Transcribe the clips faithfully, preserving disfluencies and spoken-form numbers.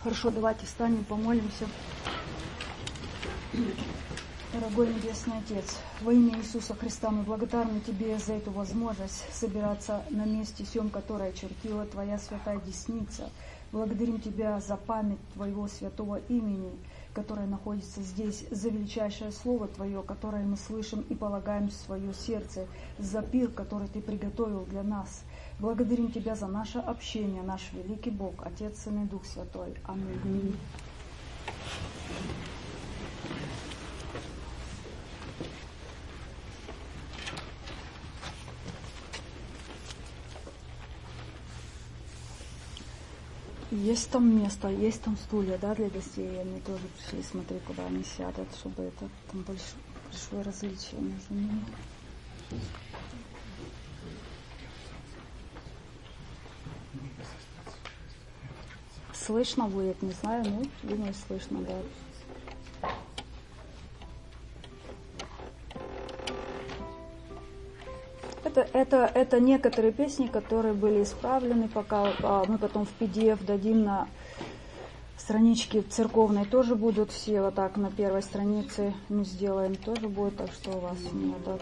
Хорошо, давайте встанем, помолимся. Дорогой Небесный Отец, во имя Иисуса Христа мы благодарны Тебе за эту возможность собираться на месте сем, которое очертила Твоя святая десница. Благодарим Тебя за память Твоего святого имени, которое находится здесь, за величайшее Слово Твое, которое мы слышим и полагаем в свое сердце, за пир, который Ты приготовил для нас. Благодарим Тебя за наше общение, наш великий Бог, Отец, Сын и Дух Святой. Аминь. Есть там место, есть там стулья, да, для гостей. Они тоже пришли, смотри, куда они сядут, чтобы это там больш, большое различие между ними. Слышно будет, не знаю, ну, думаю, слышно, да. Это, это, это некоторые песни, которые были исправлены, пока а, мы потом в пи ди эф дадим на страничке церковной, тоже будут все вот так на первой странице мы сделаем, тоже будет, так что у вас не дадут.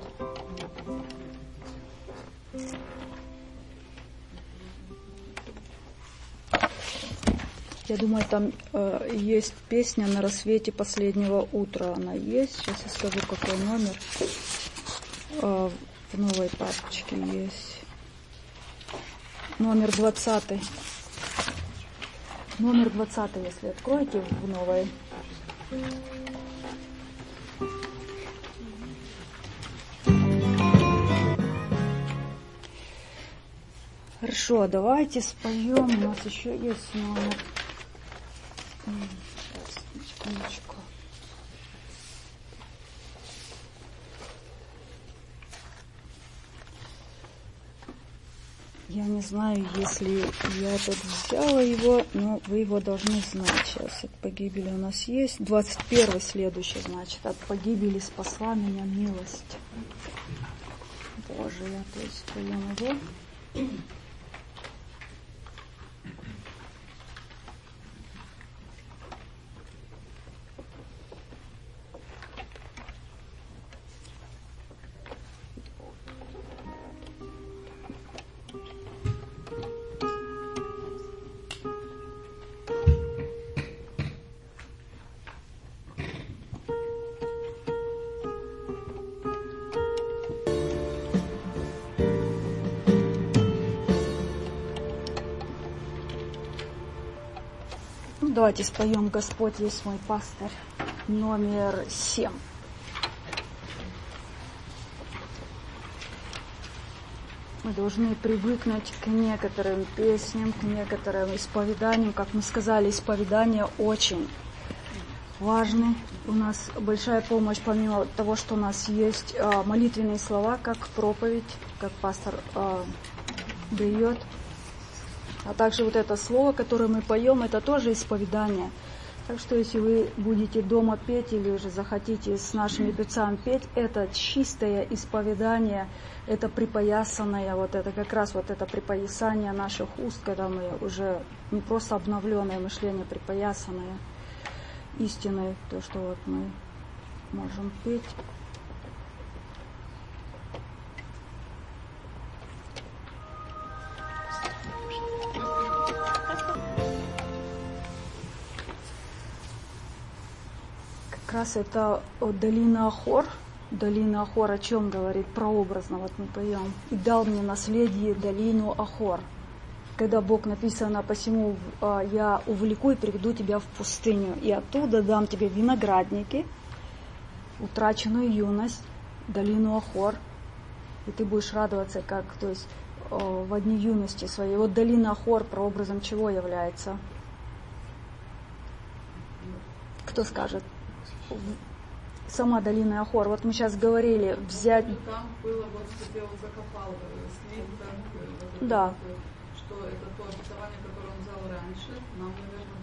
Я думаю, там э, есть песня «На рассвете последнего утра». Она есть. Сейчас я скажу, какой номер. Э, в новой папочке есть. Номер двадцатый. Номер двадцатый, если откроете в новой. Хорошо, давайте споем. У нас еще есть номер. Секундочку. Я не знаю, если я тут взяла его, но вы его должны знать. Сейчас от погибели у нас есть. двадцать первый следующий, значит, от погибели спасла меня милость. Боже, я то есть споем его. Давайте споем «Господь есть мой пастырь», номер семь. Мы должны привыкнуть к некоторым песням, к некоторым исповеданиям. Как мы сказали, исповедания очень важны. У нас большая помощь, помимо того, что у нас есть молитвенные слова, как проповедь, как пастор дает. А также вот это слово, которое мы поем, это тоже исповедание. Так что если вы будете дома петь или же захотите с нашими певцами петь, это чистое исповедание, это припоясанное, вот это как раз вот это припоясание наших уст, когда мы уже не просто обновленное мышление, припоясанное истиной, то, что вот мы можем петь. Как раз это долина Ахор. Долина Ахор о чем говорит? Прообразно, вот мы поем. «И дал мне наследие долину Ахор». Когда Бог написано: «Посему я увлеку и приведу тебя в пустыню, и оттуда дам тебе виноградники, утраченную юность, долину Ахор». И ты будешь радоваться, как, то есть, в дни юности своей. Вот долина Ахор прообразом чего является? Кто скажет? Сама долина Ахор. Вот мы сейчас говорили взять. Там было вот, что я вот закопал слив, да, да. Что это то обетование, которое он взял раньше, нам, наверное,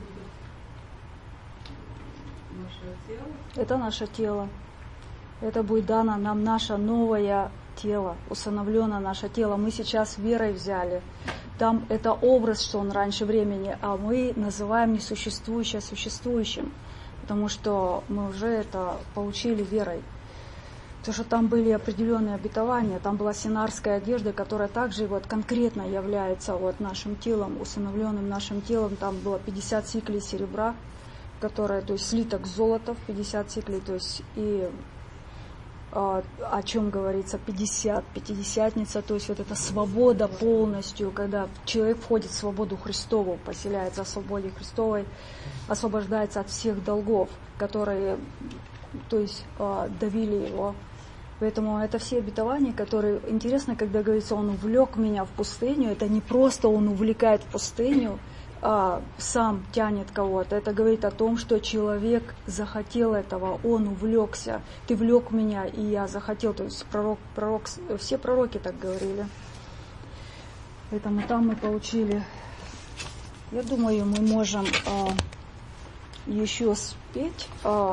будет наше тело. Это наше тело. Это будет дано нам наше новое тело, усыновлено наше тело. Мы сейчас верой взяли. там это образ, что он раньше времени, а мы называем несуществующее существующим, потому что мы уже это получили верой. То, что там были определенные обетования, там была синарская одежда, которая также вот конкретно является вот нашим телом, усыновленным нашим телом. Там было пятьдесят сиклей серебра, которое, то есть слиток золота в пятьдесят сиклей, то есть и а, о чем говорится пятьдесят, пятидесятница, то есть вот эта свобода полностью, когда человек входит в свободу Христову, поселяется в свободе Христовой, освобождается от всех долгов, которые, то есть а, давили его. Поэтому это все обетования, которые, интересно, когда говорится, он увлек меня в пустыню, это не просто он увлекает в пустыню, а сам тянет кого-то. Это говорит о том, что человек захотел этого, он увлекся. Ты влек меня, и я захотел. То есть пророк, пророк, все пророки так говорили. Поэтому там мы получили, я думаю, мы можем а, еще спеть. А,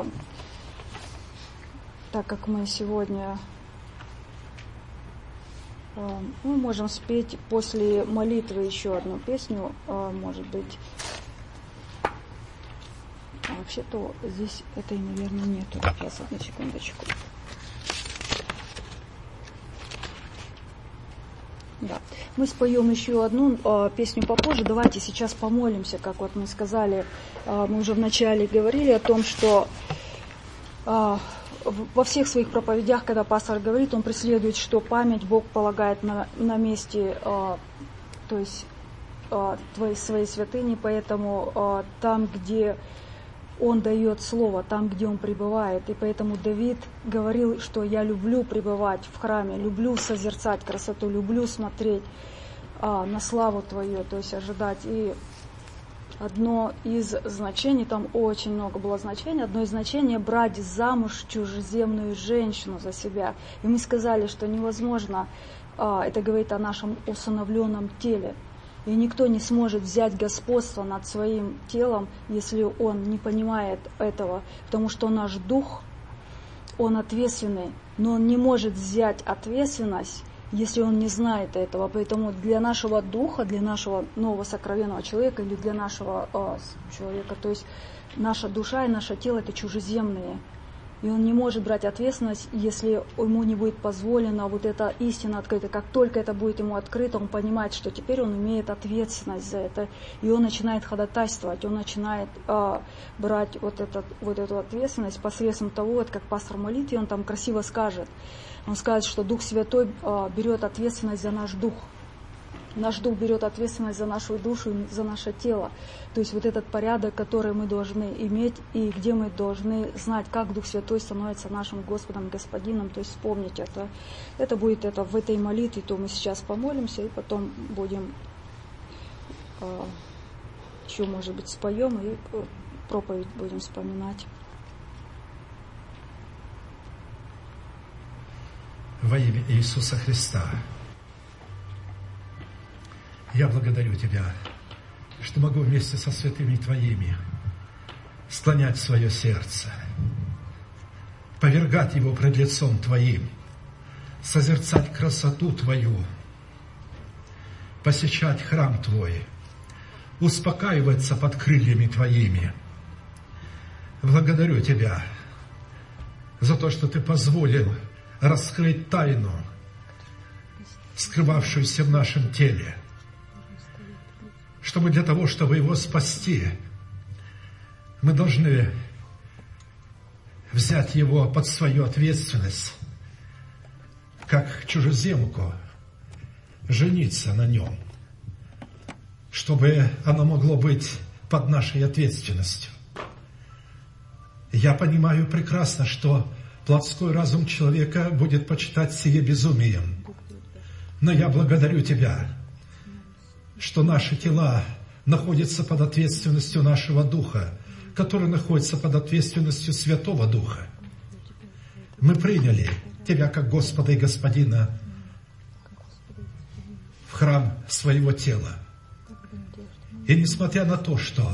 так как мы сегодня, мы можем спеть после молитвы еще одну песню, может быть. А вообще-то здесь этой, наверное, нету. Сейчас, одну секундочку. Да. Мы споем еще одну э, песню попозже. Давайте сейчас помолимся, как вот мы сказали, э, мы уже вначале говорили о том, что э, во всех своих проповедях, когда пастор говорит, он преследует, что память Бог полагает на, на месте, э, то есть э, твоей, своей святыни, поэтому э, там, где он дает слово, там, где он пребывает. И поэтому Давид говорил, что я люблю пребывать в храме, люблю созерцать красоту, люблю смотреть э, на славу твою, то есть ожидать. И одно из значений, там очень много было значений, одно из значений — брать замуж чужеземную женщину за себя. И мы сказали, что невозможно, это говорит о нашем усыновленном теле. И никто не сможет взять господство над своим телом, если он не понимает этого, потому что наш дух, он ответственный, но он не может взять ответственность, если он не знает этого. Поэтому для нашего духа, для нашего нового сокровенного человека или для нашего э, человека, то есть наша душа и наше тело — это чужеземные. И он не может брать ответственность, если ему не будет позволено вот эта истина открыта. Как только это будет ему открыто, он понимает, что теперь он имеет ответственность за это. И он начинает ходатайствовать, он начинает э, брать вот, этот, вот эту ответственность посредством того, вот как пастор в молитве, он там красиво скажет. Он скажет, что Дух Святой э, берет ответственность за наш дух. Наш дух берет ответственность за нашу душу и за наше тело. То есть вот этот порядок, который мы должны иметь, и где мы должны знать, как Дух Святой становится нашим Господом, Господином. То есть вспомнить это. Это будет это в этой молитве, то мы сейчас помолимся, и потом будем, э, еще, может быть, споем, и проповедь будем вспоминать. Во имя Иисуса Христа я благодарю Тебя, что могу вместе со святыми Твоими склонять свое сердце, повергать его пред лицом Твоим, созерцать красоту Твою, посещать храм Твой, успокаиваться под крыльями Твоими. Благодарю Тебя за то, что Ты позволил раскрыть тайну, скрывавшуюся в нашем теле, чтобы для того, чтобы его спасти, мы должны взять его под свою ответственность, как чужеземку, жениться на нем, чтобы оно могло быть под нашей ответственностью. Я понимаю прекрасно, что плотской разум человека будет почитать сие безумием. Но я благодарю Тебя, что наши тела находятся под ответственностью нашего Духа, который находится под ответственностью Святого Духа. Мы приняли Тебя как Господа и Господина в храм своего тела. И несмотря на то, что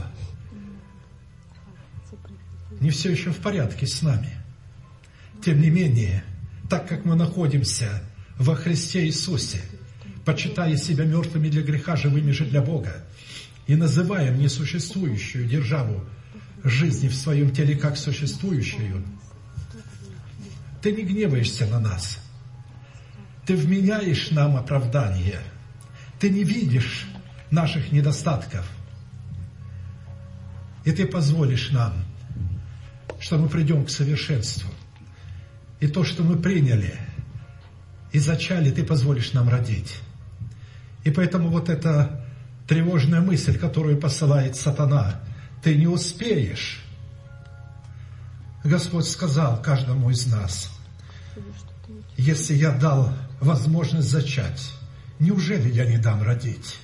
не все еще в порядке с нами, тем не менее, так как мы находимся во Христе Иисусе, почитая себя мертвыми для греха, живыми же для Бога, и называем несуществующую державу жизни в своем теле как существующую, Ты не гневаешься на нас. Ты вменяешь нам оправдание. Ты не видишь наших недостатков. И Ты позволишь нам, что мы придем к совершенству. И то, что мы приняли и зачали, Ты позволишь нам родить. И поэтому вот эта тревожная мысль, которую посылает сатана, ты не успеешь. Господь сказал каждому из нас: если я дал возможность зачать, неужели я не дам родить?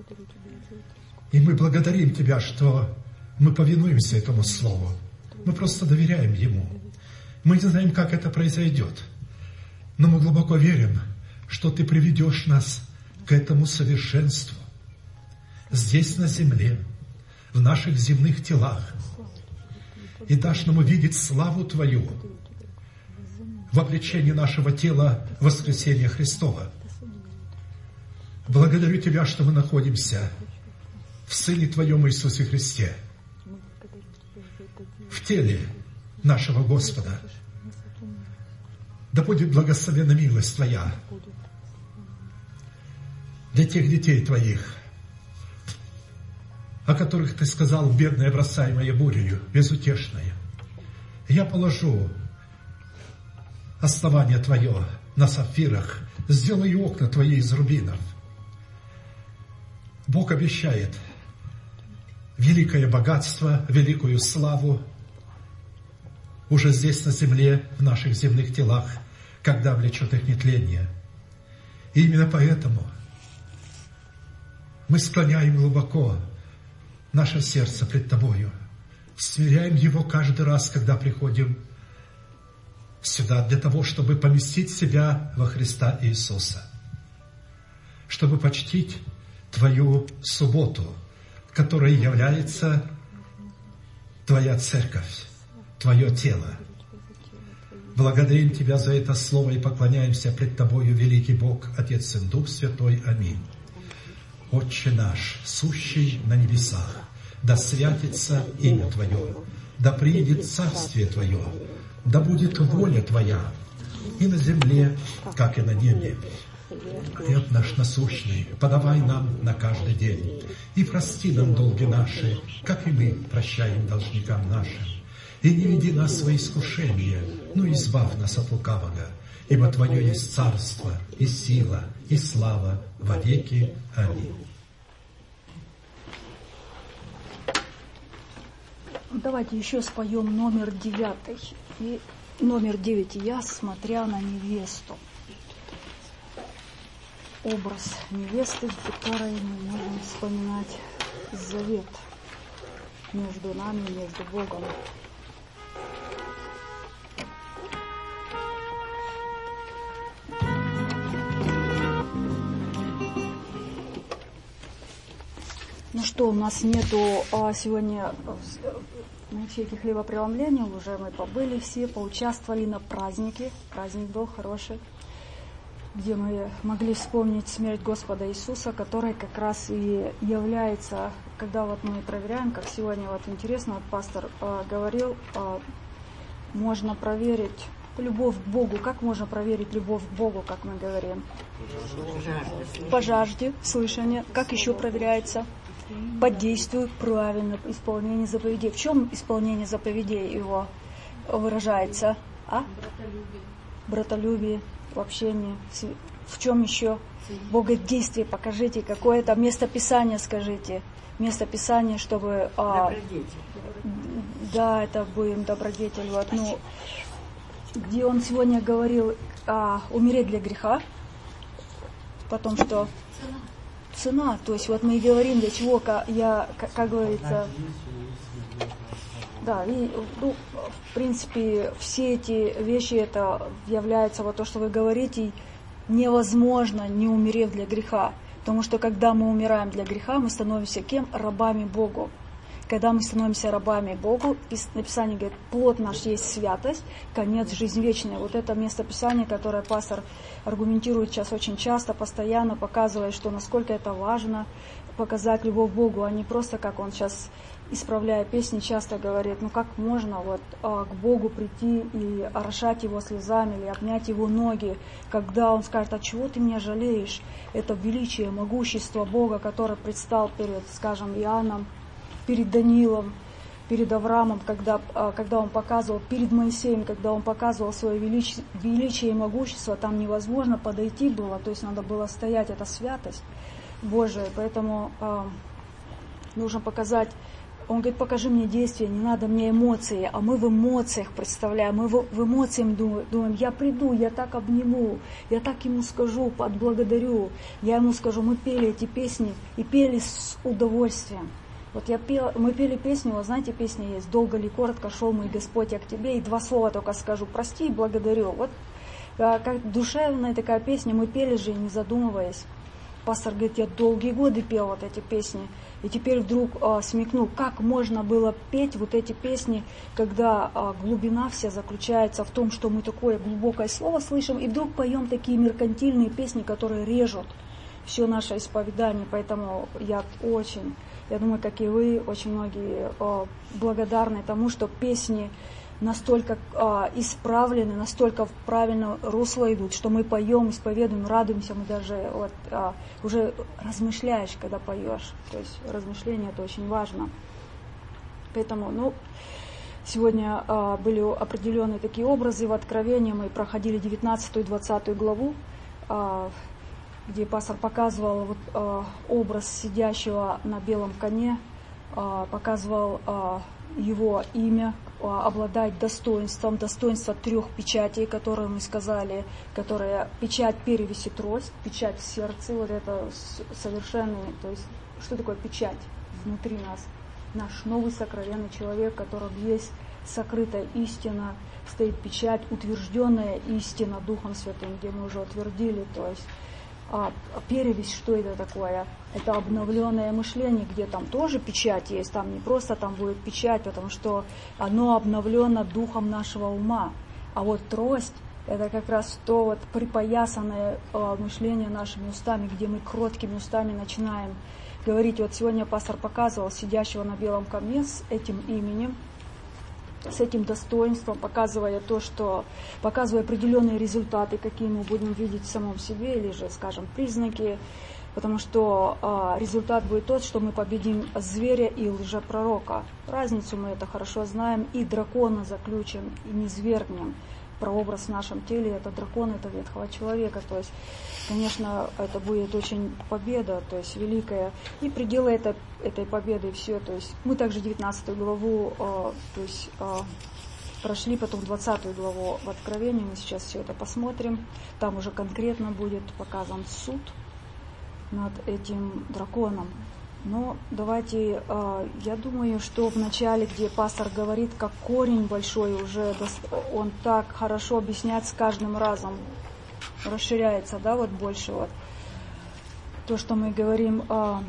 И мы благодарим Тебя, что мы повинуемся этому Слову. Мы просто доверяем Ему. Мы не знаем, как это произойдет, но мы глубоко верим, что Ты приведешь нас к этому совершенству здесь, на земле, в наших земных телах, и дашь нам увидеть славу Твою в облечении нашего тела воскресения Христова. Благодарю Тебя, что мы находимся в Сыне Твоем Иисусе Христе, в теле нашего Господа. Да будет благословена милость Твоя для тех детей Твоих, о которых Ты сказал: бедная, бросаемая бурею, безутешная. Я положу основание Твое на сапфирах, сделаю окна Твои из рубинов. Бог обещает великое богатство, великую славу уже здесь, на земле, в наших земных телах, когда влечет их нетление. И именно поэтому мы склоняем глубоко наше сердце пред Тобою, смиряем его каждый раз, когда приходим сюда, для того, чтобы поместить себя во Христа Иисуса, чтобы почтить Твою субботу, которая является Твоя церковь, Твое тело. Благодарим Тебя за это слово и поклоняемся пред Тобою, великий Бог, Отец, Сын, Дух Святой. Аминь. Отче наш, сущий на небесах, да святится имя Твое, да приидет царствие Твое, да будет воля Твоя и на земле, как и на небе. Хлеб наш насущный подавай нам на каждый день, и прости нам долги наши, как и мы прощаем должникам нашим. И не веди нас во искушение, но избавь нас от лукавого, ибо Твое есть царство, и сила, и слава во веки. Аминь. Давайте еще споем номер девятый. И номер девять: «Я, смотря на невесту». Образ невесты, в которой мы можем вспоминать завет между нами, между Богом. Ну что, у нас нету а, сегодня на ячейке хлебопреломления, уже мы побыли все, поучаствовали на празднике, праздник был хороший, где мы могли вспомнить смерть Господа Иисуса, которая как раз и является, когда вот мы проверяем, как сегодня, вот интересно, вот пастор а, говорил, а, можно проверить любовь к Богу. Как можно проверить любовь к Богу, как мы говорим? По жажде, слышание. Как еще проверяется? По действию, правильно, исполнение заповедей. В чем исполнение заповедей его выражается? А? Братолюбие, в общении. В чем еще? Богодействие. Покажите, какое-то местописание, скажите. Местописание, чтобы... А, да, это будем добродетель. Вот, ну, где он сегодня говорил а, умереть для греха. Потом что? Цена, то есть вот мы и говорим, для чего, я, как, как говорится, да, и, ну, в принципе, все эти вещи, это является вот то, что вы говорите, невозможно, не умереть для греха, потому что когда мы умираем для греха, мы становимся кем? Рабами Богу. когда мы становимся рабами Богу, написание говорит, плод наш есть святость, конец жизнь вечная. Вот это местописание, которое пастор аргументирует сейчас очень часто, постоянно показывая, что насколько это важно показать любовь к Богу, а не просто, как он сейчас, исправляя песни, часто говорит, ну как можно вот а, к Богу прийти и орошать Его слезами, или обнять Его ноги, когда Он скажет, а чего ты меня жалеешь? Это величие, могущество Бога, который предстал перед, скажем, Иоанном, перед Даниилом, перед Авраамом, когда, а, когда он показывал, перед Моисеем, когда он показывал свое величие, величие и могущество, там невозможно подойти было, то есть надо было стоять, это святость Божия, поэтому а, нужно показать. Он говорит, покажи мне действия, не надо мне эмоции, а мы в эмоциях представляем, мы в, в эмоциях думаем, думаем, я приду, я так обниму, я так ему скажу, отблагодарю, я ему скажу, мы пели эти песни и пели с удовольствием. Вот я пела, мы пели песню, вот знаете, песня есть, долго ли, коротко шел мой Господь я к тебе, и два слова только скажу, прости и благодарю. Вот как душевная такая песня, мы пели же, не задумываясь. Пастор говорит, я долгие годы пел вот эти песни, и теперь вдруг а, смекнул, как можно было петь вот эти песни, когда а, глубина вся заключается в том, что мы такое глубокое слово слышим, и вдруг поем такие меркантильные песни, которые режут все наше исповедание. Поэтому я очень, я думаю, как и вы, очень многие а, благодарны тому, что песни настолько а, исправлены, настолько в правильное русло идут, что мы поем, исповедуем, радуемся, мы даже вот, а, уже размышляешь, когда поешь. То есть размышление это очень важно. Поэтому, ну, сегодня а, были определенные такие образы в Откровении. Мы проходили девятнадцатую и двадцатую главу, а, где пастор показывал вот, а, образ сидящего на белом коне, а, показывал а, его имя, обладать достоинством, достоинство трех печатей, которые мы сказали, которые печать, перевесь и трость, печать в сердце, вот это совершенный, то есть что такое печать внутри нас? Наш новый сокровенный человек, в котором есть сокрытая истина, стоит печать, утвержденная истина Духом Святым, где мы уже утвердили, то есть А перевесь, что это такое? Это обновленное мышление, где там тоже печать есть, там не просто там будет печать, потому что оно обновлено духом нашего ума. А вот трость, это как раз то вот припоясанное э, мышление нашими устами, где мы кроткими устами начинаем говорить. Вот сегодня пастор показывал сидящего на белом коне с этим именем, с этим достоинством, показывая то, что, показывая определенные результаты, какие мы будем видеть в самом себе, или же, скажем, признаки, потому что э, результат будет тот, что мы победим зверя и лжепророка. Разницу мы это хорошо знаем, и дракона заключим, и не свергнем. Прообраз в нашем теле, это дракон, это ветхого человека, то есть, конечно, это будет очень победа, то есть великая, и пределы это, этой победы, все, то есть, мы также девятнадцатую главу, э, то есть, э, прошли, потом двадцатую главу в Откровении, мы сейчас все это посмотрим, там уже конкретно будет показан суд над этим драконом. Но давайте, э, я думаю, что в начале, где пастор говорит, как корень большой уже, он так хорошо объясняет с каждым разом, расширяется, да, вот больше вот. То, что мы говорим, э,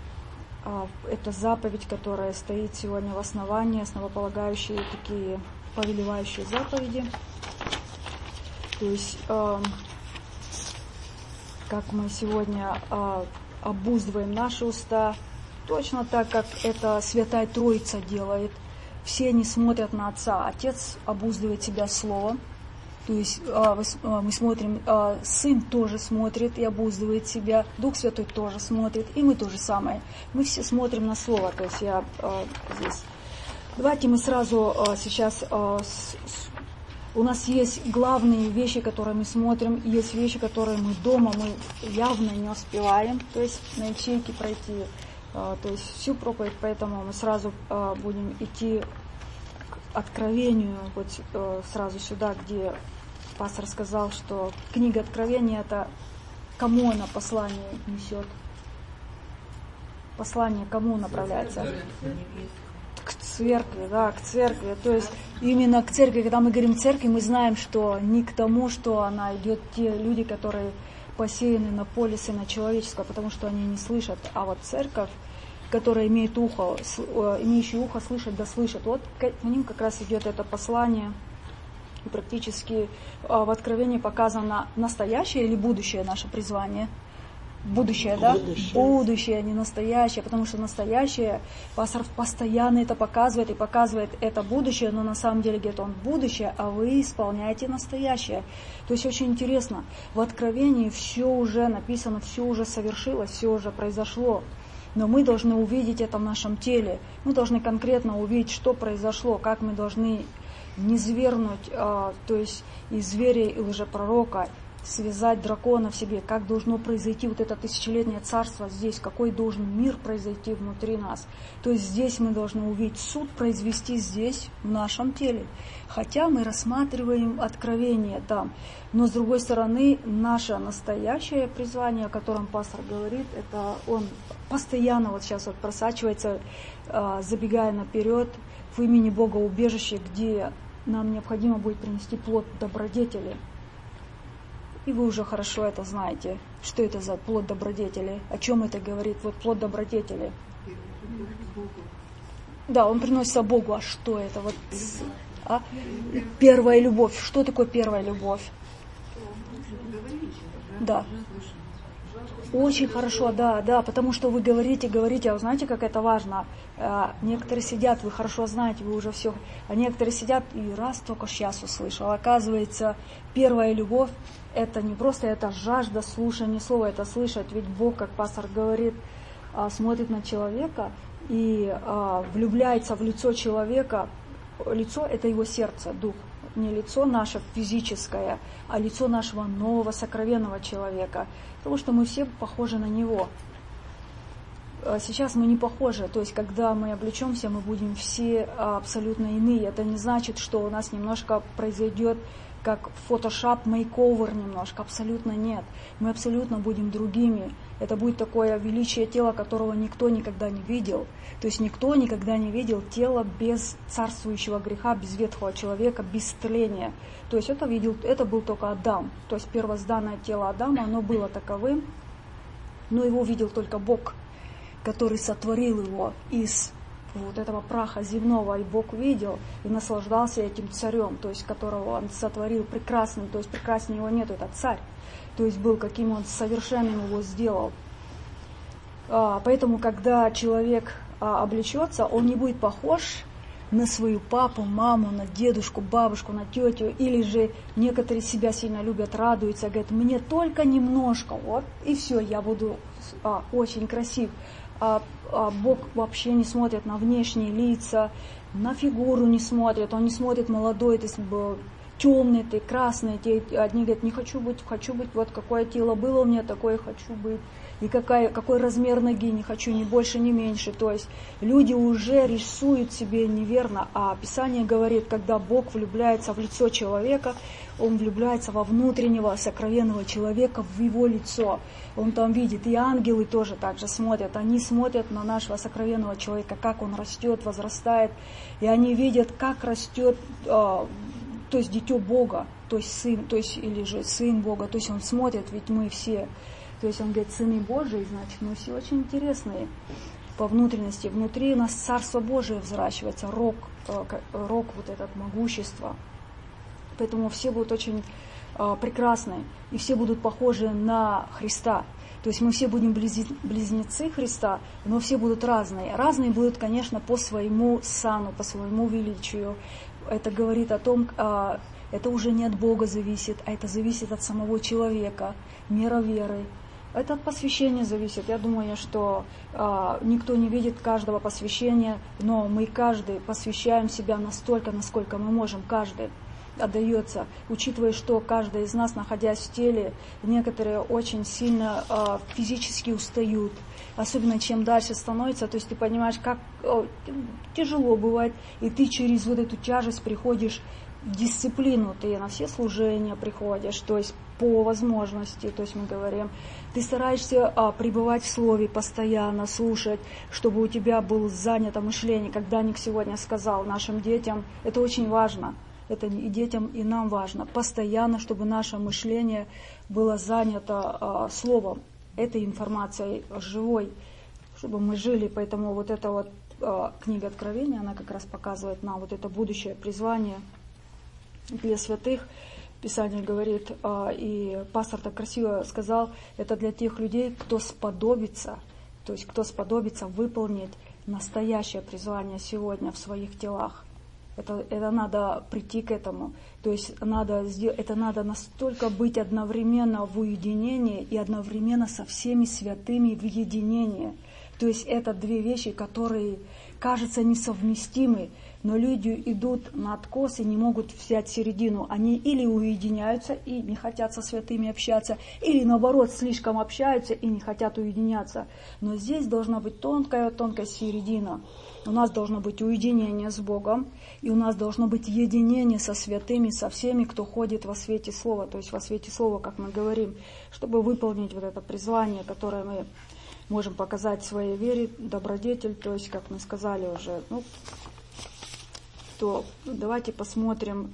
э, это заповедь, которая стоит сегодня в основании, основополагающие такие повелевающие заповеди. То есть, э, как мы сегодня э, обуздываем наши уста, точно так, как это Святая Троица делает. Все они смотрят на Отца. Отец обуздывает себя Словом. То есть мы смотрим, Сын тоже смотрит и обуздывает себя, Дух Святой тоже смотрит, и мы то же самое. Мы все смотрим на Слово. То есть я здесь. Давайте мы сразу сейчас... У нас есть главные вещи, которые мы смотрим, и есть вещи, которые мы дома, мы явно не успеваем, то есть на ячейке пройти, то есть всю проповедь, поэтому мы сразу будем идти к Откровению, вот сразу сюда, где пастор сказал, что книга Откровения, это кому она послание несет? Послание кому направляется? К церкви, да, к церкви. То есть именно к церкви, когда мы говорим церкви, мы знаем, что не к тому, что она идет те люди, которые посеяны на поле Сына Человеческого, потому что они не слышат. А вот церковь, которые имеют ухо, имеющие ухо слышать, да слышат. Вот к ним как раз идет это послание. И практически в Откровении показано настоящее или будущее наше призвание. Будущее, да? Будущее. Будущее, не настоящее, потому что настоящее, пастор постоянно это показывает и показывает это будущее, но на самом деле говорит он будущее, а вы исполняете настоящее. То есть очень интересно, в Откровении все уже написано, все уже совершилось, все уже произошло, но мы должны увидеть это в нашем теле, мы должны конкретно увидеть, что произошло, как мы должны не звернуть, а, то есть из зверя и лжепророка, связать дракона в себе, как должно произойти вот это тысячелетнее царство здесь, какой должен мир произойти внутри нас. То есть здесь мы должны увидеть суд произвести здесь, в нашем теле. Хотя мы рассматриваем откровение там, но с другой стороны, наше настоящее призвание, о котором пастор говорит, это он постоянно вот сейчас вот просачивается, забегая наперед, в имени Бога убежище, где нам необходимо будет принести плод добродетели. И вы уже хорошо это знаете, что это за плод добродетели, о чем это говорит, вот плод добродетели. Да, он приносится Богу, а что это? Вот, а? Первая любовь. Что такое первая любовь? Да. Очень хорошо, да, да, потому что вы говорите, говорите, а вы знаете, как это важно? А, некоторые сидят, вы хорошо знаете, вы уже все, а некоторые сидят и раз только сейчас услышал. Оказывается, первая любовь, это не просто это жажда слушания слова, это слышать, ведь Бог, как пастор говорит, а, смотрит на человека и а, влюбляется в лицо человека. Лицо – это его сердце, дух. Не лицо наше физическое, а лицо нашего нового сокровенного человека. Потому что мы все похожи на него. Сейчас мы не похожи. То есть, когда мы облечемся, мы будем все абсолютно иные. Это не значит, что у нас немножко произойдет как фотошоп, мейковер немножко. Абсолютно нет. Мы абсолютно будем другими. Это будет такое величие тела, которого никто никогда не видел. То есть никто никогда не видел тело без царствующего греха, без ветхого человека, без тления. То есть это, видел, это был только Адам. То есть первозданное тело Адама, оно было таковым, но его видел только Бог, который сотворил его из вот этого праха земного, и Бог видел и наслаждался этим царем, то есть которого он сотворил прекрасным, то есть прекраснее его нет, это царь. То есть был, каким он совершенным его сделал. А, поэтому, когда человек а, облечется, он не будет похож на свою папу, маму, на дедушку, бабушку, на тетю, или же некоторые себя сильно любят, радуются, говорят, мне только немножко, вот, и все, я буду а, очень красив. А, а Бог вообще не смотрит на внешние лица, на фигуру не смотрит, он не смотрит молодой, ты темный, ты красный, те, одни говорят, не хочу быть, хочу быть, вот какое тело было у меня, такое хочу быть, и какая, какой размер ноги, не хочу ни больше, ни меньше. То есть люди уже рисуют себе неверно, а Писание говорит, когда Бог влюбляется в лицо человека, Он влюбляется во внутреннего сокровенного человека, в его лицо. Он там видит, и ангелы тоже так же смотрят, они смотрят на нашего сокровенного человека, как он растет, возрастает, и они видят, как растет, то есть дитё Бога, то есть сын, то есть или же сын Бога, то есть он смотрит, ведь мы все, то есть он говорит, сыны Божии, значит, мы все очень интересные по внутренности. Внутри у нас Царство Божие взращивается, рог, рог вот этот могущество. Поэтому все будут очень прекрасны, и все будут похожи на Христа. То есть мы все будем близнецы Христа, но все будут разные. Разные будут, конечно, по своему сану, по своему величию. Это говорит о том, это уже не от Бога зависит, а это зависит от самого человека, мера веры. Это от посвящения зависит. Я думаю, что никто не видит каждого посвящения, но мы каждый посвящаем себя настолько, насколько мы можем, каждый отдается, учитывая, что каждый из нас, находясь в теле, некоторые очень сильно э, физически устают, особенно чем дальше становится, то есть ты понимаешь, как о, тяжело бывает, и ты через вот эту тяжесть приходишь в дисциплину, ты на все служения приходишь, то есть по возможности, то есть мы говорим, ты стараешься а, пребывать в слове постоянно, слушать, чтобы у тебя было занято мышление, как Даник сегодня сказал нашим детям, это очень важно. Это и детям, и нам важно. Постоянно, чтобы наше мышление было занято а, словом, этой информацией живой. чтобы мы жили. Поэтому вот эта вот э, книга Откровения, она как раз показывает нам вот это будущее призвание для святых. Писание говорит, э, и пастор так красиво сказал, это для тех людей, кто сподобится, то есть кто сподобится выполнить настоящее призвание сегодня в своих телах. Это, это надо прийти к этому. То есть надо, это надо настолько быть одновременно в уединении и одновременно со всеми святыми в единении. То есть это две вещи, которые кажутся несовместимы, но люди идут на откос и не могут взять середину. Они или уединяются и не хотят со святыми общаться, или наоборот слишком общаются и не хотят уединяться. Но здесь должна быть тонкая-тонкая середина. У нас должно быть уединение с Богом, и у нас должно быть единение со святыми, со всеми, кто ходит во свете Слова. То есть во свете Слова, как мы говорим, чтобы выполнить вот это призвание, которое мы можем показать в своей вере, добродетель, то есть, как мы сказали уже, ну, то давайте посмотрим,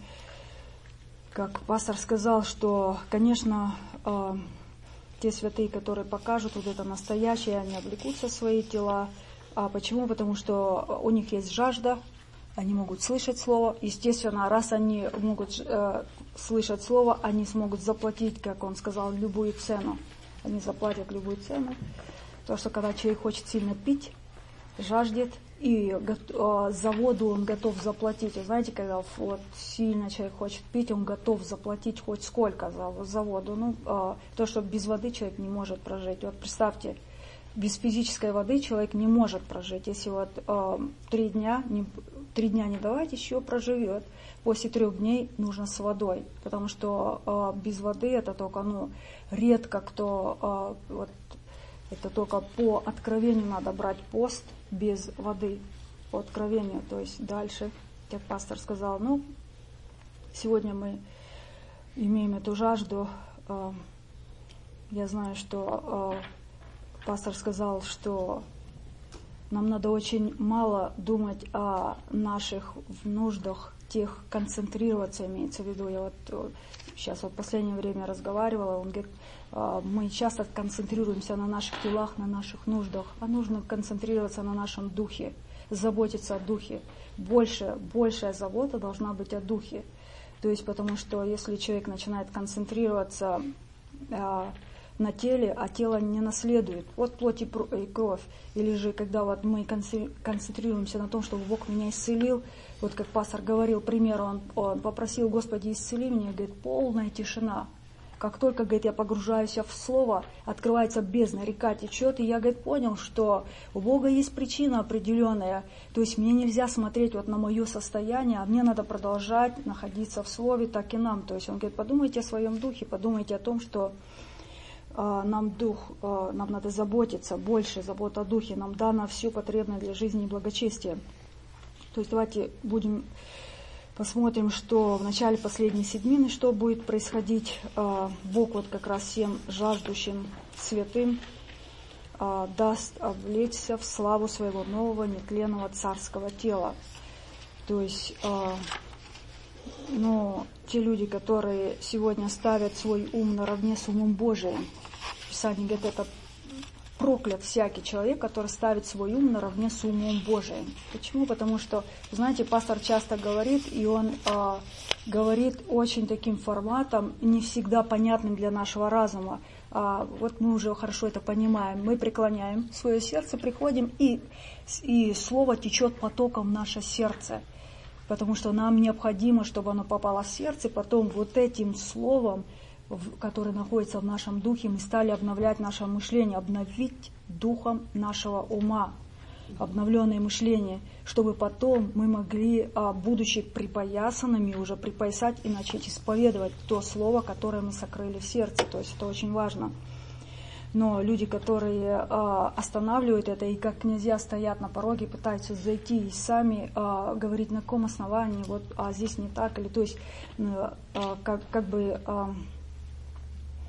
как пастор сказал, что, конечно, э, те святые, которые покажут вот это настоящее, они облекутся в свои тела. А почему? Потому что у них есть жажда, они могут слышать Слово. Естественно, раз они могут э, слышать Слово, они смогут заплатить, как он сказал, любую цену. Они заплатят любую цену. Потому что когда человек хочет сильно пить, жаждет, и э, за воду он готов заплатить. Вы знаете, когда вот, сильно человек хочет пить, он готов заплатить хоть сколько за, за воду. Ну, э, то, что без воды человек не может прожить. Вот представьте, без физической воды человек не может прожить. Если вот э, три дня, не, три дня не давать, еще проживет. После трех дней нужно с водой, потому что э, без воды это только, ну, редко кто, э, вот, это только по откровению надо брать пост без воды, по откровению. То есть дальше, как пастор сказал, ну, сегодня мы имеем эту жажду. Э, я знаю, что э, пастор сказал, что нам надо очень мало думать о наших нуждах, тех концентрироваться, имеется в виду. Я вот сейчас вот в последнее время разговаривала, он говорит, мы часто концентрируемся на наших делах, на наших нуждах, а нужно концентрироваться на нашем духе, заботиться о духе. Больше, большая забота должна быть о духе. То есть потому что если человек начинает концентрироваться на теле, а тело не наследует. Вот плоть и кровь. Или же, когда вот мы концентрируемся на том, чтобы Бог меня исцелил, вот как пастор говорил, к примеру, он, он попросил, Господи, исцели меня, говорит, полная тишина. Как только, говорит, я погружаюсь в Слово, открывается бездна, река течет, и я, говорит, понял, что у Бога есть причина определенная. То есть мне нельзя смотреть вот на мое состояние, а мне надо продолжать находиться в Слове, так и нам. То есть он говорит, подумайте о своем духе, подумайте о том, что нам дух, нам надо заботиться, больше забот о духе, нам дано все потребное для жизни и благочестия. То есть давайте будем посмотрим, что в начале последней седмины, что будет происходить. Бог вот как раз всем жаждущим святым даст облечься в славу своего нового нетленного царского тела. То есть, ну, те люди, которые сегодня ставят свой ум наравне с умом Божиим, Писание говорит, это проклят всякий человек, который ставит свой ум наравне с умом Божиим. Почему? Потому что, знаете, пастор часто говорит, и он э, говорит очень таким форматом, не всегда понятным для нашего разума. А, вот мы уже хорошо это понимаем. Мы преклоняем свое сердце, приходим, и, и слово течет потоком в наше сердце. Потому что нам необходимо, чтобы оно попало в сердце, потом вот этим словом, которое находится в нашем духе, мы стали обновлять наше мышление, обновить духом нашего ума, обновленное мышление, чтобы потом мы могли, будучи припоясанными, уже припоясать и начать исповедовать то слово, которое мы сокрыли в сердце. То есть это очень важно. Но люди, которые останавливают это и как князья стоят на пороге, пытаются зайти и сами говорить, на каком основании, вот, а здесь не так, или то есть как, как бы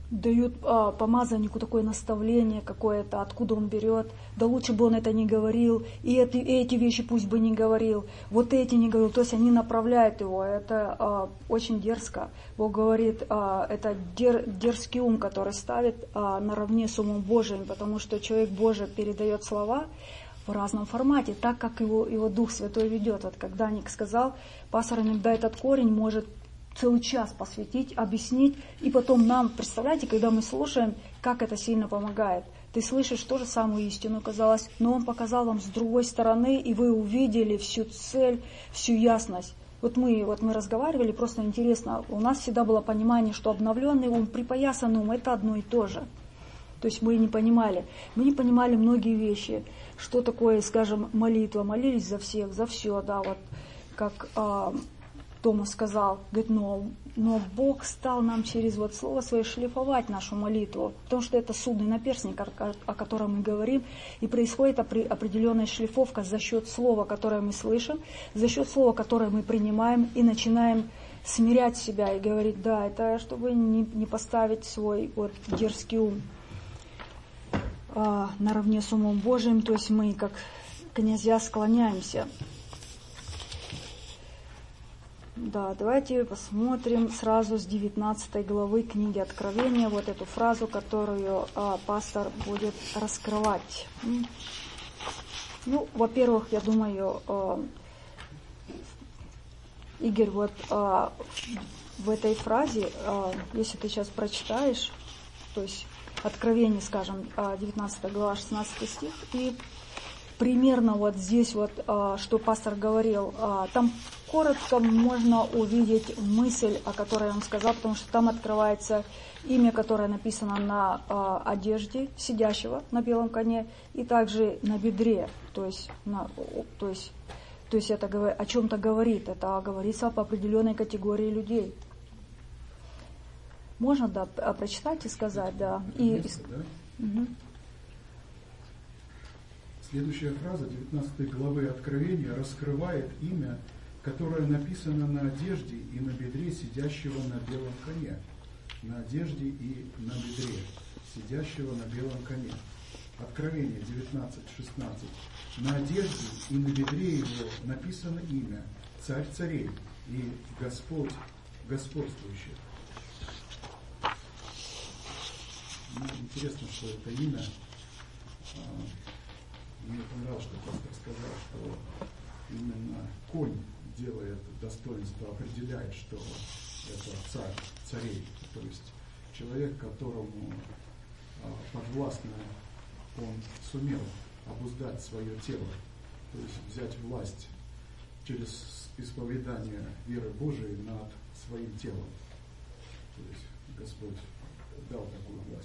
дают а, помазаннику такое наставление какое-то, откуда он берет. Да лучше бы он это не говорил, и эти, эти вещи пусть бы не говорил, вот эти не говорил. То есть они направляют его. Это а, очень дерзко. Бог говорит, а, это дер, дерзкий ум, который ставит а, наравне с умом Божиим, потому что человек Божий передает слова в разном формате, так как его, его Дух Святой ведет. Вот как Даник сказал, пастор иногда этот корень может целый час посвятить, объяснить, и потом нам, представляете, когда мы слушаем, как это сильно помогает. Ты слышишь ту же самую истину, казалось, но он показал вам с другой стороны, и вы увидели всю цель, всю ясность. Вот мы, вот мы разговаривали, просто интересно, у нас всегда было понимание, что обновленный ум, припоясанный ум, это одно и то же. То есть мы не понимали. Мы не понимали многие вещи, что такое, скажем, молитва. Молились за всех, за все, да, вот как а, Тома сказал, говорит, но, но Бог стал нам через вот слово свое шлифовать нашу молитву, потому что это судный наперстник, о, о котором мы говорим, и происходит определенная шлифовка за счет слова, которое мы слышим, за счет слова, которое мы принимаем, и начинаем смирять себя и говорить, да, это чтобы не, не поставить свой вот дерзкий ум а, наравне с умом Божиим, то есть мы как князья склоняемся. Да, давайте посмотрим сразу с девятнадцатой главы книги Откровения вот эту фразу, которую а, пастор будет раскрывать. Ну, во-первых, я думаю, а, Игорь, вот а, в этой фразе, а, если ты сейчас прочитаешь, то есть Откровение, скажем, девятнадцатая глава, шестнадцатый стих, и примерно вот здесь вот, что пастор говорил, там коротко можно увидеть мысль, о которой он сказал, потому что там открывается имя, которое написано на одежде сидящего на белом коне, и также на бедре, то есть, на, то есть, то есть это о чем-то говорит, это говорится об определенной категории людей. Можно, да, прочитать и сказать, да. И... Место, да? Угу. Следующая фраза девятнадцатой главы Откровения раскрывает имя, которое написано на одежде и на бедре сидящего на белом коне. На одежде и на бедре сидящего на белом коне. Откровение девятнадцать шестнадцать. На одежде и на бедре его написано имя Царь царей и Господь господствующий. Ну, интересно, что это имя, мне понравилось, что пастор сказал, что именно конь делает достоинство, определяет, что это царь царей, то есть человек, которому подвластно он сумел обуздать свое тело, то есть взять власть через исповедание веры Божией над своим телом. То есть Господь дал такую власть.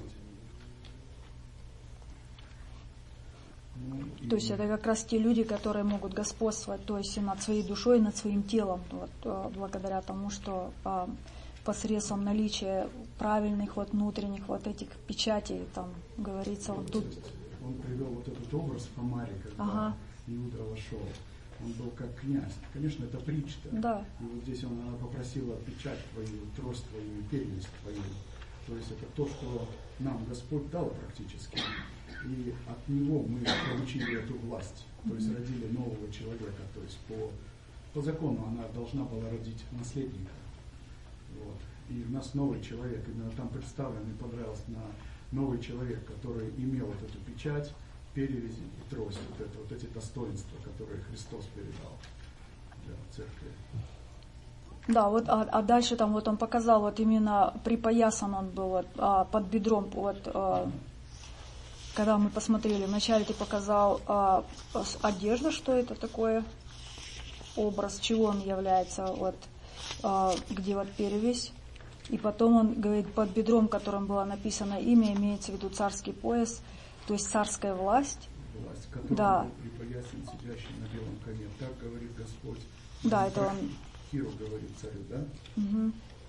Ну, то есть это как раз те люди, которые могут господствовать, то есть и над своей душой, и над своим телом, вот, благодаря тому, что а, посредством наличия правильных вот внутренних вот этих печатей, там говорится, он тут... Он привел вот этот образ в Хамаре, когда ага. Иуда вошел. Он был как князь. Конечно, это притча. Да. И вот здесь он она попросила печать твою, трость твою, перевесть твою. То есть это то, что нам Господь дал практически. И от Него мы получили эту власть. То есть родили нового человека. То есть по, по закону она должна была родить наследника. Вот. И у нас новый человек. Именно там представлен, мне понравилось, на новый человек, который имел вот эту печать, перевези и трость. Вот, это, вот эти достоинства, которые Христос передал для церкви. Да, вот, а, а дальше там вот он показал, вот именно припоясан он был вот, а, под бедром, вот, а, когда мы посмотрели, вначале ты показал а, одежда, что это такое, образ, чего он является, вот, а, где вот перевесь, и потом он говорит, под бедром, которым было написано имя, имеется в виду царский пояс, то есть царская власть. Власть, которая да. был припоясан сидящий на белом коне, так говорит Господь. Да, это он... Киру говорит царю, да? Угу.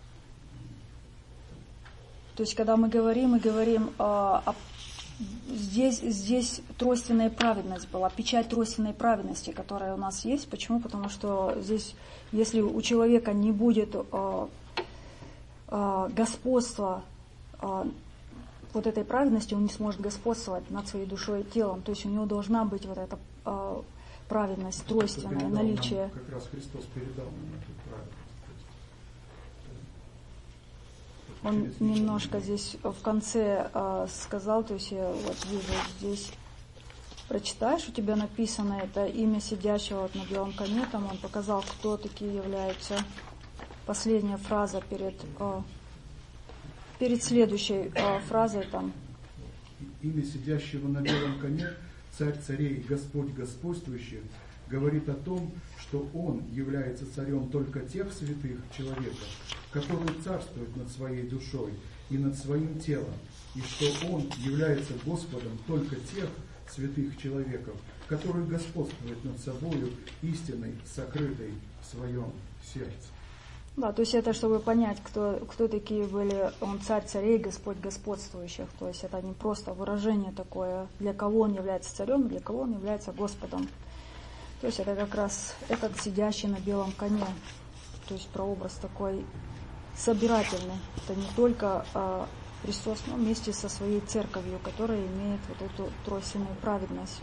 То есть, когда мы говорим, мы говорим, а, а, здесь, здесь тройственная праведность была, печать тройственной праведности, которая у нас есть. Почему? Потому что здесь, если у человека не будет а, а, господства а, вот этой праведности он не сможет господствовать над своей душой и телом. То есть у него должна быть вот эта э, праведность, тройственное наличие. Как раз Христос передал нам эту праведность. Он немножко здесь в конце э, сказал, то есть я вот вижу здесь, прочитаешь, у тебя написано это имя сидящего вот на белом коне, там он показал, кто такие являются. Последняя фраза перед, э, перед следующей э, фразой там. Имя сидящего на белом коне, царь царей, Господь господствующий, говорит о том, что Он является царем только тех святых человеков, которые царствуют над своей душой и над своим телом, и что Он является Господом только тех святых человеков, которые господствуют над собою истиной, сокрытой в своем сердце. Да, то есть это чтобы понять, кто, кто такие были, он царь царей, Господь господствующих. То есть это не просто выражение такое, для кого он является царем, для кого он является Господом. То есть это как раз этот сидящий на белом коне. То есть прообраз такой собирательный. Это не только а, Христос, но вместе со своей церковью, которая имеет вот эту тройственную праведность.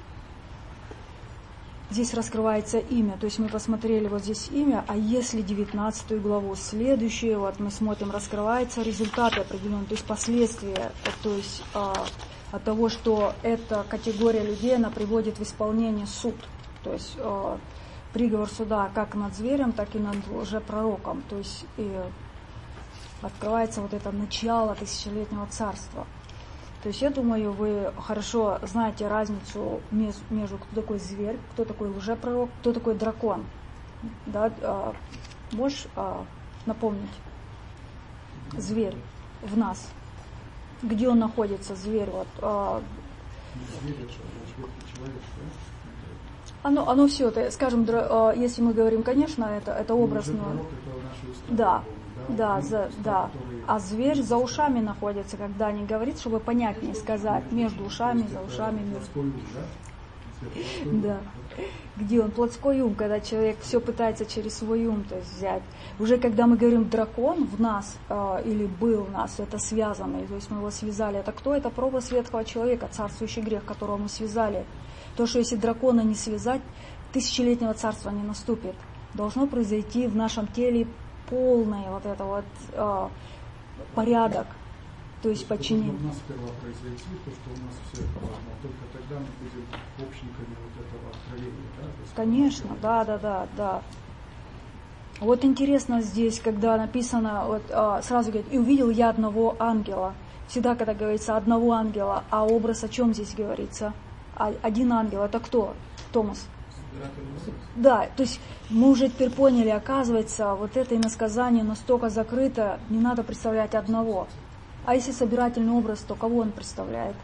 Здесь раскрывается имя, то есть мы посмотрели вот здесь имя, а если девятнадцатую главу, следующую, вот мы смотрим, раскрываются результаты определенные, то есть последствия, то есть а, от того, что эта категория людей, она приводит в исполнение суд, то есть а, приговор суда как над зверем, так и над лжепророком, то есть и открывается вот это начало тысячелетнего царства. То есть я думаю, вы хорошо знаете разницу между кто такой зверь, кто такой лжепророк, кто такой дракон. Да? А, можешь а, напомнить? Зверь в нас. Где он находится, зверь? Вот, а... Зверь, это человек, да? Оно, оно все, это, скажем, дра, если мы говорим, конечно, это, это образ. Но... Да. Да, за, да. А зверь за ушами находится, когда они говорят, чтобы понятнее сказать, между ушами, за ушами. Между... Да. Где он? Плотской ум, когда человек все пытается через свой ум, то есть взять. Уже когда мы говорим дракон в нас, э, или был в нас, это связанный, то есть мы его связали. Это кто? Это прообраз ветхого человека, царствующий грех, которого мы связали. То, что если дракона не связать, тысячелетнего царства не наступит. Должно произойти в нашем теле полный вот это вот э, порядок, то есть подчинение. У нас сперва произойти то, что у нас все это важно, а только тогда мы будем общниками вот этого откровения, да? Конечно, да, да, да, да. Вот интересно здесь, когда написано, вот э, сразу говорит, и увидел я одного ангела. Всегда, когда говорится одного ангела, а образ о чем здесь говорится? А, один ангел, это кто? Томас. Да, то есть мы уже теперь поняли, оказывается, вот это иносказание настолько закрыто, не надо представлять одного. А если собирательный образ, то кого он представляет?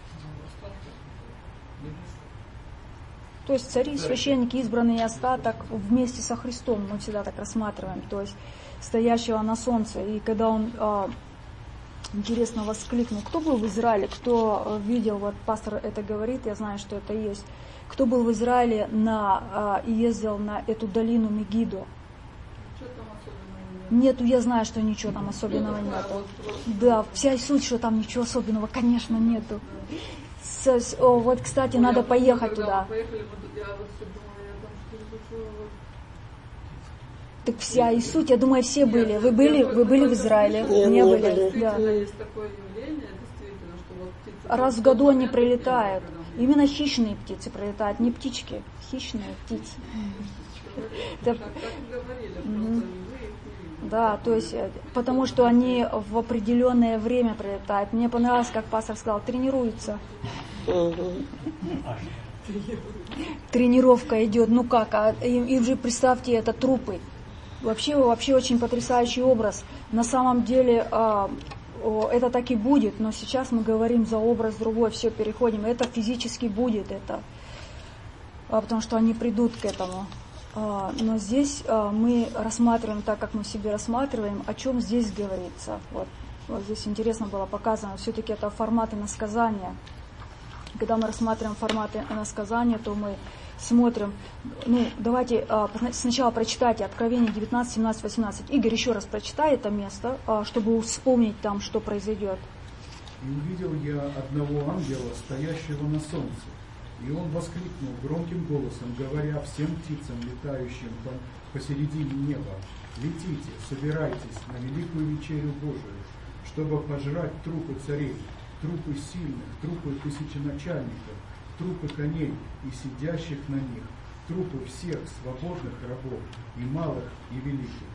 То есть цари, священники, избранный остаток вместе со Христом, мы всегда так рассматриваем, то есть стоящего на солнце. И когда он, э, интересно, воскликнул, кто был в Израиле, кто видел, вот пастор это говорит, я знаю, что это есть, кто был в Израиле на, и ездил на эту долину Мегидо? Нету, я знаю, что ничего там особенного нету. Да, вся суть, что там ничего особенного, конечно, нету. С, с, о, вот, кстати, надо я поехать помню, туда. Поехали, я вот все думала, я там что-то вот... Так вся и суть, я думаю, все были. Вы были, вы были в Израиле? Не были. Да. Есть такое явление, действительно, что вот птицы... Раз в году они прилетают. Именно хищные птицы прилетают, не птички, хищные птицы. Так говорили, просто да, то есть, потому что они в определенное время прилетают. Мне понравилось, как пастор сказал, тренируются. Тренировка идет, ну как, а, и, и уже представьте, это трупы. Вообще, вообще очень потрясающий образ. На самом деле, а, о, это так и будет, но сейчас мы говорим за образ другой, все, переходим. Это физически будет, это, а, потому что они придут к этому. А, но здесь а, мы рассматриваем так, как мы себе рассматриваем, о чем здесь говорится. Вот, вот здесь интересно было показано, все-таки это форматы иносказания. Когда мы рассматриваем форматы иносказания, то мы смотрим, ну, давайте а, сначала прочитайте Откровение девятнадцать, семнадцать, восемнадцать. Игорь еще раз прочитай это место, а, чтобы вспомнить там, что произойдет. И увидел я одного ангела, стоящего на солнце. И он воскликнул громким голосом, говоря всем птицам, летающим по, посередине неба: летите, собирайтесь на великую вечерю Божию, чтобы пожрать трупы царей, трупы сильных, трупы тысяченачальников, трупы коней и сидящих на них, трупы всех свободных рабов, и малых, и великих.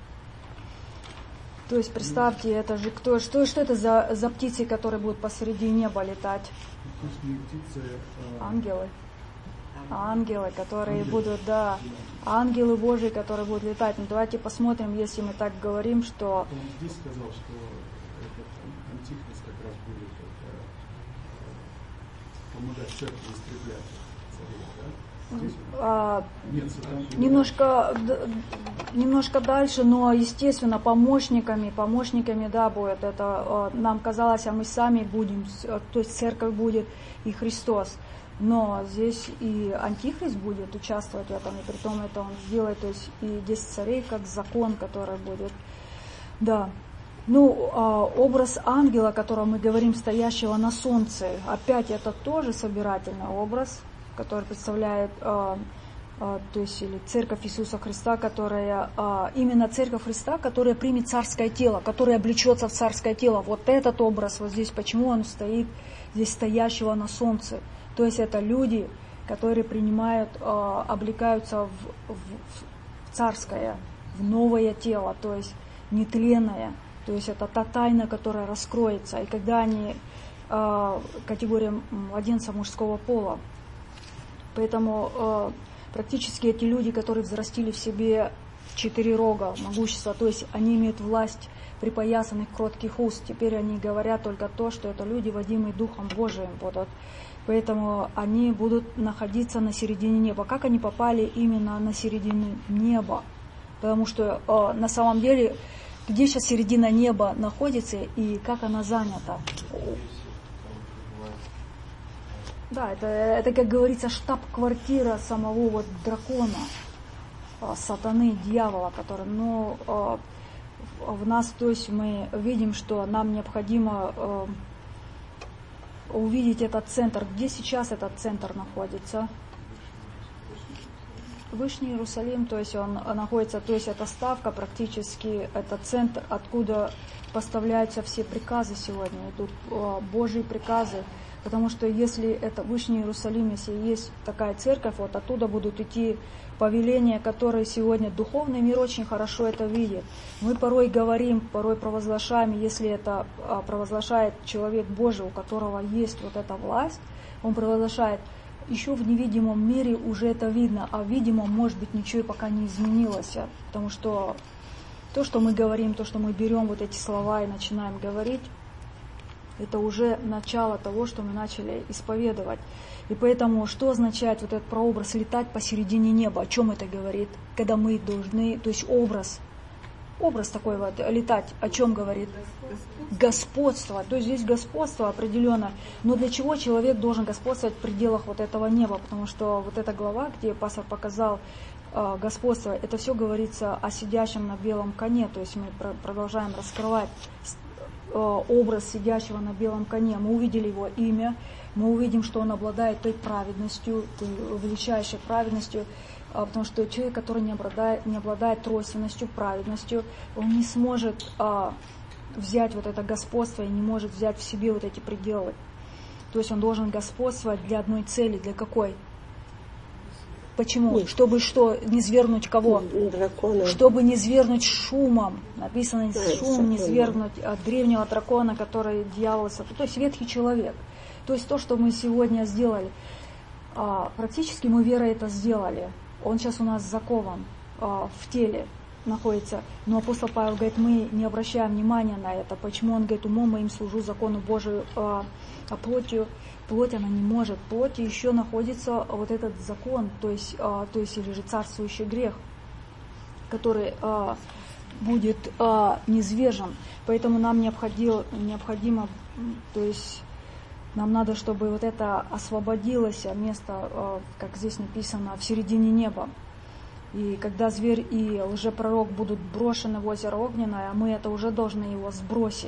То есть, представьте, это же кто, что, что это за, за птицы, которые будут посреди неба летать? Птицы, а... Ангелы. Ангелы, которые Ангелы. будут, да, ангелы Божьи, которые будут летать. Ну, давайте посмотрим, если мы так говорим, что... Он здесь сказал, что этот антихрист как раз будет это, помогать церкви истреблять царей, да? Здесь он? А, Нет, сатана. немножко, д- немножко дальше, но, естественно, помощниками, помощниками, да, будет это, э, нам казалось, а мы сами будем, э, то есть церковь будет и Христос. Но здесь и антихрист будет участвовать в этом, и при том это он сделает, то есть и десять царей, как закон, который будет. Да. Ну, а, образ ангела, о котором мы говорим, стоящего на солнце, опять это тоже собирательный образ, который представляет, а, а, то есть или церковь Иисуса Христа, которая, а, именно церковь Христа, которая примет царское тело, которая облечется в царское тело. Вот этот образ вот здесь, почему он стоит здесь стоящего на солнце. То есть это люди, которые принимают, э, облекаются в, в, в царское, в новое тело, то есть нетленное. То есть это та тайна, которая раскроется. И когда они э, категория младенца мужского пола. Поэтому э, практически эти люди, которые взрастили в себе четыре рога могущества, то есть они имеют власть припоясанных кротких уст. Теперь они говорят только то, что это люди, водимые Духом Божиим будут. Поэтому они будут находиться на середине неба. Как они попали именно на середину неба? Потому что э, на самом деле, где сейчас середина неба находится и как она занята? Да, это, это как говорится, штаб-квартира самого вот дракона, э, сатаны, дьявола, который, ну, э, в нас, то есть мы видим, что нам необходимо э, увидеть этот центр. Где сейчас этот центр находится? Вышний Иерусалим, то есть он находится, то есть это ставка практически, это центр, откуда поставляются все приказы сегодня, идут э, Божьи приказы, потому что если это Вышний Иерусалим, если есть такая церковь, вот оттуда будут идти повеления, которые сегодня духовный мир очень хорошо это видит. Мы порой говорим, порой провозглашаем, если это э, провозглашает человек Божий, у которого есть вот эта власть, он провозглашает. Еще в невидимом мире уже это видно, а в видимом, может быть, ничего и пока не изменилось. Потому что то, что мы говорим, то, что мы берем вот эти слова и начинаем говорить, это уже начало того, что мы начали исповедовать. И поэтому, что означает вот этот прообраз летать посередине неба? О чем это говорит? Когда мы должны, то есть образ, образ такой вот, летать, о чем говорит? Господство. То есть здесь господство определенно. Но для чего человек должен господствовать в пределах вот этого неба? Потому что вот эта глава, где пастор показал э, господство, это все говорится о сидящем на белом коне. То есть мы про- продолжаем раскрывать э, образ сидящего на белом коне. Мы увидели его имя, мы увидим, что он обладает той праведностью, той величайшей праведностью. Потому что человек, который не обладает, не обладает тройственностью, праведностью, он не сможет а, взять вот это господство и не может взять в себе вот эти пределы. То есть он должен господствовать для одной цели. Для какой? Почему? Нет. Чтобы что? Не свергнуть кого? Дракона. Чтобы не свергнуть шумом. Написано, да, шум, не свергнуть от древнего дракона, который дьявол, то есть ветхий человек. То есть то, что мы сегодня сделали. А, практически мы верой это сделали. Он сейчас у нас закован а, в теле находится. Но апостол Павел говорит, мы не обращаем внимания на это. Почему? Он говорит, умом моим служу закону Божию, а, а плотью, плоть она не может. В плоти еще находится вот этот закон, то есть, а, то есть или же царствующий грех, который а, будет а, низвержен. Поэтому нам необходимо, необходимо, то есть нам надо, чтобы вот это освободилось место, как здесь написано, в середине неба. И когда зверь и лжепророк будут брошены в озеро огненное, мы это уже должны его сбросить.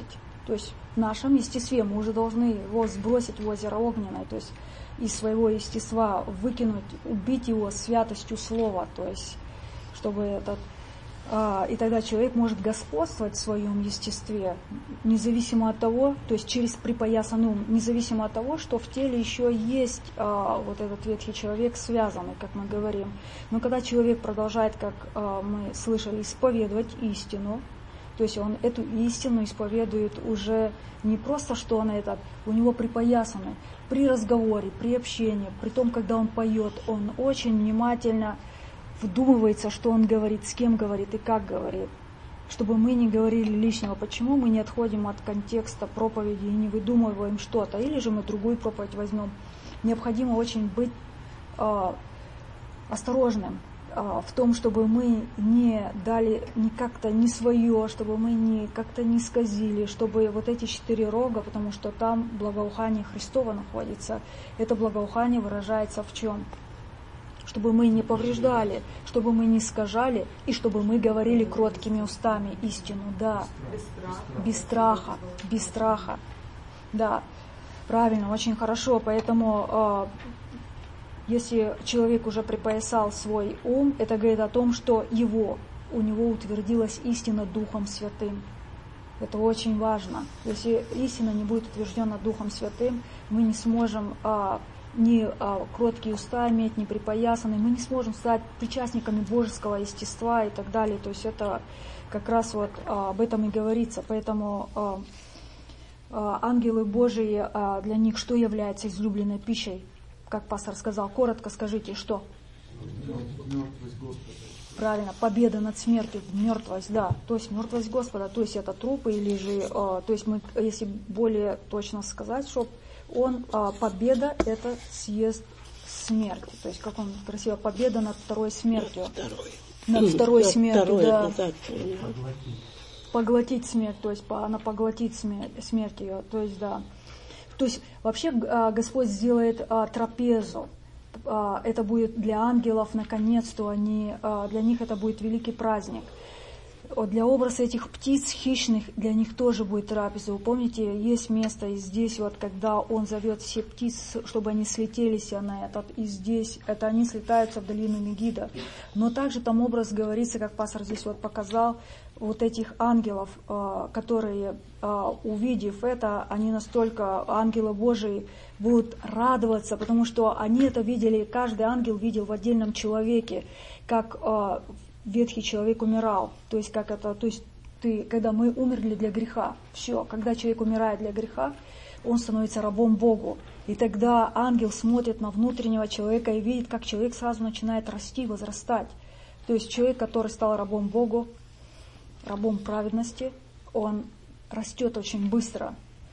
То есть в нашем естестве мы уже должны его сбросить в озеро огненное, то есть из своего естества выкинуть, убить его святостью слова, то есть чтобы этот... А, и тогда человек может господствовать в своем естестве, независимо от того, то есть через припоясанный ум, независимо от того, что в теле еще есть а, вот этот ветхий человек связанный, как мы говорим. Но когда человек продолжает, как а, мы слышали, исповедовать истину, то есть он эту истину исповедует уже не просто, что он это, у него припоясаны, при разговоре, при общении, при том, когда он поет, он очень внимательно вдумывается, что он говорит, с кем говорит и как говорит, чтобы мы не говорили лишнего. Почему мы не отходим от контекста проповеди и не выдумываем что-то, или же мы другую проповедь возьмем. Необходимо очень быть э, осторожным э, в том, чтобы мы не дали ни как-то не свое, чтобы мы не как-то не сказили, чтобы вот эти четыре рога, потому что там благоухание Христово находится, это благоухание выражается в чем? Чтобы мы не повреждали, чтобы мы не искажали, и чтобы мы говорили кроткими устами истину, да, без страха, без страха, без страха. Да, правильно, очень хорошо, поэтому э, если человек уже припоясал свой ум, это говорит о том, что его, у него утвердилась истина Духом Святым. Это очень важно. Если истина не будет утверждена Духом Святым, мы не сможем... Э, ни а, кроткие уста иметь, ни припоясанные, мы не сможем стать причастниками божеского естества и так далее. То есть это как раз вот а, об этом и говорится. Поэтому а, а, ангелы Божии, а, для них что является излюбленной пищей? Как пастор сказал, коротко скажите, что? Мертвость Господа. Правильно, победа над смертью, мертвость, да. То есть мертвость Господа, то есть это трупы или же, а, то есть мы, если более точно сказать, что он, а, победа, это съест смерть. То есть, как он красиво, победа над второй смертью. Второй. Над второй да, смертью, второе, да. да. Поглотить смерть, то есть она поглотит смерть, смерть ее. То есть, да. То есть, вообще а, Господь сделает а, трапезу. А, это будет для ангелов, наконец-то, они, а, для них это будет великий праздник. Для образа этих птиц хищных, для них тоже будет трапеза. Вы помните, есть место и здесь, вот, когда он зовет все птиц, чтобы они слетелись на этот, и здесь, это они слетаются в долину Мегидо. Но также там образ говорится, как пастор здесь вот показал, вот этих ангелов, которые, увидев это, они настолько, ангелы Божии, будут радоваться, потому что они это видели, каждый ангел видел в отдельном человеке, как ветхий человек умирал, то есть как это, то есть ты, когда мы умерли для греха, все, когда человек умирает для греха, он становится рабом Богу, и тогда ангел смотрит на внутреннего человека и видит, как человек сразу начинает расти, возрастать. То есть человек, который стал рабом Богу, рабом праведности, он растет очень быстро,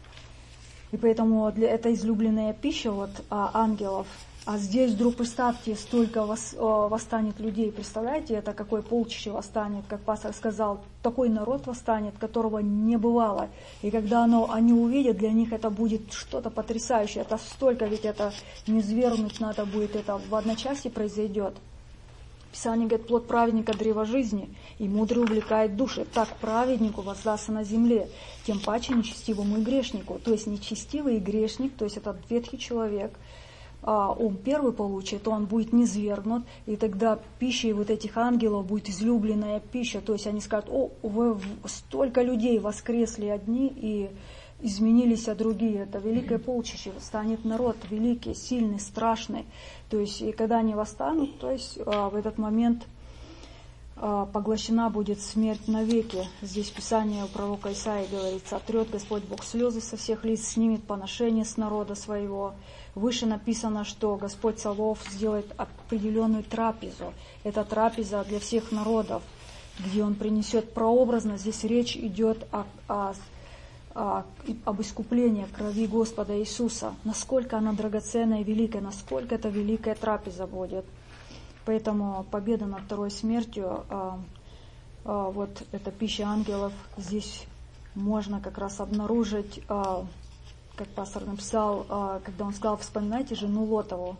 и поэтому для это излюбленная пища вот а, ангелов. А здесь вдруг, представьте, столько вос, о, восстанет людей. Представляете, это какое полчище восстанет, как пастор сказал, такой народ восстанет, которого не бывало. И когда оно, они увидят, для них это будет что-то потрясающее. Это столько, ведь это не свергнуть надо будет, это в одночасье произойдет. Писание говорит, плод праведника древо жизни, и мудрый увлекает души. Так праведнику воздастся на земле, тем паче нечестивому и грешнику. То есть нечестивый и грешник, то есть этот ветхий человек, он первый получит, он будет низвергнут, и тогда пищей вот этих ангелов будет излюбленная пища, то есть они скажут, о, вы, столько людей воскресли одни и изменились, а другие, это великое полчище, станет народ великий, сильный, страшный, то есть и когда они восстанут, то есть в этот момент поглощена будет смерть навеки. Здесь в Писании у пророка Исаии говорится, отрет Господь Бог слезы со всех лиц, снимет поношение с народа своего. Выше написано, что Господь Саваоф сделает определенную трапезу. Это трапеза для всех народов, где Он принесет прообразно. Здесь речь идет о, о, о, об искуплении крови Господа Иисуса. Насколько она драгоценная и великая, насколько это великая трапеза будет. Поэтому победа над второй смертью, а, а, вот эта пища ангелов, здесь можно как раз обнаружить, а, как пастор написал, а, когда он сказал, вспоминайте жену Лотову.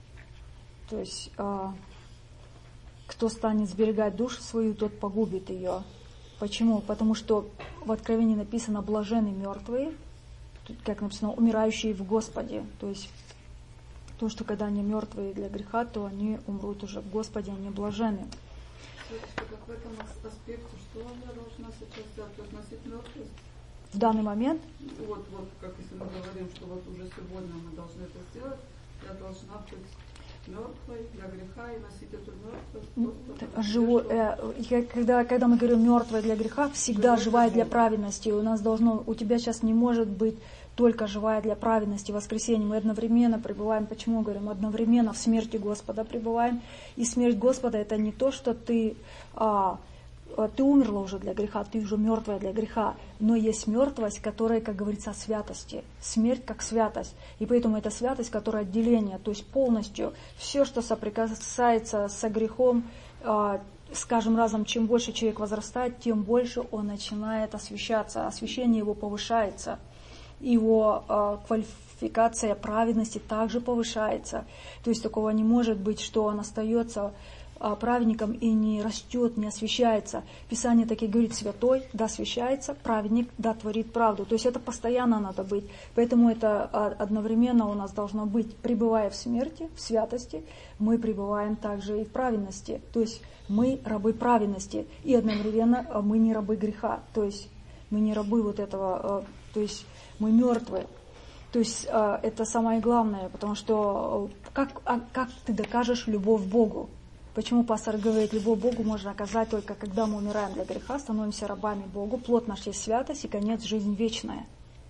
То есть, а, кто станет сберегать душу свою, тот погубит ее. Почему? Потому что в Откровении написано «блаженны мертвые», как написано, умирающие в Господе. То есть то, что когда они мертвые для греха, то они умрут уже в Господе, они блаженны. Как в этом аспекте, что я должна сейчас делать, относить мертвость? В данный момент? Вот, вот, как если мы говорим, что вот уже сегодня мы должны это сделать, я должна быть мертвой для греха и носить эту мертвость. Живу, э, когда, когда мы говорим мертвая для греха, всегда живая, живая для праведности. У нас должно, у тебя сейчас не может быть только живая для праведности. В воскресенье мы одновременно пребываем. Почему говорим? Одновременно в смерти Господа пребываем. И смерть Господа это не то, что ты, а, ты умерла уже для греха, ты уже мертвая для греха. Но есть мертвость, которая, как говорится, о святости. Смерть как святость. И поэтому это святость, которая отделение. То есть полностью все, что соприкасается со грехом, а, скажем разом, чем больше человек возрастает, тем больше он начинает освящаться. Освящение его повышается. Его э, квалификация праведности также повышается. То есть такого не может быть, что он остается э, праведником и не растет, не освящается. Писание таки говорит: святой да освящается, праведник да творит правду. То есть это постоянно надо быть. Поэтому это э, одновременно у нас должно быть, пребывая в смерти, в святости, мы пребываем также и в праведности. То есть мы рабы праведности, и одновременно э, мы не рабы греха. То есть мы не рабы вот этого, э, то есть мы мертвые. То есть э, это самое главное, потому что э, как, а, как ты докажешь любовь к Богу? Почему пастор говорит, любовь к Богу можно оказать только когда мы умираем для греха, становимся рабами Богу, плод наш есть святость и конец жизнь вечная.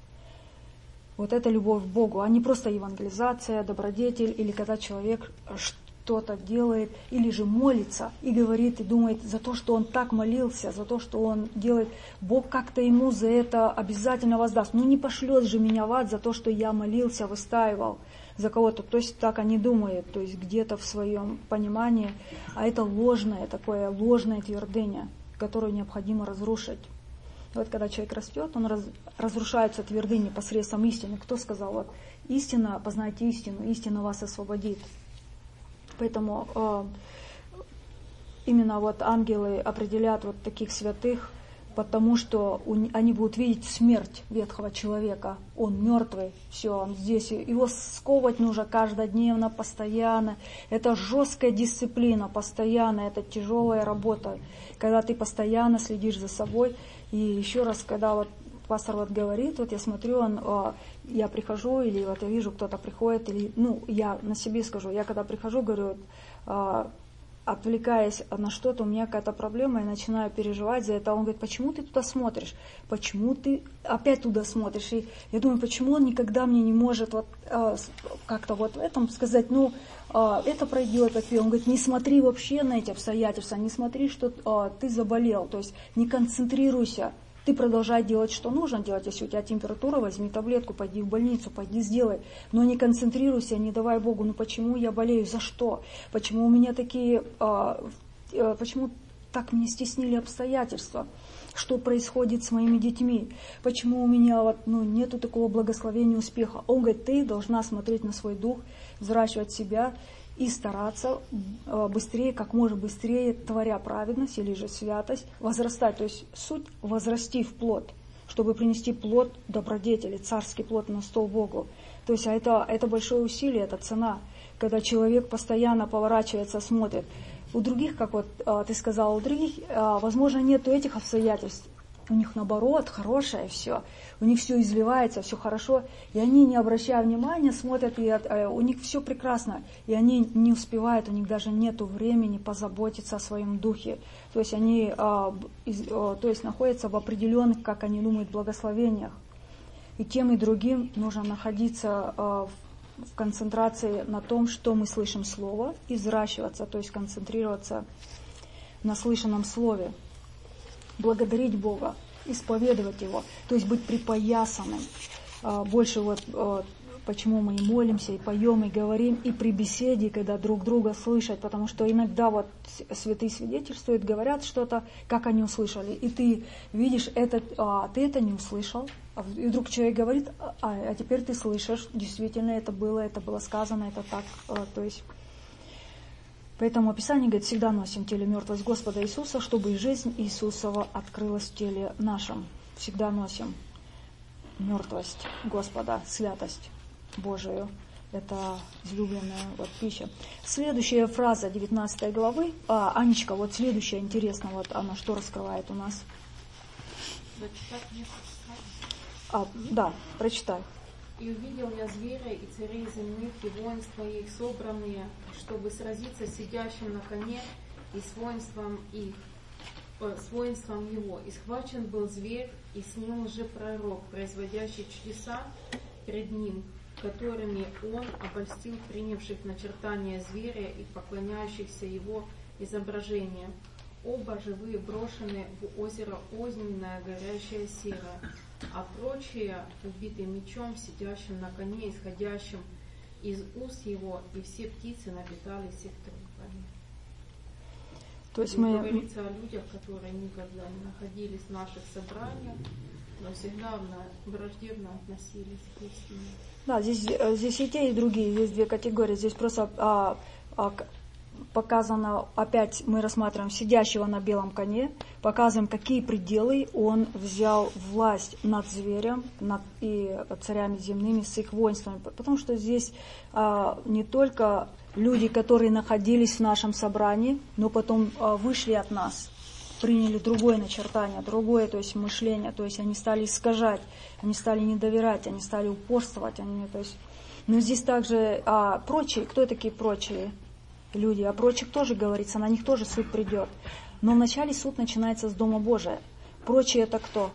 Вот это любовь к Богу, а не просто евангелизация, добродетель, или когда человек что-то делает, или же молится и говорит, и думает за то, что он так молился, за то, что он делает, Бог как-то ему за это обязательно воздаст. Ну не пошлет же меня в ад за то, что я молился, выстаивал за кого-то. То есть так они думают, то есть где-то в своем понимании, а это ложное такое, ложная твердыня, которую необходимо разрушить. И вот когда человек растет, он раз, разрушается твердыни посредством истины. Кто сказал? Вот, истина, познайте истину, истина вас освободит. Поэтому э, именно вот ангелы определят вот таких святых, потому что у, они будут видеть смерть ветхого человека. Он мертвый, все, он здесь. Его сковывать нужно каждодневно, постоянно. Это жесткая дисциплина, постоянно, это тяжелая работа. Когда ты постоянно следишь за собой. И еще раз, когда вот пастор вот говорит, вот я смотрю, он, э, я прихожу, или вот я вижу, кто-то приходит, или, ну, я на себе скажу, я когда прихожу, говорю, э, отвлекаясь на что-то, у меня какая-то проблема, я начинаю переживать за это. Он говорит, почему ты туда смотришь? Почему ты опять туда смотришь? И я думаю, почему он никогда мне не может вот э, как-то вот в этом сказать, ну, э, это пройдет, так. Он говорит, не смотри вообще на эти обстоятельства, не смотри, что э, ты заболел, то есть не концентрируйся. Ты продолжай делать, что нужно делать. Если у тебя температура, возьми таблетку, пойди в больницу, пойди сделай. Но не концентрируйся, не давай Богу, ну почему я болею, за что? Почему у меня такие, а, а, почему так меня стеснили обстоятельства? Что происходит с моими детьми? Почему у меня вот, ну, нету такого благословения, успеха? Он говорит, ты должна смотреть на свой дух, взращивать себя и стараться быстрее, как можно быстрее, творя праведность или же святость, возрастать. То есть суть возрасти в плод, чтобы принести плод добродетели, царский плод на стол Богу. То есть а это, это большое усилие, это цена, когда человек постоянно поворачивается, смотрит. У других, как вот а, ты сказала, у других, а, возможно, нету этих обстоятельств. У них наоборот, хорошее все. У них все изливается, все хорошо. И они, не обращая внимания, смотрят, и э, у них все прекрасно. И они не успевают, у них даже нету времени позаботиться о своем духе. То есть они э, из, э, то есть находятся в определенных, как они думают, благословениях. И тем и другим нужно находиться э, в, в концентрации на том, что мы слышим слово, и взращиваться, то есть концентрироваться на слышанном слове. Благодарить Бога, исповедовать Его, то есть быть припоясанным. Больше вот почему мы и молимся, и поем, и говорим, и при беседе, когда друг друга слышать, потому что иногда вот святые свидетельствуют, говорят что-то, как они услышали, и ты видишь, это, а, ты это не услышал, и вдруг человек говорит, а, а теперь ты слышишь, действительно это было, это было сказано, это так, а, то есть Поэтому Писание говорит, всегда носим в теле мертвость Господа Иисуса, чтобы и жизнь Иисусова открылась в теле нашем. Всегда носим мертвость Господа, святость Божию. Это излюбленная вот пища. Следующая фраза девятнадцатой главы. А, Анечка, вот следующая интересно, вот она что раскрывает у нас? А, да, прочитай. «И увидел я зверя и царей земных, и воинства их собранные, чтобы сразиться с сидящим на коне и с воинством их, э, с воинством его. И схвачен был зверь, и с ним лжепророк, производящий чудеса пред ним, которыми он обольстил принявших начертания зверя и поклоняющихся его изображениям. Оба живые брошены в озеро огненное, горящее серое, а прочие убиты мечом, сидящим на коне, исходящим из уст его, и все птицы напитались их трупами». То есть Тут мы... говорится о людях, которые никогда не находились в наших собраниях, но всегда враждебно относились к истине. Да, здесь, здесь и те, и другие, есть две категории. Здесь просто а, а, показано, опять мы рассматриваем сидящего на белом коне, показываем, какие пределы он взял власть над зверем над, и царями земными с их воинствами. Потому что здесь а, не только люди, которые находились в нашем собрании, но потом а, вышли от нас, приняли другое начертание, другое, то есть мышление, то есть они стали искажать, они стали не доверять, они стали упорствовать, они, то есть, но здесь также а, прочие, кто такие прочие люди, о прочих тоже говорится, на них тоже суд придет, но вначале суд начинается с Дома Божия. Прочие это кто?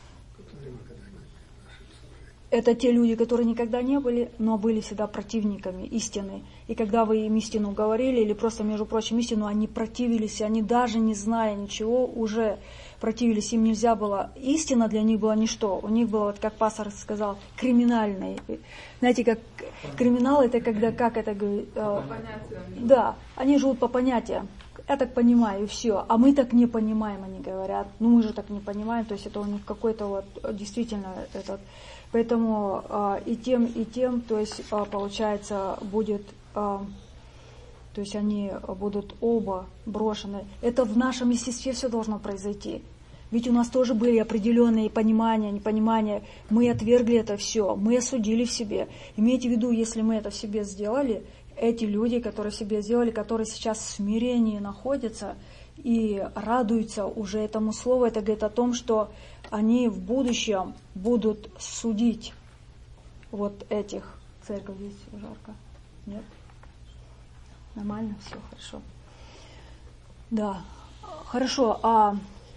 Это те люди, которые никогда не были, но были всегда противниками истины. И когда вы им истину говорили, или просто, между прочим, истину, они противились, они даже не зная ничего, уже противились. Им нельзя было, истина для них была ничто. У них было, вот как пастор сказал, криминальный. Знаете, как криминал, это когда, как это говорит? Э, да, они живут по понятиям. Я так понимаю, и все. А мы так не понимаем, они говорят. Ну, мы же так не понимаем. То есть это у них какой-то вот, действительно, этот... Поэтому э, и тем, и тем, то есть, э, получается, будет, э, то есть они будут оба брошены. Это в нашем естестве все должно произойти. Ведь у нас тоже были определенные понимания, непонимания. Мы отвергли это все, мы осудили в себе. Имейте в виду, если мы это в себе сделали, эти люди, которые в себе сделали, которые сейчас в смирении находятся и радуются уже этому слову, это говорит о том, что они в будущем будут судить вот этих. Церковь здесь жарко? Нет? Нормально? Все хорошо. Да. Хорошо. А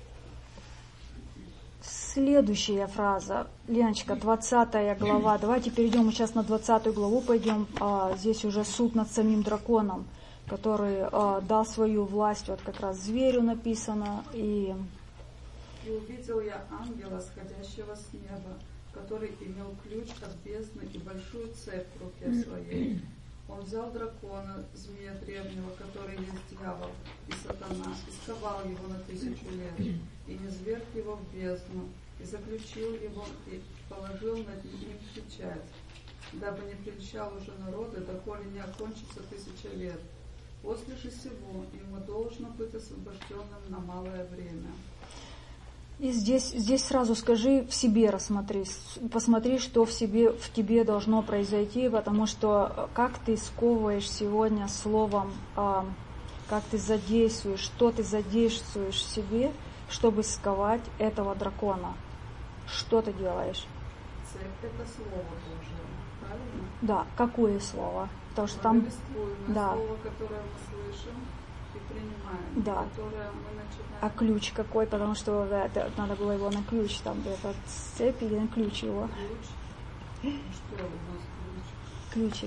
следующая фраза. Леночка, двадцатая глава. Давайте перейдем сейчас на двадцатую главу, пойдем. А, здесь уже суд над самим драконом, который а, дал свою власть, вот как раз зверю написано, и... И увидел я ангела, сходящего с неба, который имел ключ от бездны и большую цепь в руке своей. Он взял дракона, змея древнего, который есть дьявол и сатана, и сковал его на тысячу лет, и низверг его в бездну, и заключил его, и положил над ним печать, дабы не прельщал уже народы, доколе не окончится тысяча лет. После же сего ему должно быть освобожденным на малое время. И здесь, здесь сразу скажи, в себе рассмотри, посмотри, что в себе, в тебе должно произойти, потому что как ты сковываешь сегодня словом, а, как ты задействуешь, что ты задействуешь в себе, чтобы сковать этого дракона. Что ты делаешь? Цепь — это слово Божие, правильно? Да, какое слово? Потому что там... Да. Слово, которое мы слышим и принимаем, да. Которое мы начинаем... А ключ какой? Потому что да, это, надо было его на ключ, там этот цепь или на ключ его. Ключ? Что у нас ключ? Ключик.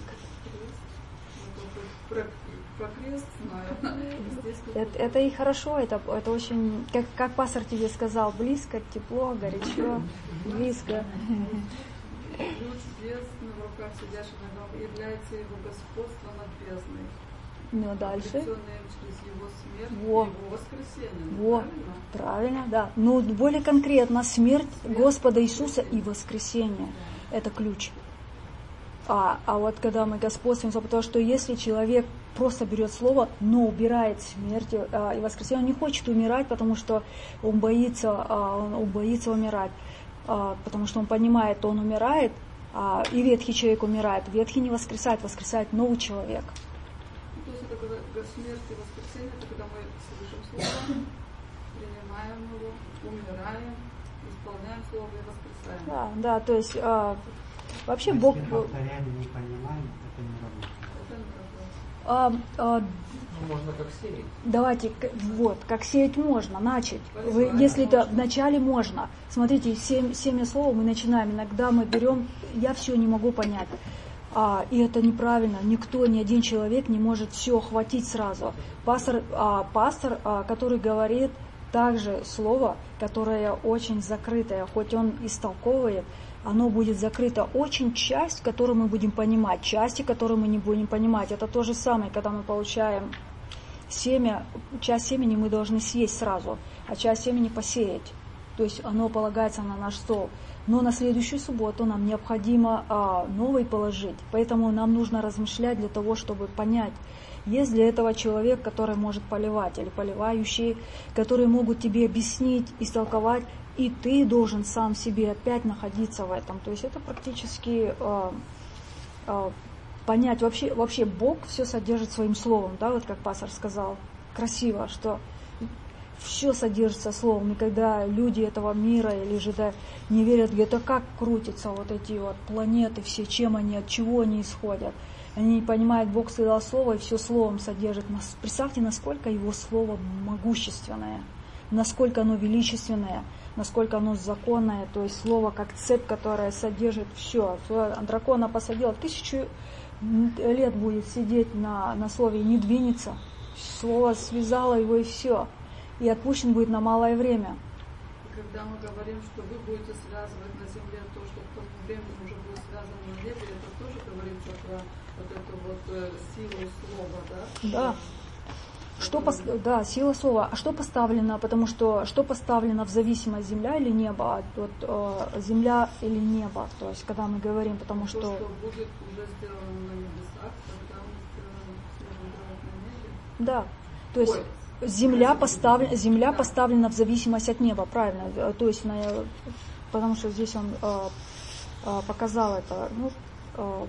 Про, про крест знаю. Это, это и хорошо, это, это очень, как, как пастор тебе сказал, близко, тепло, горячо, близко. Ключ бездны в руках сидящего на нем является его господство над бездной. Ну, дальше. Через его смерть Во. и его воскресение. Во. Правильно? Правильно, да. Но более конкретно, смерть Господа Иисуса и воскресение. Это ключ. А, а вот когда мы господствуем, потому что если человек просто берет слово, но убирает смерть и воскресение. Он не хочет умирать, потому что он боится, он боится умирать, потому что он понимает, что он умирает, и ветхий человек умирает. Ветхий не воскресает, воскресает новый человек. То есть это когда смерть и воскресение, это когда мы слышим слово, принимаем его, умираем, исполняем слово и воскресаем. Да, да, то есть а, вообще если Бог... повторяем, не понимаем, это не работает. Это не работает. А, а, Ну, можно как сеять. давайте, вот, как сеять можно, начать. Вы, если это вначале можно. Смотрите, семь, семя слова мы начинаем. Иногда мы берем, я все не могу понять. А, и это неправильно. Никто, ни один человек не может все охватить сразу. Пастор, а, пастор а, который говорит также слово, которое очень закрытое, хоть он истолковывает, оно будет закрыто. Очень часть, которую мы будем понимать, части, которую мы не будем понимать. Это то же самое, когда мы получаем семя, часть семени мы должны съесть сразу, а часть семени посеять. То есть оно полагается на наш стол. Но на следующую субботу нам необходимо а, новый положить. Поэтому нам нужно размышлять для того, чтобы понять, есть для этого человек, который может поливать, или поливающие, которые могут тебе объяснить, истолковать, и ты должен сам себе опять находиться в этом. То есть это практически э, э, понять. Вообще, вообще Бог все содержит своим словом, да, вот как пастор сказал. Красиво, что все содержится словом. И когда люди этого мира или же да, не верят, это как крутятся вот эти вот планеты, все, чем они, от чего они исходят. Они не понимают, Бог сказал слово, и все словом содержит. Представьте, насколько его слово могущественное, насколько оно величественное, насколько оно законное, то есть слово как цепь, которая содержит все. Дракона посадил, тысячу лет будет сидеть на, на слове и не двинется. Слово связало его и все. И отпущен будет на малое время. Когда мы говорим, что вы будете связывать на земле то, что в том времени уже будет связано на небе, это тоже говорится про вот эту вот э, силу слова, да? Да. Что пос... Да, сила слова. А что поставлено? Потому что что поставлено в зависимость, земля или небо? Вот, э, земля или небо? То есть, когда мы говорим, потому то, что... что будет уже сделано на небесах, когда мы сможем делать на небе. Да. То есть Ой. земля, поставлена, земля Да. поставлена в зависимость от неба, правильно? То есть, на... потому что здесь он э, э, показал это. Ну, э,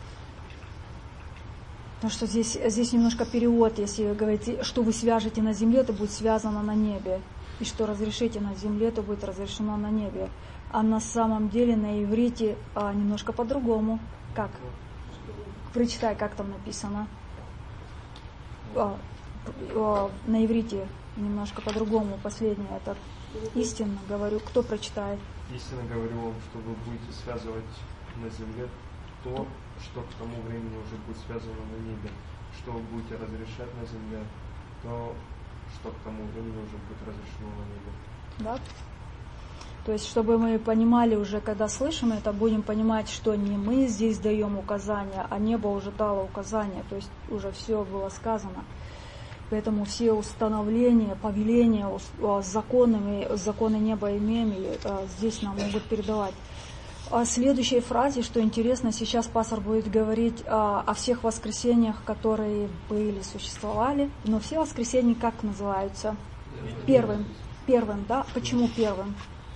Потому что здесь, здесь немножко перевод, если вы говорите, что вы свяжете на земле, то будет связано на небе. И что разрешите на земле, то будет разрешено на небе. А на самом деле на иврите а, немножко по-другому. Как? Прочитай, как там написано. А, а, на иврите немножко по-другому. Последнее, это истинно говорю. Кто прочитает? Истинно говорю вам, что вы будете связывать на земле то, что к тому времени уже будет связано на небе, что вы будете разрешать на земле, то, что к тому времени уже будет разрешено на небе. Да? То есть, чтобы мы понимали уже, когда слышим это, будем понимать, что не мы здесь даем указания, а небо уже дало указания, то есть уже все было сказано. Поэтому все установления, повеления с законами, законы неба имеем, и здесь нам могут передавать. О следующей фразе, что интересно, сейчас пастор будет говорить о, о всех воскресениях, которые были, существовали. Но все воскресения как называются? Первым. Первым, да? Почему первым?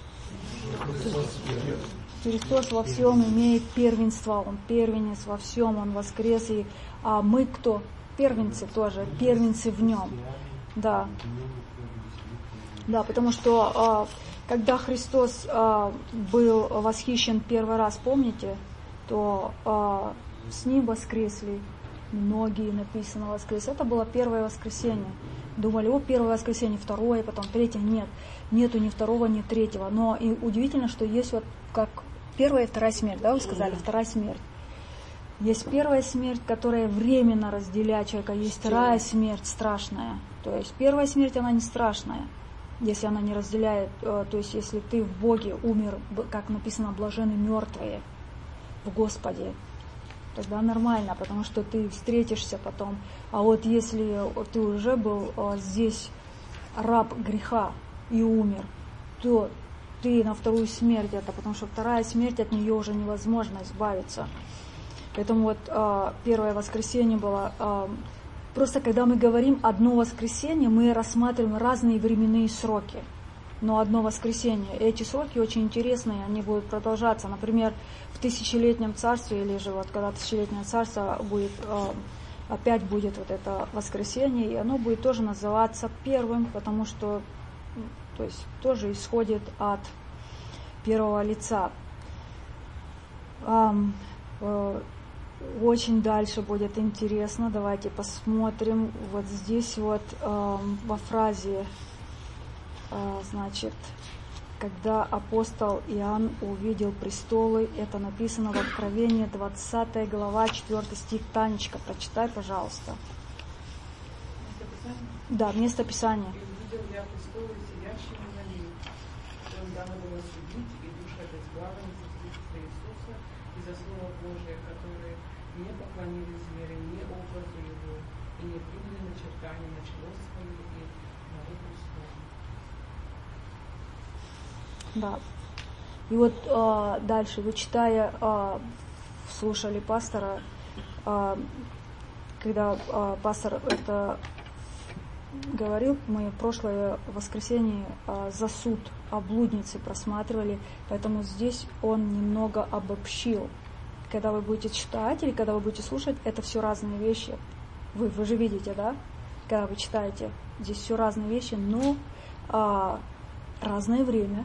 Христос во всем имеет первенство, Он первенец во всем, Он воскрес. И, а мы кто? Первенцы тоже, первенцы в Нем. Да. Да, потому что... Когда Христос э, был восхищен первый раз, помните, то э, с Ним воскресли, многие написано воскресли. Это было первое воскресенье. Думали, о, первое воскресенье, второе, потом третье. Нет, нету ни второго, ни третьего. Но и удивительно, что есть вот как первая и вторая смерть, да, вы сказали, вторая смерть. Есть первая смерть, которая временно разделяет человека, есть вторая смерть страшная. То есть первая смерть, она не страшная. Если она не разделяет, то есть если ты в Боге умер, как написано, блаженны мертвые в Господе, тогда нормально, потому что ты встретишься потом. А вот если ты уже был здесь раб греха и умер, то ты на вторую смерть это, потому что вторая смерть, от нее уже невозможно избавиться. Поэтому вот первое воскресенье было просто когда мы говорим одно воскресенье, мы рассматриваем разные временные сроки. Но одно воскресенье. Эти сроки очень интересные, они будут продолжаться. Например, в тысячелетнем царстве, или же вот когда тысячелетнее царство будет, опять будет вот это воскресенье, и оно будет тоже называться первым, потому что, то есть, тоже исходит от первого лица. Очень дальше будет интересно. Давайте посмотрим. Вот здесь вот во фразе, значит, когда апостол Иоанн увидел престолы, это написано в Откровении, двадцатая глава, четвёртый стих. Танечка, прочитай, пожалуйста. Да, место Писания. И увидел я престолы, сидящие на них, которым дано было судить, и душа безглавных за свидетельство Иисуса и за Слово Божие, которые не поклонились зверю, ни образу его, и не приняли начертания на чело свое и на руку свою. Да. И вот э, дальше, вы читая, э, слушали пастора, э, когда э, пастор это говорил, мы в прошлое воскресенье э, за суд о блуднице просматривали, поэтому здесь он немного обобщил. Когда вы будете читать или когда вы будете слушать, это все разные вещи. Вы, вы же видите, да? Когда вы читаете, здесь все разные вещи, но э, разное время.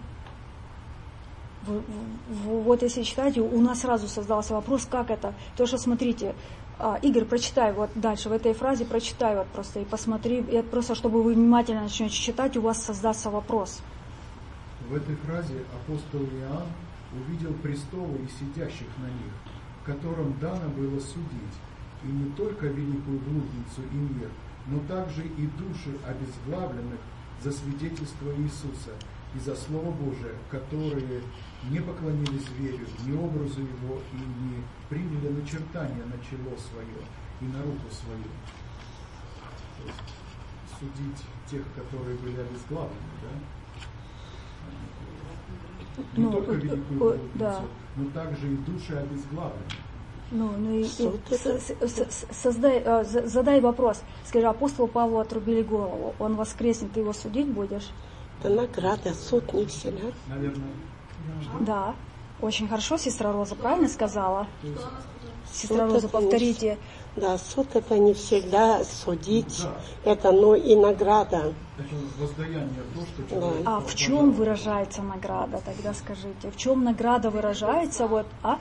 Вот если читаете, у нас сразу создался вопрос, как это? То, что смотрите, Игорь, прочитай вот дальше, в этой фразе прочитай вот просто и посмотри, и просто чтобы вы внимательно начнете читать, у вас создастся вопрос. В этой фразе апостол Иоанн увидел престолы и сидящих на них, которым дано было судить, и не только великую блудницу и мир, но также и души обезглавленных за свидетельство Иисуса и за Слово Божие, которые не поклонились зверю, ни образу его, и не приняли начертания на чело свое и на руку свою. То есть судить тех, которые были обезглавлены, да? Не ну, только великую блудницу, да. но также и души обезглавлены. Ну, ну и, и создай, задай вопрос. Скажи, апостолу Павлу отрубили голову, он воскреснет, ты его судить будешь? Это награда, суд не всегда. Наверное. Да, очень хорошо сестра Роза правильно сказала. Сестра суд Роза, повторите. Не, да, суд это не всегда судить, да. Это, но и награда. Это воздаяние то, что человек. А в чем выражается награда, тогда скажите? В чем награда выражается? Вот, а?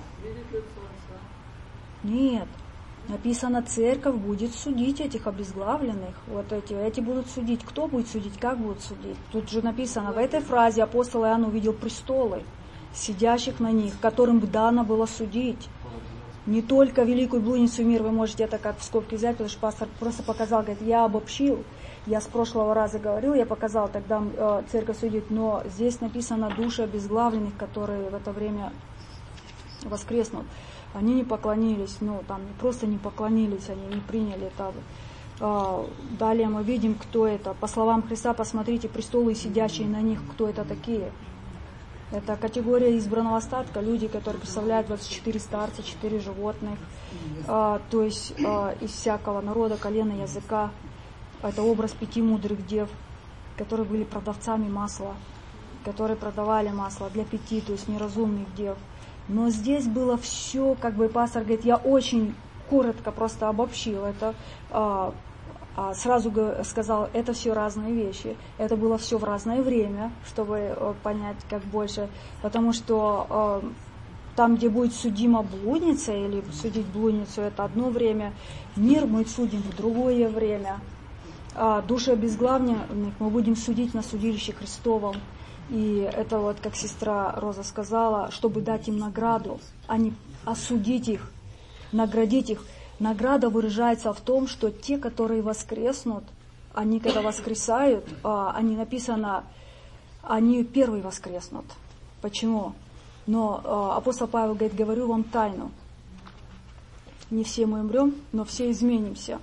Нет. Написано, церковь будет судить этих обезглавленных. Вот эти, эти будут судить. Кто будет судить, как будут судить? Тут же написано, в этой фразе апостол Иоанн увидел престолы, сидящих на них, которым дано было судить. Не только великую блудницу и мир, вы можете это как в скобке взять, потому что пастор просто показал, говорит, я обобщил, я с прошлого раза говорил, я показал, тогда э, церковь судит, но здесь написано души обезглавленных, которые в это время воскреснут. Они не поклонились, ну, там, не просто не поклонились, они не приняли это. Далее мы видим, кто это. По словам Христа, посмотрите, престолы и сидящие на них, кто это такие. Это категория избранного остатка, люди, которые представляют двадцать четыре старца, четыре животных, то есть из всякого народа, колена, языка. Это образ пяти мудрых дев, которые были продавцами масла, которые продавали масло для пяти, то есть неразумных дев. Но здесь было все, как бы пастор говорит, я очень коротко просто обобщил это, а, а сразу сказал, это все разные вещи, это было все в разное время, чтобы понять как больше, потому что а, там, где будет судима блудница или судить блудницу, это одно время, мир мы судим в другое время, а души обезглавленных мы будем судить на судилище Христовом. И это вот, как сестра Роза сказала, чтобы дать им награду, а не осудить их, наградить их. Награда выражается в том, что те, которые воскреснут, они когда воскресают, они написано, они первые воскреснут. Почему? Но апостол Павел говорит, говорю вам тайну. Не все мы умрем, но все изменимся.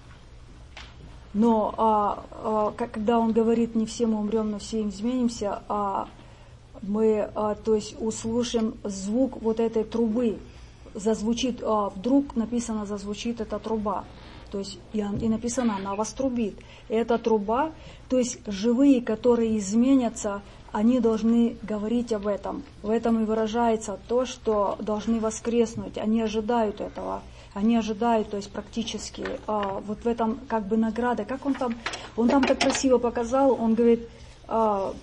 Но а, а, когда он говорит, не все мы умрем, но все изменимся, а, мы, а, то есть, услышим звук вот этой трубы, зазвучит, а, вдруг написано, зазвучит эта труба. То есть и, и написано, она вас трубит. И эта труба, то есть живые, которые изменятся, они должны говорить об этом. В этом и выражается то, что должны воскреснуть. Они ожидают этого. Они ожидают, то есть практически а, вот в этом как бы награда. Как он там, он там так красиво показал, он говорит, а,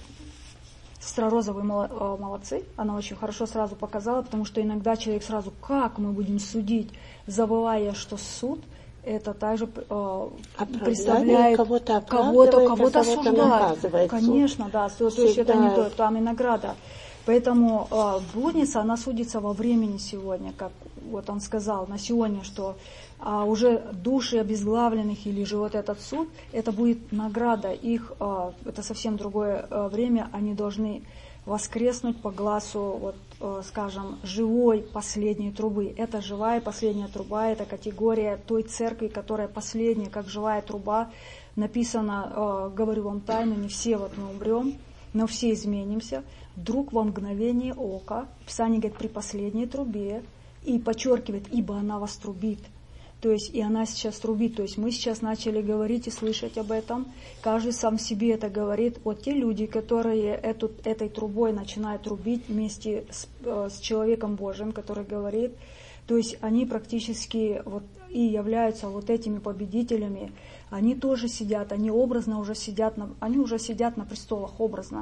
сестра Роза, вы молодцы, она очень хорошо сразу показала, потому что иногда человек сразу, как мы будем судить, забывая, что суд, это также э, представляет кого-то, кого-то, кого-то осуждает. Конечно, да, то, то есть это не то, там и награда. Поэтому э, блудница, она судится во времени сегодня, как вот он сказал, на сегодня, что а уже души обезглавленных или же вот этот суд, это будет награда их, э, это совсем другое э, время, они должны воскреснуть по глазу, вот, э, скажем, живой последней трубы. Это живая последняя труба, это категория той церкви, которая последняя, как живая труба. Написано, э, говорю вам тайну, не все вот мы умрем, но все изменимся. Вдруг во мгновение ока, Писание говорит, при последней трубе, и подчеркивает, ибо она вас трубит. То есть и она сейчас трубит. То есть мы сейчас начали говорить и слышать об этом. Каждый сам себе это говорит. Вот те люди, которые эту, этой трубой начинают трубить вместе с, с человеком Божьим, который говорит, то есть они практически вот и являются вот этими победителями. Они тоже сидят, они образно уже сидят, на, они уже сидят на престолах образно.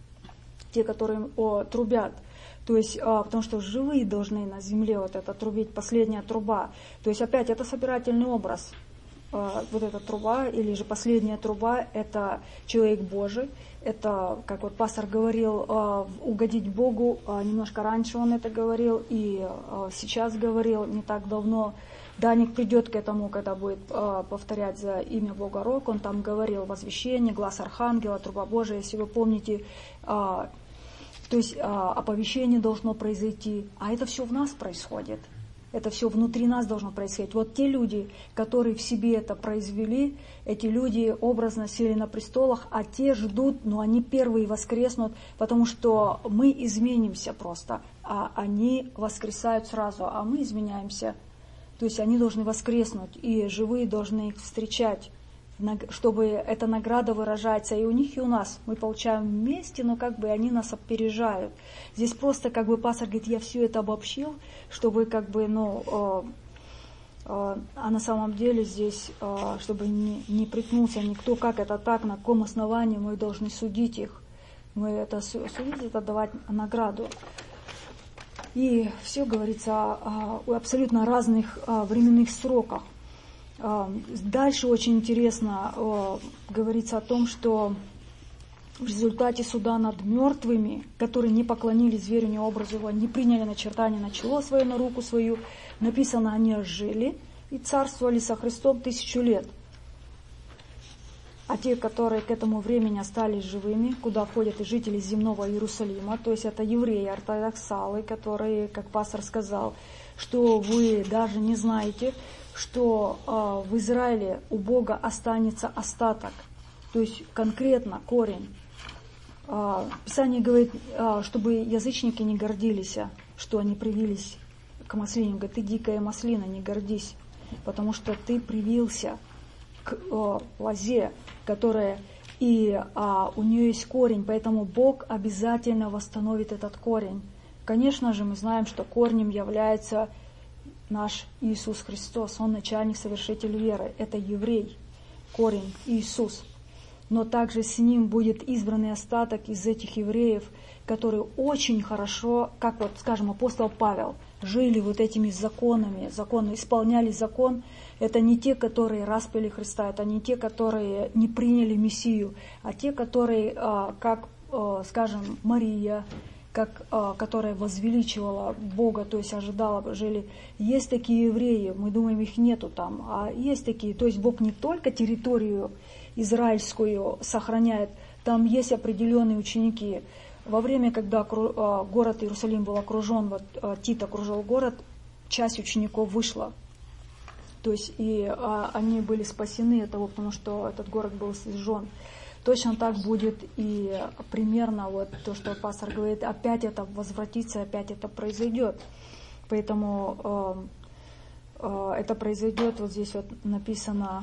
Те, которые о, трубят. То есть, а, потому что живые должны на земле вот это трубить, последняя труба. То есть опять это собирательный образ. А, вот эта труба или же последняя труба, это человек Божий. Это, как вот пастор говорил, а, угодить Богу. А, немножко раньше он это говорил и а, сейчас говорил, не так давно. Даник придет к этому, когда будет а, повторять за имя Бога Рок. Он там говорил возвещение, глаз архангела, труба Божия. Если вы помните, а, то есть а, оповещение должно произойти, а это все в нас происходит. Это все внутри нас должно происходить. Вот те люди, которые в себе это произвели, эти люди образно сели на престолах, а те ждут, но они первые воскреснут, потому что мы изменимся просто, а они воскресают сразу, а мы изменяемся. То есть они должны воскреснуть, и живые должны их встречать, чтобы эта награда выражается и у них, и у нас. Мы получаем вместе, но как бы они нас опережают. Здесь просто как бы пастор говорит, я все это обобщил, чтобы как бы, ну, э, э, а на самом деле здесь, э, чтобы не, не приткнулся никто, как это так, на каком основании мы должны судить их. Мы это судить, это давать награду. И все говорится о, о абсолютно разных о, временных сроках. Дальше очень интересно э, говорится о том, что в результате суда над мертвыми, которые не поклонились зверю, ни образу его, не приняли начертание на чело свое, на руку свою, написано, они ожили и царствовали со Христом тысячу лет. А те, которые к этому времени остались живыми, куда входят и жители земного Иерусалима, то есть это евреи, ортодоксалы, которые, как пастор сказал, что вы даже не знаете, что э, в Израиле у Бога останется остаток, то есть конкретно корень. Э, Писание говорит, э, чтобы язычники не гордились, что они привились к маслине. Он говорит, ты дикая маслина, не гордись, потому что ты привился к э, лозе, которая и э, у нее есть корень, поэтому Бог обязательно восстановит этот корень. Конечно же, мы знаем, что корнем является наш Иисус Христос, Он начальник, совершитель веры. Это еврей, корень Иисус. Но также с Ним будет избранный остаток из этих евреев, которые очень хорошо, как вот, скажем, апостол Павел, жили вот этими законами, законы, исполняли закон. Это не те, которые распяли Христа, это не те, которые не приняли Мессию, а те, которые, как, скажем, Мария, как, которая возвеличивала Бога, то есть ожидала, жили. Есть такие евреи, мы думаем, их нету там, а есть такие. То есть Бог не только территорию израильскую сохраняет, там есть определенные ученики. Во время, когда город Иерусалим был окружен, вот Тит окружил город, часть учеников вышла. То есть и они были спасены от того, потому что этот город был сожжен. Точно так будет и примерно вот то, что пастор говорит, опять это возвратится, опять это произойдет. Поэтому это произойдет, вот здесь вот написано,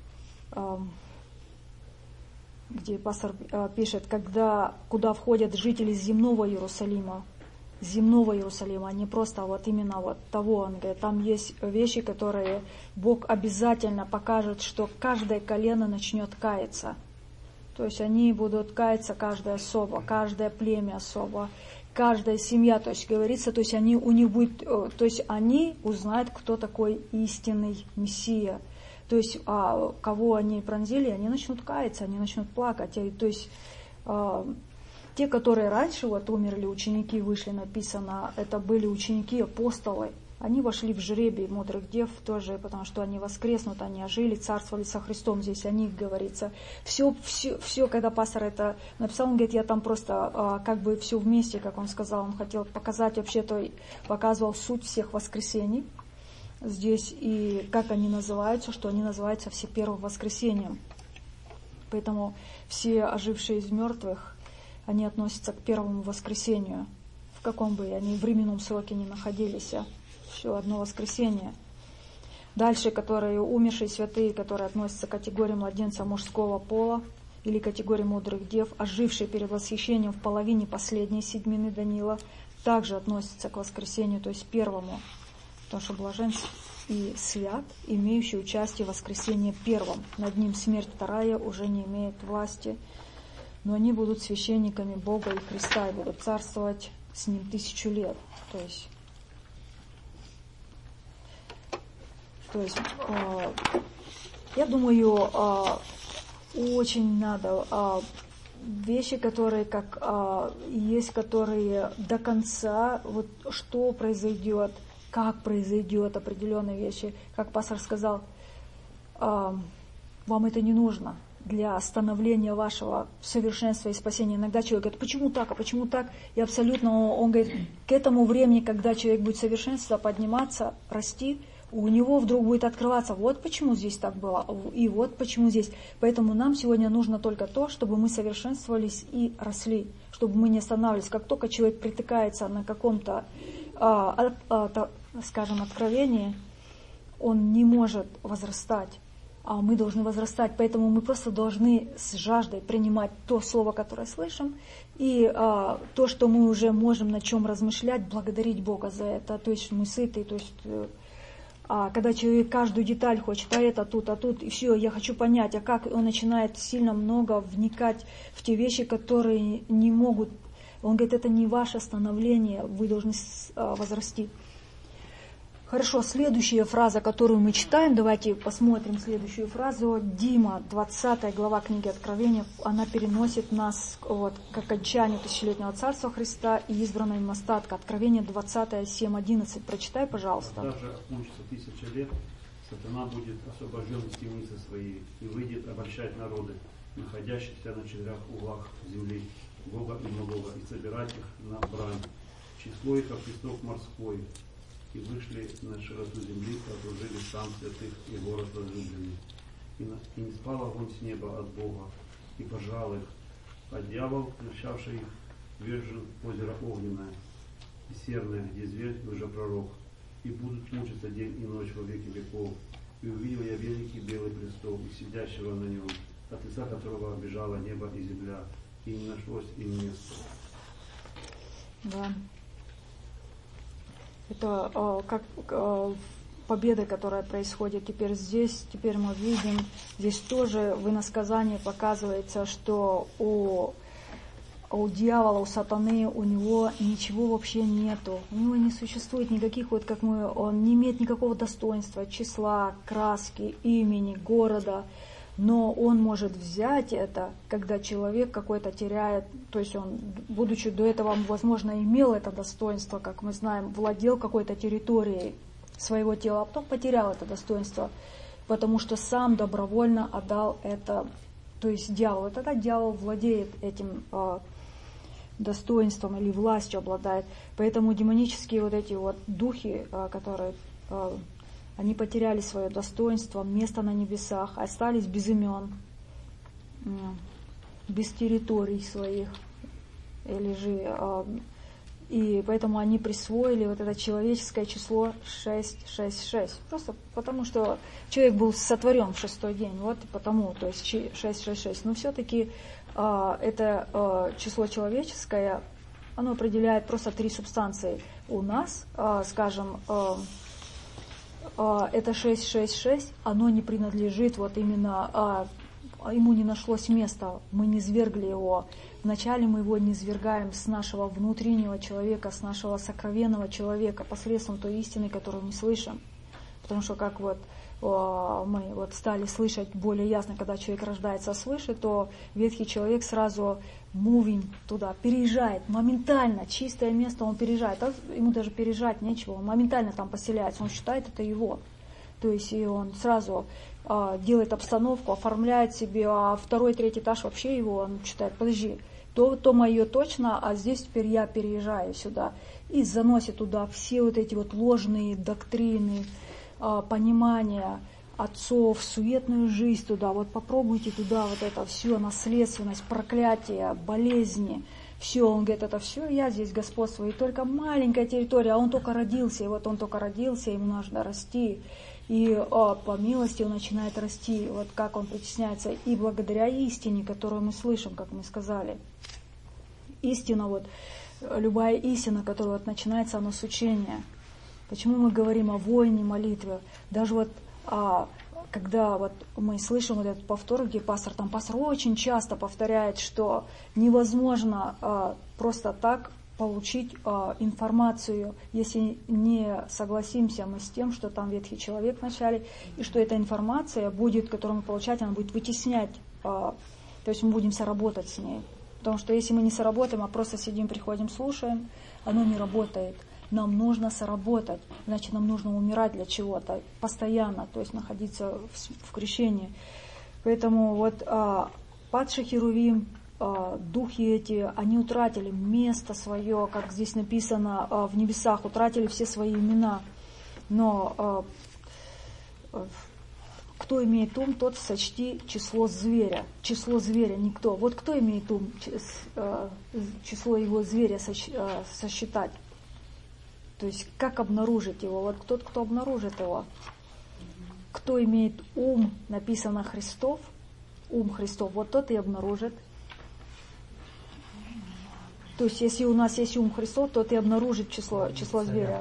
где пастор пишет, когда, куда входят жители земного Иерусалима, земного Иерусалима, а не просто вот именно вот того. Он говорит, там есть вещи, которые Бог обязательно покажет, что каждое колено начнет каяться. То есть они будут каяться, каждая особа, каждое племя особо, каждая семья, то есть говорится, то есть они у них будет, то есть они узнают, кто такой истинный Мессия. То есть а, кого они пронзили, они начнут каяться, они начнут плакать. То есть а, те, которые раньше вот умерли, ученики вышли, написано, это были ученики апостолы. Они вошли в жребий мудрых дев тоже, потому что они воскреснут, они ожили, царствовали со Христом. Здесь о них говорится. Все, все, все, когда пастор это написал, он говорит, я там просто а, как бы все вместе, как он сказал, он хотел показать, вообще-то показывал суть всех воскресений здесь, и как они называются, что они называются все первым воскресением. Поэтому все ожившие из мертвых, они относятся к первому воскресению, в каком бы они временном сроке ни находились. Все одно воскресенье. Дальше, которые умершие святые, которые относятся к категории младенца мужского пола или категории мудрых дев, ожившие перед восхищением в половине последней седьмины Даниила, также относятся к воскресению, то есть первому. Потому что блажен и свят, имеющий участие в воскресении первом. Над ним смерть вторая уже не имеет власти. Но они будут священниками Бога и Христа и будут царствовать с ним тысячу лет. То есть То есть, э, я думаю, э, очень надо э, вещи, которые как э, есть, которые до конца, вот что произойдет, как произойдет определенные вещи. Как пастор сказал, э, вам это не нужно для становления вашего совершенства и спасения. Иногда человек говорит, почему так, а почему так? И абсолютно, он говорит, к этому времени, когда человек будет совершенствоваться, подниматься, расти, у него вдруг будет открываться, вот почему здесь так было, и вот почему здесь. Поэтому нам сегодня нужно только то, чтобы мы совершенствовались и росли, чтобы мы не останавливались. Как только человек притыкается на каком-то, а, а, скажем, откровении, он не может возрастать, а мы должны возрастать. Поэтому мы просто должны с жаждой принимать то слово, которое слышим, и а, то, что мы уже можем на чем размышлять, благодарить Бога за это. То есть мы сыты, то есть... А когда человек каждую деталь хочет, а это тут, а тут, и все, я хочу понять, а как он начинает сильно много вникать в те вещи, которые не могут. Он говорит, это не ваше становление, вы должны возрасти. Хорошо, следующая фраза, которую мы читаем, давайте посмотрим следующую фразу. Дима, двадцатая глава книги Откровения, она переносит нас вот, к окончанию тысячелетнего царства Христа и избранная им остатка. Откровение двадцатая, семь, одиннадцать. Прочитай, пожалуйста. Даже окончится тысяча лет, сатана будет освобожден из темницы своей и выйдет обольщать народы, находящихся на четырех углах земли, Гога и Магога, и собирать их на брань. Число их, как песок морской, и вышли на широту земли, окружили сам святых и город возлюбленный. И, на, и не спал огонь с неба от Бога, и пожал их, а дьявол, начавший их, вержен в озеро огненное и серное, где зверь лжепророк, и будут мучиться день и ночь во веки веков. И увидел я великий белый престол, и сидящего на нем, от лица которого обежало небо и земля, и не нашлось им места. Да. Это э, как э, победа, которая происходит теперь здесь. Теперь мы видим, здесь тоже в иносказании показывается, что у, у дьявола, у сатаны, у него ничего вообще нету. У него не существует никаких, вот как мы, он не имеет никакого достоинства, числа, краски, имени, города. Но он может взять это, когда человек какой-то теряет, то есть он, будучи до этого, возможно, имел это достоинство, как мы знаем, владел какой-то территорией своего тела, а потом потерял это достоинство, потому что сам добровольно отдал это, то есть дьявол. И тогда дьявол владеет этим э, достоинством или властью обладает. Поэтому демонические вот эти вот духи, э, которые... Э, Они потеряли свое достоинство, место на небесах, остались без имен, без территорий своих, или же И поэтому они присвоили вот это человеческое число шесть шесть шесть. Просто потому, что человек был сотворен в шестой день. Вот потому, то есть шесть шесть шесть. Но все-таки э, это э, число человеческое, оно определяет просто три субстанции. У нас, э, скажем, э, э, это шесть шесть шесть, оно не принадлежит вот именно, э, ему не нашлось места, мы не свергли его. Вначале мы его низвергаем с нашего внутреннего человека, с нашего сокровенного человека, посредством той истины, которую мы слышим. Потому что как вот о, мы вот стали слышать более ясно, когда человек рождается свыше, то ветхий человек сразу moving туда, переезжает моментально, чистое место он переезжает. А ему даже переезжать нечего, он моментально там поселяется, он считает это его. То есть и он сразу э, делает обстановку, оформляет себе, а второй, третий этаж вообще его, он считает, подожди, то, то мое точно, а здесь теперь я переезжаю сюда. И заносит туда все вот эти вот ложные доктрины, э, понимания отцов, суетную жизнь туда. Вот попробуйте туда вот это все, наследственность, проклятие, болезни. Все, он говорит, это все, я здесь господствую. И только маленькая территория, а он только родился, и вот он только родился, ему нужно расти. И о, по милости он начинает расти, вот как он притесняется, и благодаря истине, которую мы слышим, как мы сказали. Истина, вот, любая истина, которая вот начинается, она с учения. Почему мы говорим о войне, молитве? Даже вот, а, когда вот мы слышим вот этот повтор, где пастор, там пастор очень часто повторяет, что невозможно а, просто так получить а, информацию, если не согласимся мы с тем, что там ветхий человек вначале, и что эта информация будет, которую мы получать, она будет вытеснять, а, то есть мы будем соработать с ней. Потому что если мы не соработаем, а просто сидим, приходим, слушаем, оно не работает. Нам нужно соработать, значит, нам нужно умирать для чего-то постоянно, то есть находиться в, в крещении. Поэтому вот а, падший херувим, а, духи эти, они утратили место свое, как здесь написано, а, в небесах, утратили все свои имена. Но а, а, кто имеет ум, тот сочти число зверя. Число зверя никто. Вот кто имеет ум, число его зверя сосчитать? То есть как обнаружить его? Вот тот, кто обнаружит его. Кто имеет ум, написано Христов, ум Христов, вот тот и обнаружит. То есть если у нас есть ум Христов, тот и обнаружит число, число зверя.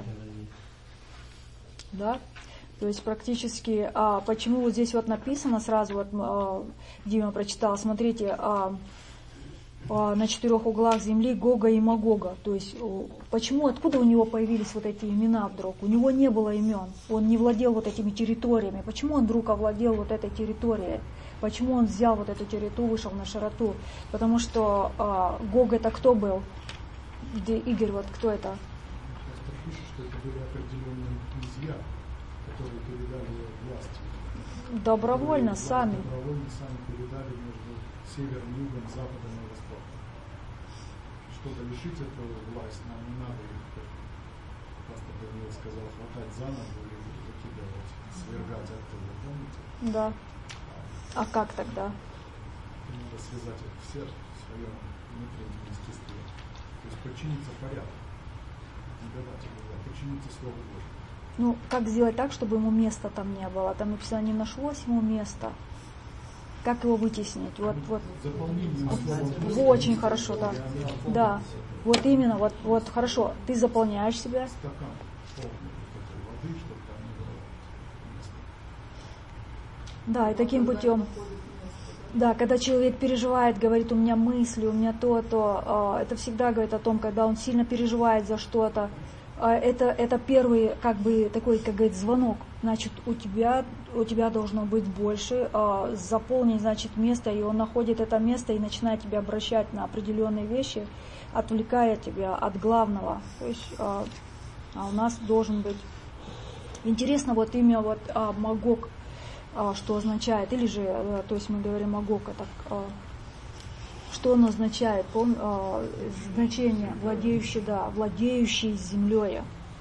Да? То есть практически, а, почему вот здесь вот написано сразу, вот а, Дима прочитал, смотрите, а, а, на четырех углах земли Гога и Магога. То есть почему, откуда у него появились вот эти имена вдруг? У него не было имен, он не владел вот этими территориями. Почему он вдруг овладел вот этой территорией? Почему он взял вот эту территорию, вышел на широту? Потому что а, Гог это кто был? Где, Игорь, вот кто это? Пастор пишет, что это были определенные князья, которые передали власть. Добровольно сами. Добровольно сами передали между севером, югом, западом и востоком. Чтобы лишить эту власть, нам не надо, как пастор Даниил сказал, хватать за ногу или выкидывать, свергать оттуда, помните? Да. А как тогда? Надо связать это в сердце, в своем внутреннем естестве. То есть подчиниться порядку. Не давать ему, а подчиниться Слову Божьему. Ну, как сделать так, чтобы ему места там не было? Там написано, не нашлось ему места. Как его вытеснить? Вот, вот. вот очень хорошо, да. Да. Вот именно, вот, вот хорошо. Ты заполняешь себя. Да, и таким путем. Да, когда человек переживает, говорит, у меня мысли, у меня то, то, это всегда говорит о том, когда он сильно переживает за что-то. Это, это первый, как бы, такой, как говорит, звонок. Значит, у тебя, у тебя должно быть больше, э, заполнить, значит, место, и он находит это место и начинает тебя обращать на определенные вещи, отвлекая тебя от главного. То есть, э, а у нас должен быть... Интересно, вот имя вот э, Магог, э, что означает, или же, э, то есть мы говорим Магог, это... Э, что он означает? Он, э, значение владеющий, да, владеющий землей,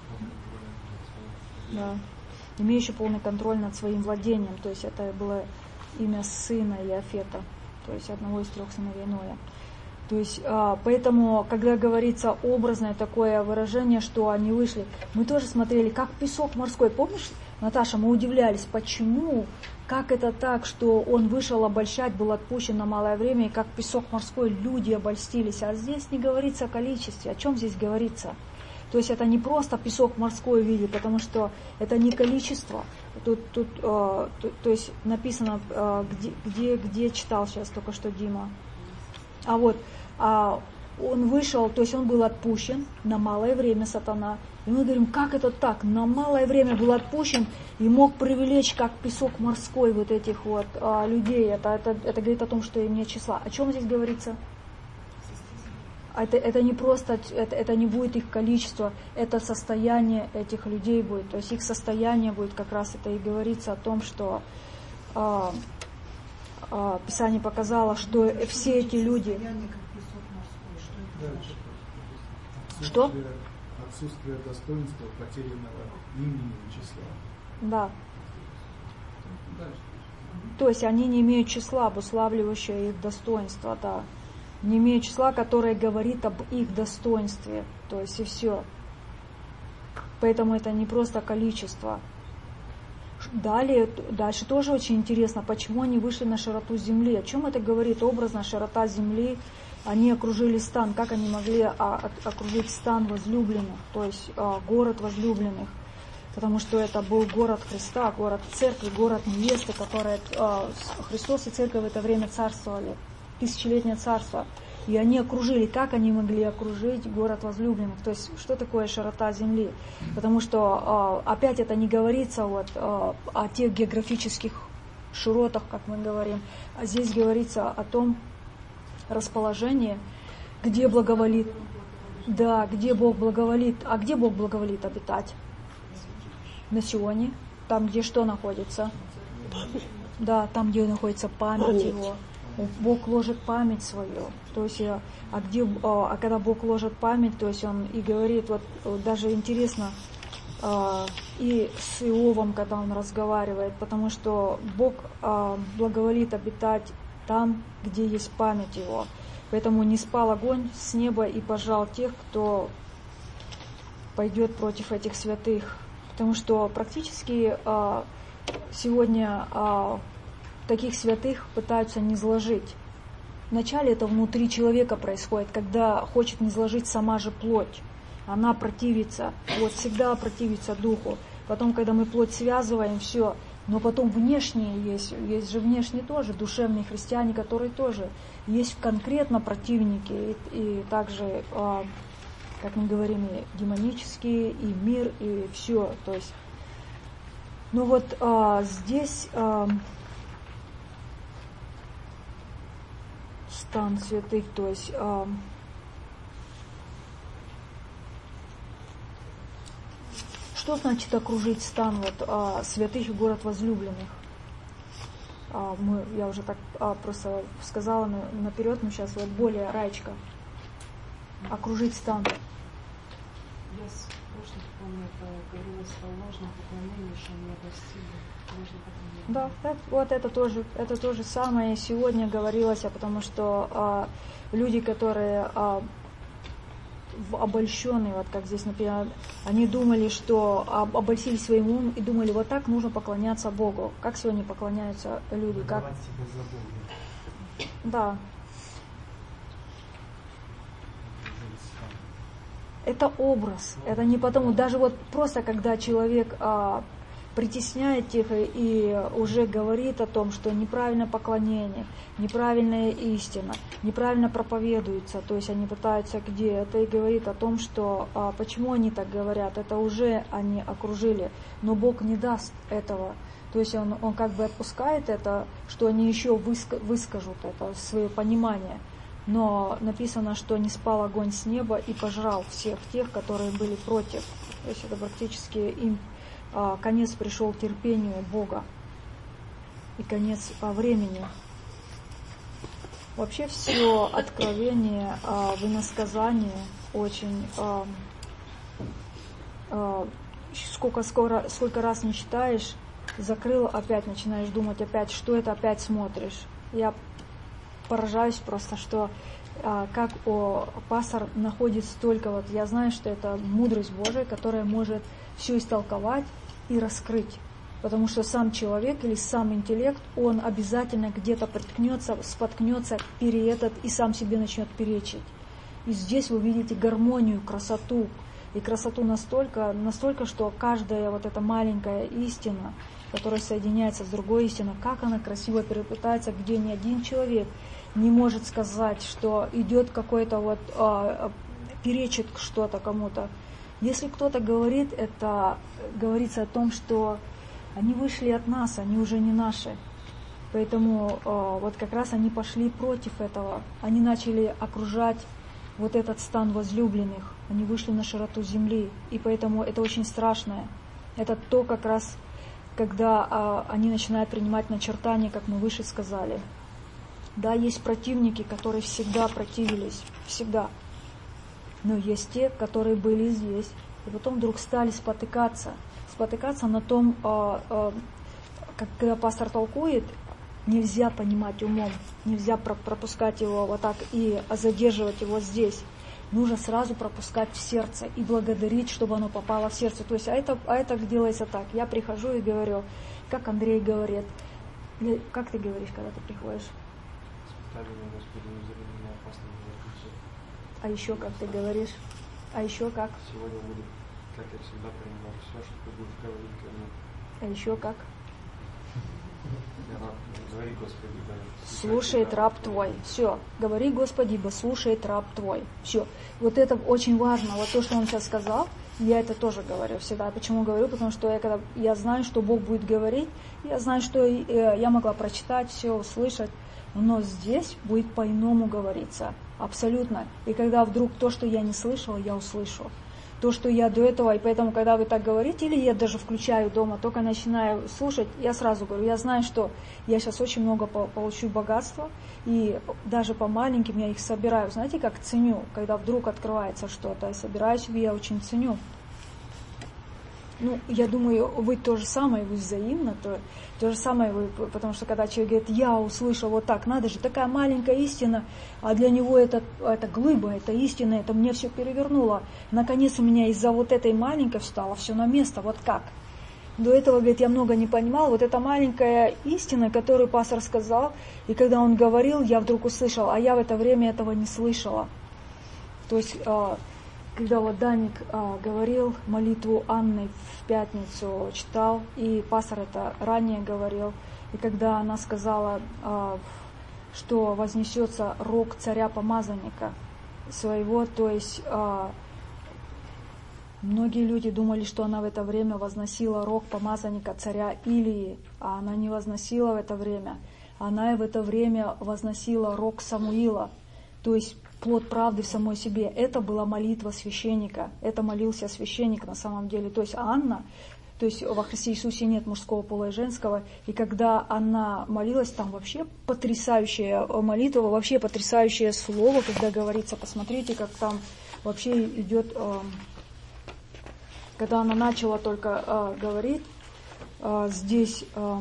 да, имеющий полный контроль над своим владением. То есть это было имя сына Иофета, то есть одного из трех сыновей Ноя. То есть, а, поэтому, когда говорится образное такое выражение, что они вышли, мы тоже смотрели, как песок морской. Помнишь, Наташа, мы удивлялись, почему, как это так, что он вышел обольщать, был отпущен на малое время, и как песок морской люди обольстились. А здесь не говорится о количестве. О чем здесь говорится? То есть это не просто песок морской виде, потому что это не количество. Тут, тут э, то, то есть написано, э, где, где, где читал сейчас только что Дима. А вот а он вышел, то есть он был отпущен на малое время, сатана. И мы говорим, как это так? На малое время был отпущен и мог привлечь, как песок морской, вот этих вот а, людей. Это, это, это говорит о том, что им нет числа. О чем здесь говорится? Это, это не просто, это, это не будет их количество, это состояние этих людей будет. То есть их состояние будет, как раз это и говорится о том, что а, а, Писание показало, что все эти люди... Что? Отсутствие достоинства, потерянного имени и числа. Да. То есть они не имеют числа, обуславливающего их достоинство, да. Не имеют числа, которое говорит об их достоинстве. То есть и все. Поэтому это не просто количество. Далее, дальше тоже очень интересно, почему они вышли на широту земли. О чем это говорит? Образно, широта земли. Они окружили стан. Как они могли окружить стан возлюбленных, то есть город возлюбленных? Потому что это был город Христа, город церкви, город невесты, которая Христос и церковь в это время царствовали. Тысячелетнее царство. И они окружили. Как они могли окружить город возлюбленных? То есть, что такое широта земли? Потому что опять это не говорится вот о тех географических широтах, как мы говорим. А здесь говорится о том, расположение, где благоволит, да, где Бог благоволит, а где Бог благоволит обитать? На Сионе, там, где что находится? Да, там, где находится память, память. Его. Бог ложит память свою. То есть, а где, а когда Бог ложит память, то есть Он и говорит, вот даже интересно, и с Иовом, когда он разговаривает, потому что Бог благоволит обитать там, где есть память Его. Поэтому не спал огонь с неба и пожал тех, кто пойдет против этих святых. Потому что практически а, сегодня а, таких святых пытаются низложить. Вначале это внутри человека происходит, когда хочет низложить сама же плоть. Она противится, вот всегда противится духу. Потом, когда мы плоть связываем, все. Но потом внешние есть, есть же внешние тоже, душевные христиане, которые тоже есть конкретно противники, и, и также, а, как мы говорим, и демонические, и мир, и все. То есть, ну вот а, здесь а, стан святых, то есть а, что значит окружить стан вот, а, святых и город возлюбленных? А, мы, я уже так а, просто сказала на, наперед, но сейчас вот более Раечка. Окружить стан. Я с прошлых, помню, это говорилось о ложном поклонении, что не обольстили. Да, это, вот это тоже, это то же самое сегодня говорилось, потому что а, люди, которые а, обольщенные, вот как здесь например, они думали, что обольстились своим умом и думали, вот так нужно поклоняться Богу. Как сегодня поклоняются люди? Как? Да. Это образ. Это не потому, даже вот просто когда человек а, притесняет их и, и уже говорит о том, что неправильное поклонение, неправильная истина, неправильно проповедуется, то есть они пытаются где, это и говорит о том, что а, почему они так говорят, это уже они окружили, но Бог не даст этого, то есть Он, он как бы отпускает это, что они еще выска, выскажут это, свое понимание, но написано, что не спал огонь с неба и пожрал всех тех, которые были против, то есть это практически им конец пришел терпению Бога и конец времени. Вообще все откровение в иносказании очень сколько, скоро, сколько раз не читаешь, закрыл, опять начинаешь думать, опять, что это опять смотришь. Я поражаюсь просто, что а, как о, пастор находит столько, вот я знаю, что это мудрость Божия, которая может все истолковать и раскрыть. Потому что сам человек или сам интеллект, он обязательно где-то приткнется, споткнется, переедет и сам себе начнет перечить. И здесь вы видите гармонию, красоту. И красоту настолько, настолько, что каждая вот эта маленькая истина, которая соединяется с другой истиной, как она красиво переплетается, где ни один человек не может сказать, что идет какой-то вот, а, перечит что-то кому-то. Если кто-то говорит, это говорится о том, что они вышли от нас, они уже не наши. Поэтому э, вот как раз они пошли против этого. Они начали окружать вот этот стан возлюбленных. Они вышли на широту земли. И поэтому это очень страшное. Это то как раз, когда э, они начинают принимать начертания, как мы выше сказали. Да, есть противники, которые всегда противились. Всегда. Но есть те, которые были здесь. И потом вдруг стали спотыкаться. Спотыкаться на том, как, когда пастор толкует, нельзя понимать умом, нельзя пропускать его вот так и задерживать его здесь. Нужно сразу пропускать в сердце и благодарить, чтобы оно попало в сердце. То есть, а это, а это делается так. Я прихожу и говорю, как Андрей говорит. Как ты говоришь, когда ты приходишь? А еще как ты говоришь? А еще как? Сегодня будет, как я всегда принимаю, все, что ты будешь говорить ко мне. А еще как? Говори, Господи, да. Слушает раб твой. Все. Говори, Господи, ибо слушает раб твой. Все. Вот это очень важно. Вот то, что он сейчас сказал, я это тоже говорю всегда. Почему говорю? Потому что я, когда, я знаю, что Бог будет говорить, я знаю, что я могла прочитать все, услышать, но здесь будет по-иному говориться. Абсолютно. И когда вдруг то, что я не слышала, я услышу. То, что я до этого, и поэтому, когда вы так говорите, или я даже включаю дома, только начинаю слушать, я сразу говорю, я знаю, что я сейчас очень много получу богатства, и даже по маленьким я их собираю. Знаете, как ценю, когда вдруг открывается что-то, я собираю себе, я очень ценю. Ну, я думаю, вы то же самое, вы взаимно, то, то же самое вы, потому что когда человек говорит, я услышал вот так, надо же, такая маленькая истина, а для него это, это глыба, это истина, это мне все перевернуло. Наконец у меня из-за вот этой маленькой встало все на место, вот как. До этого, говорит, я много не понимал, вот эта маленькая истина, которую пастор сказал, и когда он говорил, я вдруг услышал, а я в это время этого не слышала. То есть... Когда вот Даник а, говорил молитву Анны в пятницу, читал, и пастор это ранее говорил, и когда она сказала, а, что вознесется рог царя-помазанника своего, то есть а, многие люди думали, что она в это время возносила рог помазанника царя Илии, а она не возносила в это время, она в это время возносила рог Самуила, то есть плод правды в самой себе. Это была молитва священника. Это молился священник на самом деле. То есть Анна, то есть во Христе Иисусе нет мужского пола и женского. И когда она молилась, там вообще потрясающая молитва, вообще потрясающее слово, когда говорится, посмотрите, как там вообще идет, э, когда она начала только э, говорить, э, здесь... Э,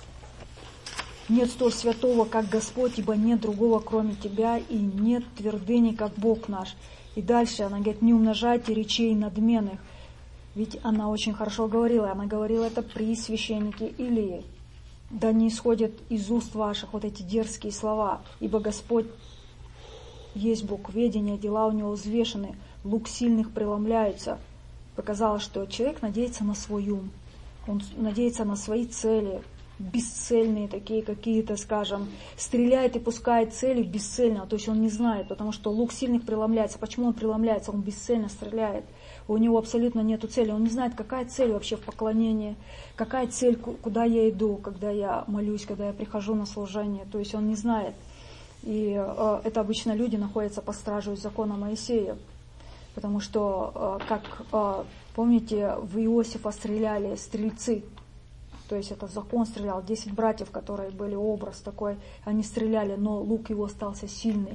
нет столь святого, как Господь, ибо нет другого, кроме Тебя, и нет твердыни, как Бог наш. И дальше она говорит, не умножайте речей надменных. Ведь она очень хорошо говорила, она говорила это при священнике Илии. Да не исходят из уст ваших вот эти дерзкие слова, ибо Господь есть Бог ведения, дела у Него взвешены, лук сильных преломляется. Показалось, что человек надеется на свой ум, он надеется на свои цели, бесцельные такие какие-то, скажем, стреляет и пускает цели бесцельно, то есть он не знает, потому что лук сильных преломляется. Почему он преломляется? Он бесцельно стреляет. У него абсолютно нету цели. Он не знает, какая цель вообще в поклонении, какая цель, куда я иду, когда я молюсь, когда я прихожу на служение. То есть он не знает. И э, это обычно люди находятся под стражей закона Моисея. Потому что, э, как э, помните, в Иосифа стреляли стрельцы. То есть это закон стрелял. Десять братьев, которые были образ такой, они стреляли, но лук его остался сильный.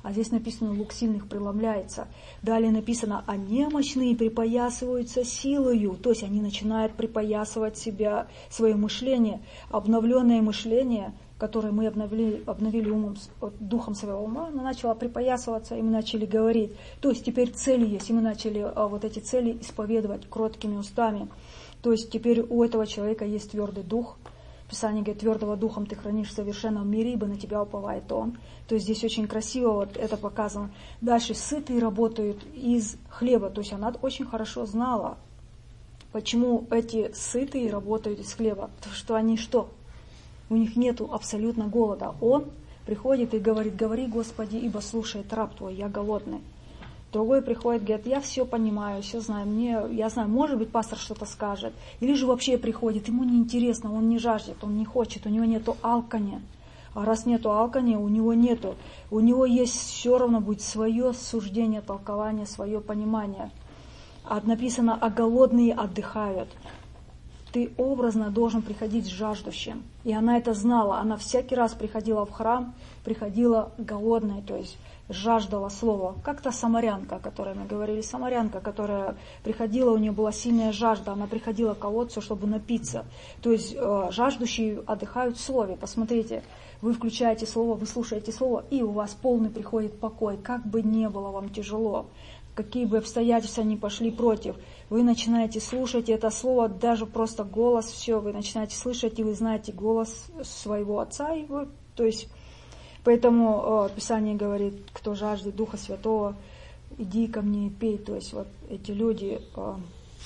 А здесь написано, лук сильных преломляется. Далее написано, а немощные припоясываются силою. То есть они начинают припоясывать себя, свое мышление. Обновленное мышление, которое мы обновили, обновили умом, духом своего ума, оно начало припоясываться, и мы начали говорить. То есть теперь цели есть, и мы начали а, вот эти цели исповедовать кроткими устами. То есть теперь у этого человека есть твердый дух. Писание говорит, твердого духом ты хранишь в совершенном мире, ибо на тебя уповает он. То есть здесь очень красиво вот это показано. Дальше, сытые работают из хлеба. То есть она очень хорошо знала, почему эти сытые работают из хлеба. Потому что они что? У них нету абсолютно голода. Он приходит и говорит, говори, Господи, ибо слушает раб твой, я голодный. Другой приходит, говорит, я все понимаю, все знаю, мне, я знаю, может быть, пастор что-то скажет. Или же вообще приходит, ему неинтересно, он не жаждет, он не хочет, у него нету алкания. А раз нету алкания, у него нету. У него есть все равно будет свое суждение, толкование, свое понимание. А написано, а голодные отдыхают. Ты образно должен приходить с жаждущим. И она это знала. Она всякий раз приходила в храм, приходила голодная, то есть жаждала слова. Как та самарянка, о которой мы говорили. Самарянка, которая приходила, у нее была сильная жажда. Она приходила к колодцу, чтобы напиться. То есть э, жаждущие отдыхают в слове. Посмотрите, вы включаете слово, вы слушаете слово, и у вас полный приходит покой. Как бы не было вам тяжело, какие бы обстоятельства ни пошли против, вы начинаете слушать это слово, даже просто голос, все, вы начинаете слышать, и вы знаете голос своего Отца. И вы, то есть, поэтому э, Писание говорит, кто жаждет Духа Святого, иди ко мне и пей. То есть вот эти люди э,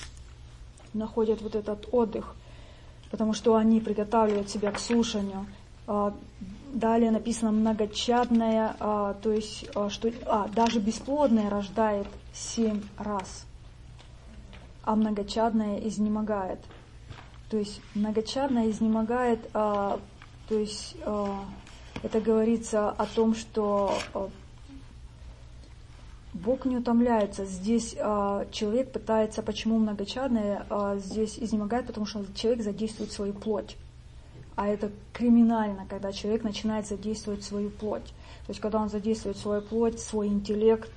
находят вот этот отдых, потому что они приготавливают себя к слушанию. Э, Далее написано многочадная, а, то есть а, что а, даже бесплодная рождает семь раз, а многочадная изнемогает. То есть многочадная изнемогает, а, то есть а, это говорится о том, что а, Бог не утомляется. Здесь а, человек пытается, почему многочадная а, здесь изнемогает, потому что человек задействует свою плоть. А это криминально, когда человек начинает задействовать свою плоть. То есть, когда он задействует свою плоть, свой интеллект,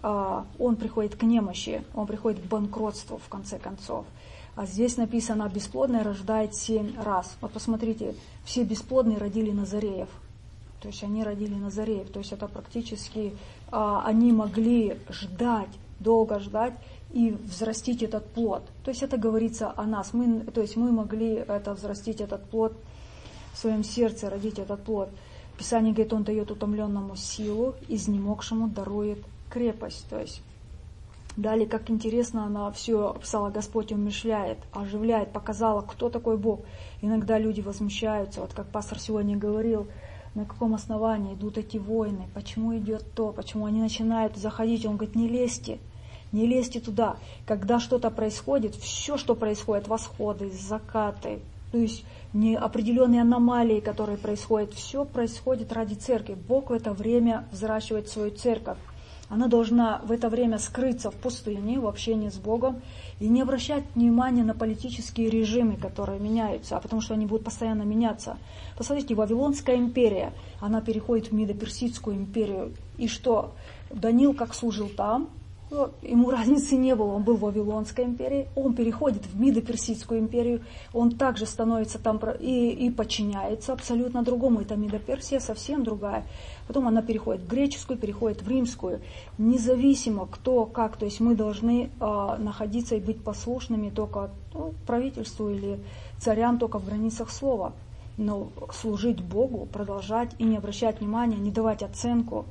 он приходит к немощи, он приходит к банкротству, в конце концов. А здесь написано, бесплодная рождает семь раз. Вот посмотрите, все бесплодные родили Назареев. То есть, они родили Назареев. То есть, это практически, они могли ждать, долго ждать, и взрастить этот плод. То есть, это говорится о нас. Мы, то есть, мы могли это взрастить, этот плод, в своем сердце родить этот плод. Писание говорит, он дает утомленному силу, изнемогшему дарует крепость. То есть, далее, как интересно, она все описала, Господь умышляет, оживляет, показала, кто такой Бог. Иногда люди возмущаются, вот как пастор сегодня говорил, на каком основании идут эти войны, почему идет то, почему они начинают заходить. Он говорит, не лезьте, не лезьте туда. Когда что-то происходит, все, что происходит, восходы, закаты, то есть определенные аномалии, которые происходят, все происходит ради церкви. Бог в это время взращивает свою церковь. Она должна в это время скрыться в пустыне, в общении с Богом, и не обращать внимания на политические режимы, которые меняются, а потому что они будут постоянно меняться. Посмотрите, Вавилонская империя, она переходит в Медо-Персидскую империю. И что? Даниил как служил там, ему разницы не было, он был в Вавилонской империи, он переходит в Медо-Персидскую империю, он также становится там и, и подчиняется абсолютно другому. Это Медо-Персия совсем другая. Потом она переходит в греческую, переходит в римскую. Независимо кто, как, то есть мы должны э, находиться и быть послушными только ну, правительству или царям только в границах слова. Но служить Богу, продолжать и не обращать внимания, не давать оценку,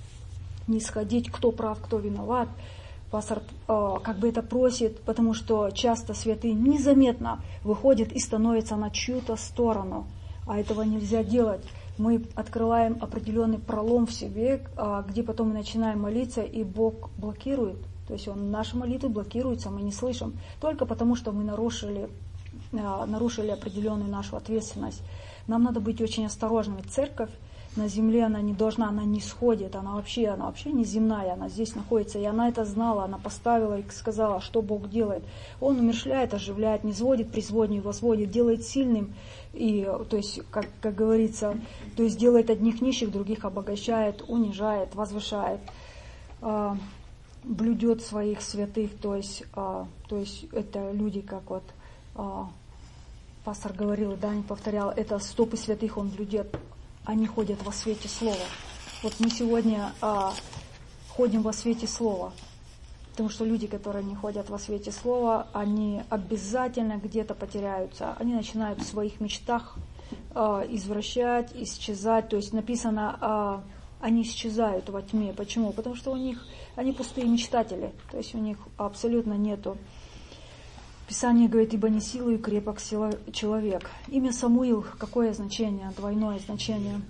не сходить, кто прав, кто виноват. Пастор э, как бы это просит, потому что часто святые незаметно выходят и становятся на чью-то сторону. А этого нельзя делать. Мы открываем определенный пролом в себе, э, где потом мы начинаем молиться, и Бог блокирует. То есть Он наши молитвы блокируются, мы не слышим. Только потому, что мы нарушили, э, нарушили определенную нашу ответственность. Нам надо быть очень осторожными. Церковь на земле она не должна, она не сходит, она вообще, она вообще не земная, она здесь находится. И она это знала, она поставила и сказала, что Бог делает. Он умерщвляет, оживляет, низводит, призводнее, возводит, делает сильным. И, то есть, как, как говорится, то есть делает одних нищих, других обогащает, унижает, возвышает, э, блюдет своих святых. То есть, э, то есть это люди, как вот э, пастор говорил, да, не повторял, это стопы святых он блюдет. Они ходят во свете Слова. Вот мы сегодня а, ходим во свете Слова. Потому что люди, которые не ходят во свете Слова, они обязательно где-то потеряются. Они начинают в своих мечтах а, извращать, исчезать. То есть написано, а, они исчезают во тьме. Почему? Потому что у них, они пустые мечтатели. То есть у них абсолютно нету. Писание говорит, ибо не силой крепок сила человек. Имя Самуил, какое значение? Двойное значение.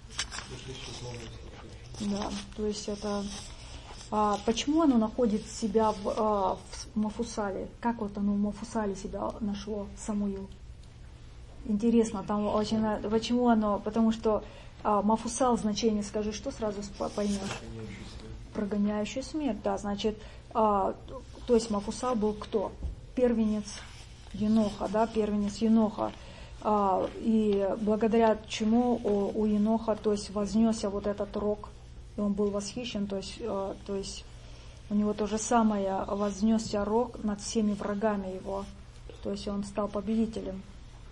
Да, то есть это... А, почему оно находит себя в, а, в Мафусале? Как вот оно в Мафусале себя нашло, Самуил? Интересно, там очень... Почему оно? Потому что а, Мафусал значение, скажи, что сразу поймешь? Прогоняющий смерть, да, значит... А, то есть Мафусал был кто? Первенец Еноха, да, первенец Еноха. А, и благодаря чему у, у Еноха, то есть вознесся вот этот рог, и он был восхищен, то есть, а, то есть у него то же самое, вознесся рог над всеми врагами его, то есть он стал победителем.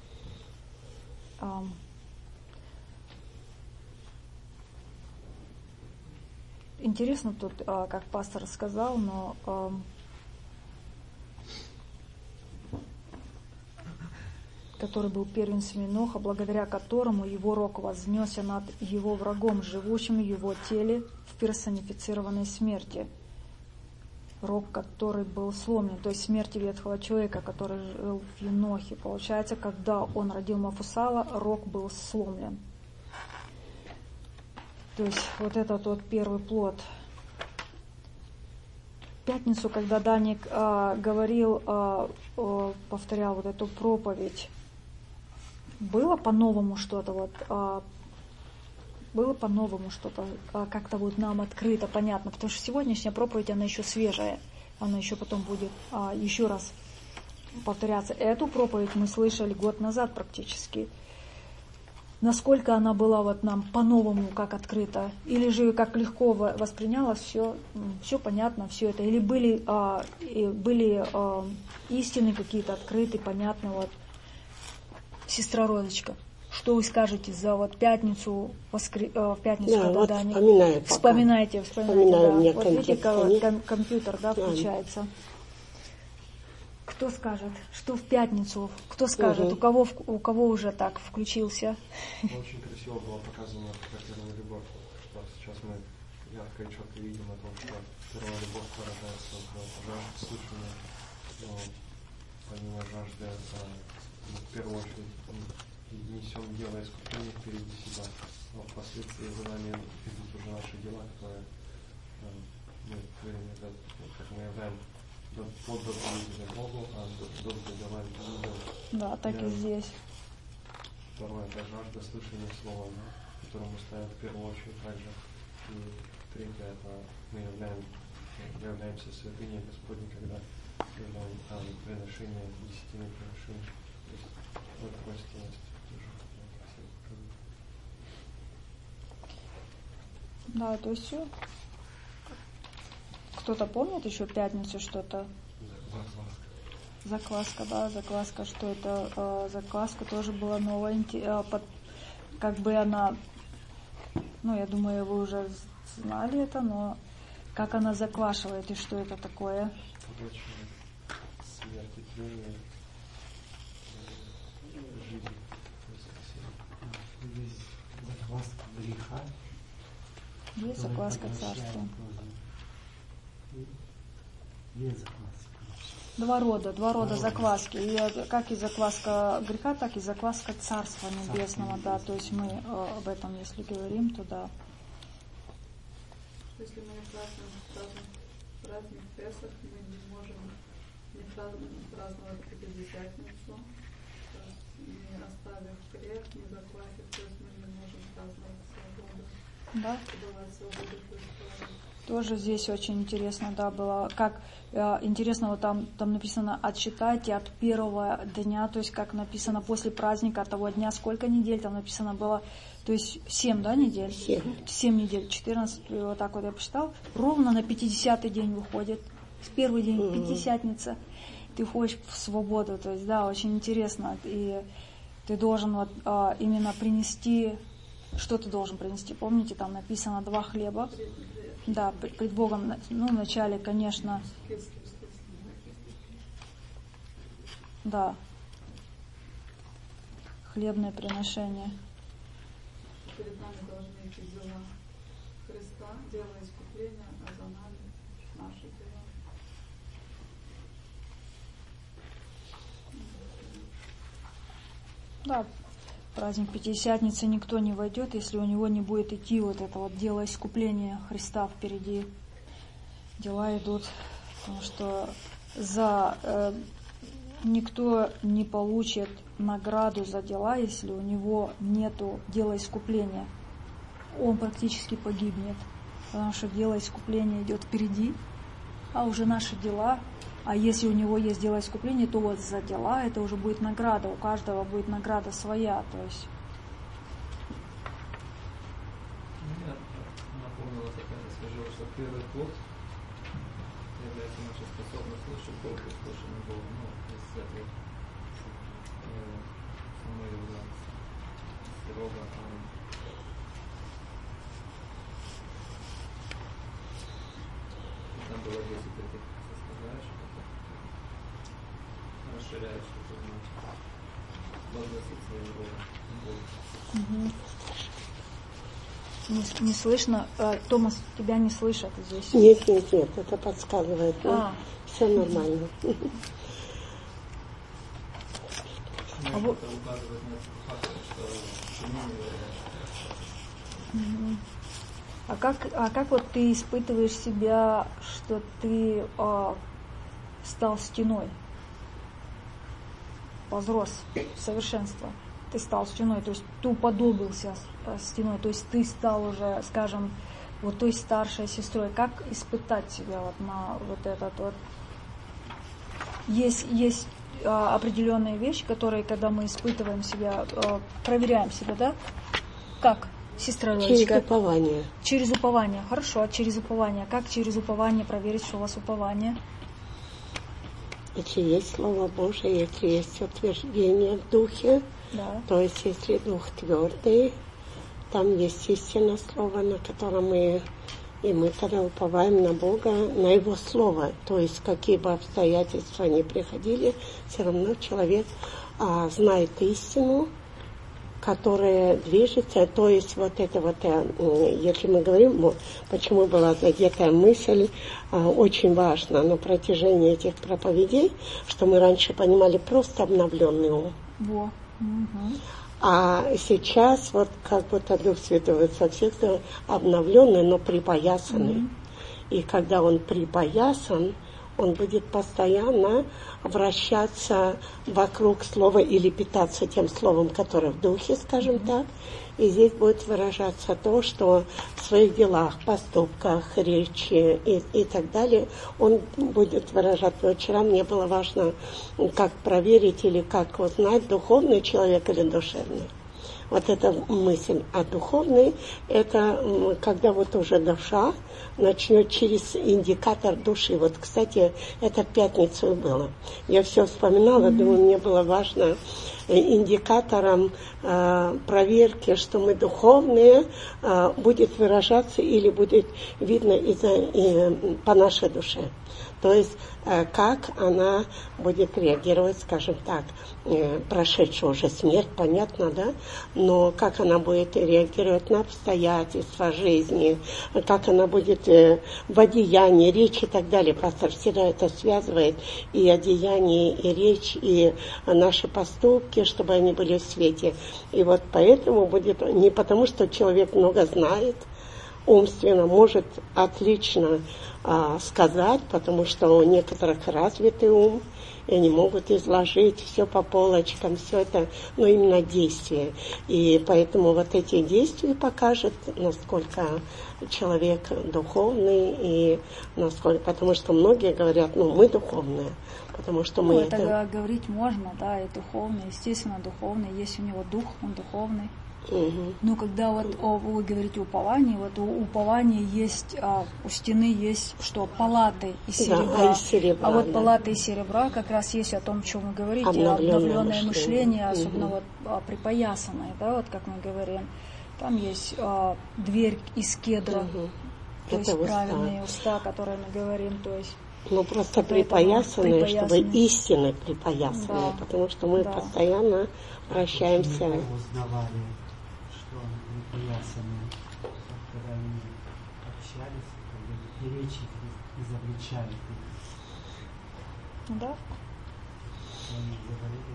А, интересно тут, а, как пастор сказал, но... А, который был первенцем Еноха, благодаря которому его рог вознесся над его врагом, живущим в его теле в персонифицированной смерти. Рог, который был сломлен, то есть смерти ветхого человека, который жил в Енохе. Получается, когда он родил Мафусала, рог был сломлен. То есть вот это тот первый плод. В пятницу, когда Даник а, говорил, а, а, повторял вот эту проповедь, было по-новому что-то, вот, а, было по-новому что-то, а, как-то вот нам открыто, понятно, потому что сегодняшняя проповедь, она еще свежая, она еще потом будет а, еще раз повторяться. Эту проповедь мы слышали год назад практически. Насколько она была вот нам по-новому, как открыта, или же как легко воспринялось, все, все понятно, все это, или были, а, были а, истины какие-то открыты, понятны, вот. Сестра Розочка, что вы скажете за вот пятницу, воскр... в пятницу, да, когда вот Дани... вспоминаю вспоминайте, вспоминайте, вспоминаю, да. Вот видите, как ком- компьютер, да, включается. Кто скажет, что в пятницу, кто скажет, угу. у кого у кого уже так включился? Очень красиво было показано, как первая любовь, что сейчас мы ярко и четко видим о том, что первая любовь выражается в жажде слышания, но помимо жажды, в первую очередь несем дело искупления впереди себя, но впоследствии за нами идут уже наши дела, которые мы творим, как мы являем плод добродетели Богу, а добродетели людям. Да, так и здесь. Второе, это жажда слышания слова, да, которому ставят в первую очередь также. И третье, это мы являем, являемся святыней Господней, когда являем а, приношение, десятины приношений. То есть вот тройственность тоже красиво показывает. Да, то есть все. Кто-то помнит еще пятницу что-то? Закваска. Закваска, да, закваска, что это? Э, закваска тоже была новая, э, под, как бы она, ну, я думаю, вы уже знали это, но как она заквашивает и что это такое? Подочная смерть и тление жизни. Есть закваска греха. Есть закваска царства. Есть закваска. Два рода, два рода закваски. И как и закваска греха, так и закваска Царства Небесного, да. То есть мы э, об этом, если говорим, то да. Если мы не празднуем праздник, праздник Песах, мы не можем не праздновать Пятидесятницу. не оставив грех, не заплатив, то есть мы не можем праздновать свободу. Да. Бывает свобода Христова. Тоже здесь очень интересно, да, было. Как э, интересно, вот там, там написано «отсчитайте от первого дня», то есть как написано после праздника того дня, сколько недель там написано было, то есть семь, да, недель? Семь. Семь недель, четырнадцать, вот так вот я посчитал. Ровно на пятидесятый день выходит. С первый день, mm-hmm. Пятидесятница, ты ходишь в свободу, то есть, да, очень интересно. И ты должен вот а, именно принести, что ты должен принести? Помните, там написано два хлеба. Да, пред Богом, ну, вначале, конечно, да, хлебное приношение. Перед нами должны идти дела Христа, дело искупления, а за нами наши дела. Да, праздник Пятидесятницы никто не войдет, если у него не будет идти вот это вот дело искупления Христа впереди. Дела идут, потому что за э, никто не получит награду за дела, если у него нету дела искупления. Он практически погибнет, потому что дело искупления идет впереди, а уже наши дела. А если у него есть дело искупления, то вот за дела это уже будет награда. У каждого будет награда своя. То есть... Мне напомнила такая освежила, что первый плод является наша способность слышать Бога и слышание Бога. Ну, из этой э, самой Рога. Там было десять этих составляющих. Расширяешь, что значит возгласить своего Бога. Не, не слышно. А, Томас, тебя не слышат здесь. Нет, нет, нет, это подсказывает. А. Все нормально. А, вот... а, как, а как вот ты испытываешь себя, что ты а, стал стеной? Возрос в совершенство. Ты стал стеной, то есть ты уподобился стеной, то есть ты стал уже, скажем, вот той старшей сестрой. Как испытать себя вот на вот этот вот? Есть, есть а, определенные вещи, которые, когда мы испытываем себя, а, проверяем себя, да? Как, сестра Лёлечка? Через упование. Через упование, хорошо, а через упование? Как через упование проверить, что у вас упование? Если есть Слово Божие, если есть утверждение в Духе, да. То есть если Дух твердый, там есть истинное Слово, на котором мы, и мы тогда уповаем на Бога, на Его Слово. То есть какие бы обстоятельства ни приходили, все равно человек а, знает истину, которая движется, то есть вот это вот, если мы говорим, почему была задетая мысль, очень важно на протяжении этих проповедей, что мы раньше понимали просто обновленный ум. Во. Угу. А сейчас вот как будто Дух Святой со всех сторон обновленный, но припоясанный. Угу. И когда он припоясан, он будет постоянно вращаться вокруг слова или питаться тем словом, которое в духе, скажем mm-hmm. так. И здесь будет выражаться то, что в своих делах, поступках, речи и, и так далее он будет выражать. Вчера мне было важно, как проверить или как узнать, духовный человек или душевный. Вот эта мысль. А духовный – это когда вот уже душа начнет через индикатор души. Вот, кстати, это в пятницу и было. Я все вспоминала, mm-hmm. думаю, мне было важно индикатором э, проверки, что мы духовные, э, будет выражаться или будет видно из-за, э, по нашей душе. То есть, э, как она будет реагировать, скажем так, э, прошедшая уже смерть, понятно, да? Но как она будет реагировать на обстоятельства жизни, как она будет э, в одеянии, речь и так далее. Пастор всегда это связывает, и одеяние, и речь, и наши поступки, чтобы они были в свете. И вот поэтому будет, не потому что человек много знает, умственно может отлично а, сказать, потому что у некоторых развитый ум, и они могут изложить все по полочкам, все это, но именно действие. И поэтому вот эти действия покажут, насколько человек духовный, и насколько, потому что многие говорят, ну, мы духовные, потому что мы ну, это... это говорить можно, да, и духовный, естественно, духовный, есть у него дух, он духовный. Угу. Но когда вот о, вы говорите упование, вот у упования есть, а, у стены есть что, палаты из серебра. Да, а, из серебра, а вот да. палаты из серебра как раз есть о том, о чем вы говорите, обновленное, обновленное мышление, мышление, особенно угу. вот а, припоясанное, да, вот как мы говорим. Там есть а, дверь из кедра, угу. то это есть уста. правильные уста, которые мы говорим, то есть. Ну, просто припоясанные, чтобы истины припоясанные, да. Потому что мы да. постоянно вращаемся. Узнавали, что они припоясанные, когда они общались, и речи изобличали. Да. Они говорили.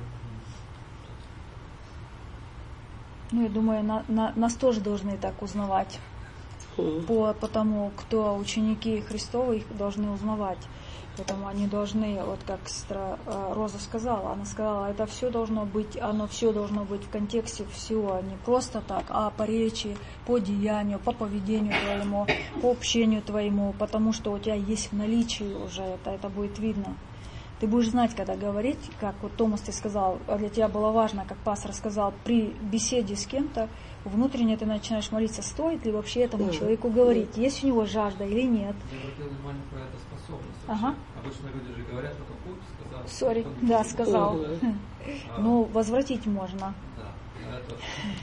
Ну, я думаю, на, на, нас тоже должны так узнавать. По, по тому, кто ученики Христовы, их должны узнавать. Поэтому они должны, вот как сестра Роза сказала, она сказала, это все должно быть, оно все должно быть в контексте всего, не просто так, а по речи, по деянию, по поведению твоему, по общению твоему, потому что у тебя есть в наличии уже это, это будет видно. Ты будешь знать, когда говорить, как вот Томас ты сказал, для тебя было важно, как пастор сказал, при беседе с кем-то, внутренне ты начинаешь молиться, стоит ли вообще этому человеку говорить, есть у него жажда или нет. Я обратил внимание про эту способность. Ага. Обычно люди же говорят, только путь сказал. Сори, да, сказал. А, ну, возвратить можно. Да, это...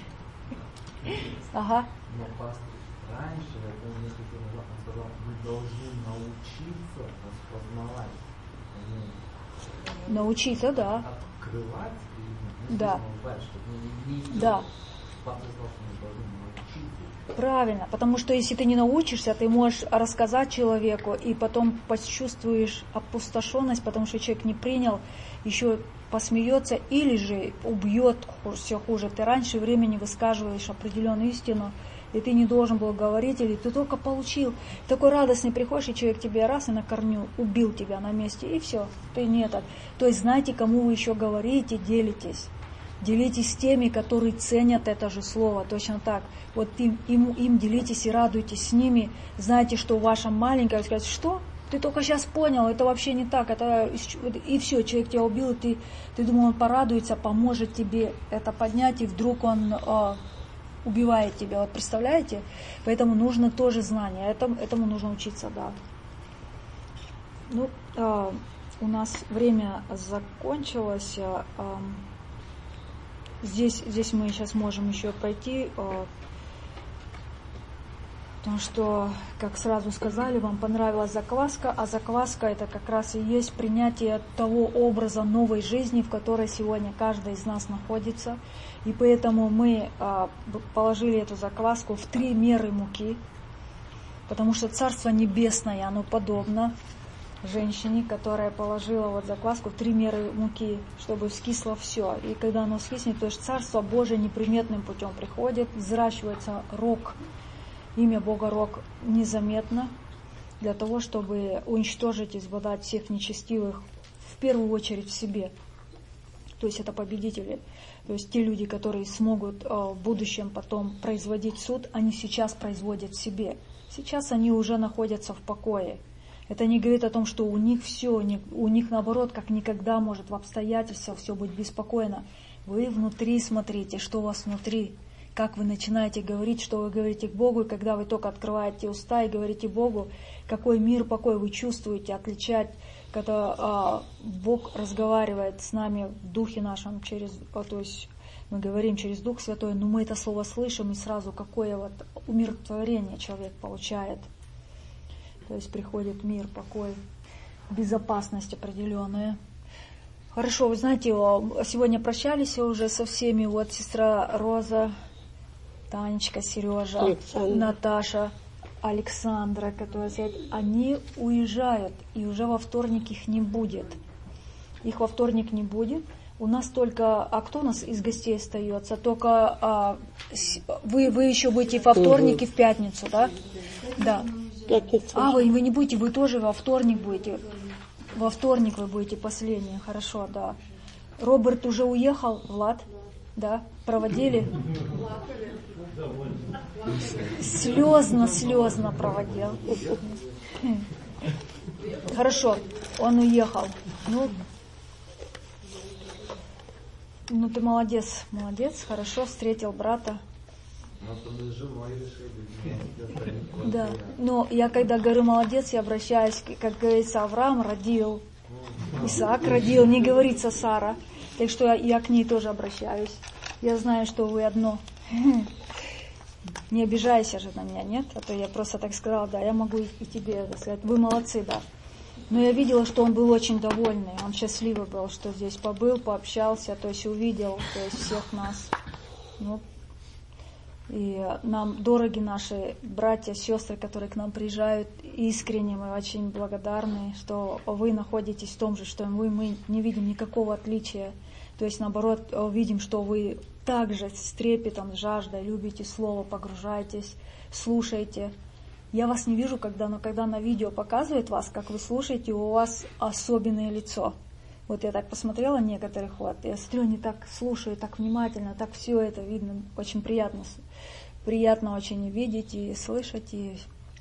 Ага. Но пастор раньше, я помню, несколько назад он сказал, мы должны научиться распознавать. Научиться, да. Открывать и да. Бывает, чтобы не, не да. Правильно, потому что если ты не научишься, ты можешь рассказать человеку и потом почувствуешь опустошенность, потому что человек не принял, еще посмеется или же убьет, все хуже. Ты раньше времени высказываешь определенную истину, и ты не должен был говорить, или ты только получил. Такой радостный приходишь, и человек тебе раз и на корню убил тебя на месте, и все, ты не так. То есть знайте, кому вы еще говорите, делитесь. Делитесь с теми, которые ценят это же слово, точно так. Вот им, им, им делитесь и радуйтесь с ними. Знаете, что ваша маленькая, скажет, что? Ты только сейчас понял, это вообще не так. Это, и все, человек тебя убил, и ты, ты думал, он порадуется, поможет тебе это поднять, и вдруг он э, убивает тебя. Вот представляете? Поэтому нужно тоже знание, этому, этому нужно учиться, да. Ну, э, у нас время закончилось. Э, э, Здесь, здесь мы сейчас можем еще пройти, потому что, как сразу сказали, вам понравилась закваска, а закваска это как раз и есть принятие того образа новой жизни, в которой сегодня каждый из нас находится. И поэтому мы положили эту закваску в три меры муки, потому что Царство Небесное, оно подобно женщине, которая положила вот закваску в три меры муки, чтобы вскисло все. И когда оно вскиснет, то есть Царство Божие неприметным путем приходит, взращивается рог, имя Бога рог незаметно, для того, чтобы уничтожить, избавлять всех нечестивых, в первую очередь в себе. То есть это победители. То есть те люди, которые смогут в будущем потом производить суд, они сейчас производят в себе. Сейчас они уже находятся в покое. Это не говорит о том, что у них все, у них наоборот, как никогда может в обстоятельствах все быть беспокойно. Вы внутри смотрите, что у вас внутри, как вы начинаете говорить, что вы говорите к Богу, и когда вы только открываете уста и говорите Богу, какой мир, покой вы чувствуете, отличать, когда а, Бог разговаривает с нами в Духе нашем, через, то есть мы говорим через Дух Святой, но мы это слово слышим, и сразу какое вот умиротворение человек получает. То есть приходит мир, покой, безопасность определенная. Хорошо, вы знаете, сегодня прощались уже со всеми. Вот сестра Роза, Танечка, Сережа, Александр. Наташа, Александра, которые они уезжают, и уже во вторник их не будет. Их во вторник не будет. У нас только, а кто у нас из гостей остается? Только а, с, вы, вы еще будете во вторник и в пятницу, да? Да. Пятницу. А, вы, вы не будете, вы тоже во вторник будете. Во вторник вы будете последние, хорошо, да. Роберт уже уехал, Влад, да? Проводили? Слезно, слезно проводил. Хорошо, он уехал. Ну, ну ты молодец, молодец, хорошо, встретил брата. Да, но я когда говорю молодец, я обращаюсь, как говорится, Авраам родил, Исаак родил, не говорится Сара. Так что я, я к ней тоже обращаюсь. Я знаю, что вы одно. Не обижайся же на меня, нет? А то я просто так сказала, да, я могу и тебе сказать, вы молодцы, да. Но я видела, что он был очень довольный, он счастливый был, что здесь побыл, пообщался, то есть увидел, то есть всех нас. Ну, и нам дороги наши братья, сестры, которые к нам приезжают, искренне мы очень благодарны, что вы находитесь в том же, что вы, мы не видим никакого отличия. То есть, наоборот, видим, что вы также с трепетом, с жаждой любите Слово, погружаетесь, слушаете. Я вас не вижу, когда, но когда на видео показывают вас, как вы слушаете, у вас особенное лицо. Вот я так посмотрела некоторых, вот, я смотрю, они так слушают, так внимательно, так все это видно, очень приятно, приятно очень видеть и слышать. И...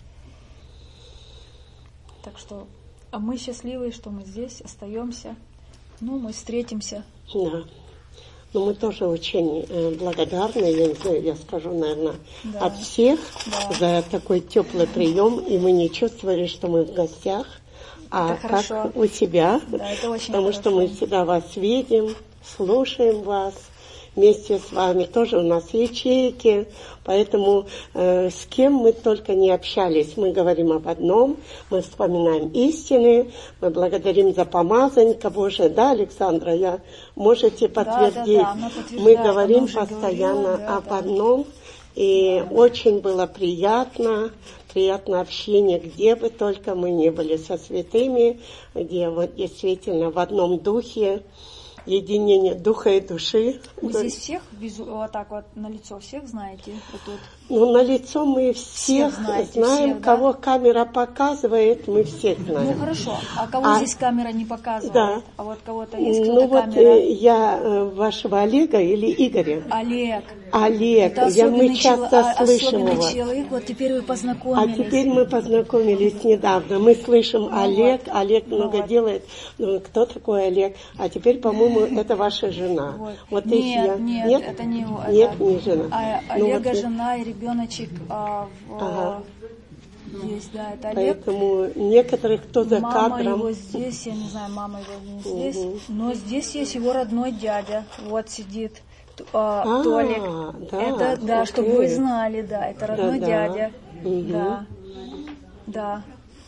Так что, а мы счастливы, что мы здесь остаемся, ну, мы встретимся. Да. Но мы тоже очень э, благодарны, я не знаю, я скажу, наверное, да. от всех да. за такой теплый прием, и мы не чувствовали, что мы в гостях, а это как хорошо. у себя, да, это очень потому хорошо. что мы всегда вас видим, слушаем вас, вместе с вами тоже у нас ячейки, поэтому э, с кем мы только не общались, мы говорим об одном, мы вспоминаем истины, мы благодарим за помазанника Божия, да, Александра, я, можете подтвердить, да, да, да, мы говорим постоянно говорила, да, об да. одном, и да. очень было приятно, приятное общение, где бы только мы не были со святыми, где вот действительно в одном духе, единение духа и души. Вы здесь всех визу, вот так вот на лицо всех знаете? Вот тут. Ну, на лицо мы всех, всех знаете, знаем, всех, да? Кого камера показывает, мы всех знаем. Ну, хорошо. А кого а, здесь камера не показывает? Да. А вот кого-то есть ну, кто-то вот камера? Я вашего Олега или Игоря? Олег. Олег. Это я, мы часто чело... слышим особенный его. человек, вот теперь вы познакомились. А теперь мы познакомились недавно. Мы слышим ну, Олег, вот. Олег ну, много вот. делает. Ну, кто такой Олег? А теперь, по-моему, это ваша жена. Вот, вот нет, я... нет, нет, это не его. Нет, это... не жена. А, ну, Олега вот, жена и ребеночек а, в... ага. Есть, да, это Олег. Поэтому некоторых, кто за мама кадром... Мама его здесь, я не знаю, мама его не здесь, угу. но здесь есть его родной дядя, вот сидит, а, а, Толик. Да, это, да, окей. чтобы вы знали, да, это родной да, дядя. да. Угу. Да, да.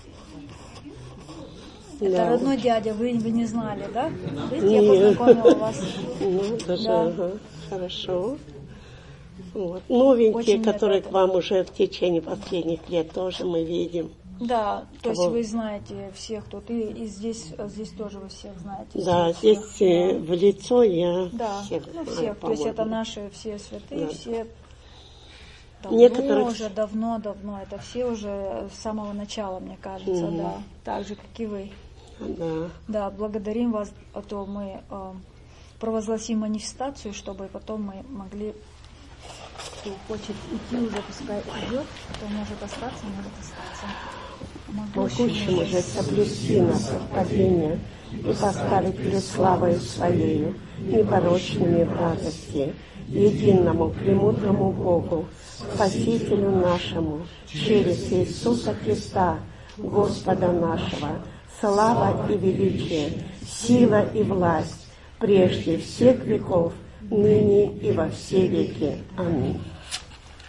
Да. Это родной дядя, вы, вы не знали, да? Видите, я познакомила вас. Ну, даже, да. ага, хорошо. Вот. Новенькие, Очень которые это... к вам уже в течение последних лет тоже мы видим. Да, то есть Кого? вы знаете всех тут, и, и здесь, здесь тоже вы всех знаете. Да, всех, здесь всех, в лицо я да. всех ну, знаю, всех, то есть это наши все святые, да. все давно Некоторых... уже, давно-давно, это все уже с самого начала, мне кажется, mm-hmm. да, так же, как и вы. Да. Да, благодарим вас, а то мы э, провозгласим манифестацию, чтобы потом мы могли, кто хочет идти уже, пускай идет, кто может остаться, может остаться. Могущим уже соблюсти нас падение и поставить перед славою Своею, непорочными в радости, единому премудрому Богу, Спасителю нашему, через Иисуса Христа, Господа нашего, слава и величие, сила и власть, прежде всех веков, ныне и во все веки. Аминь.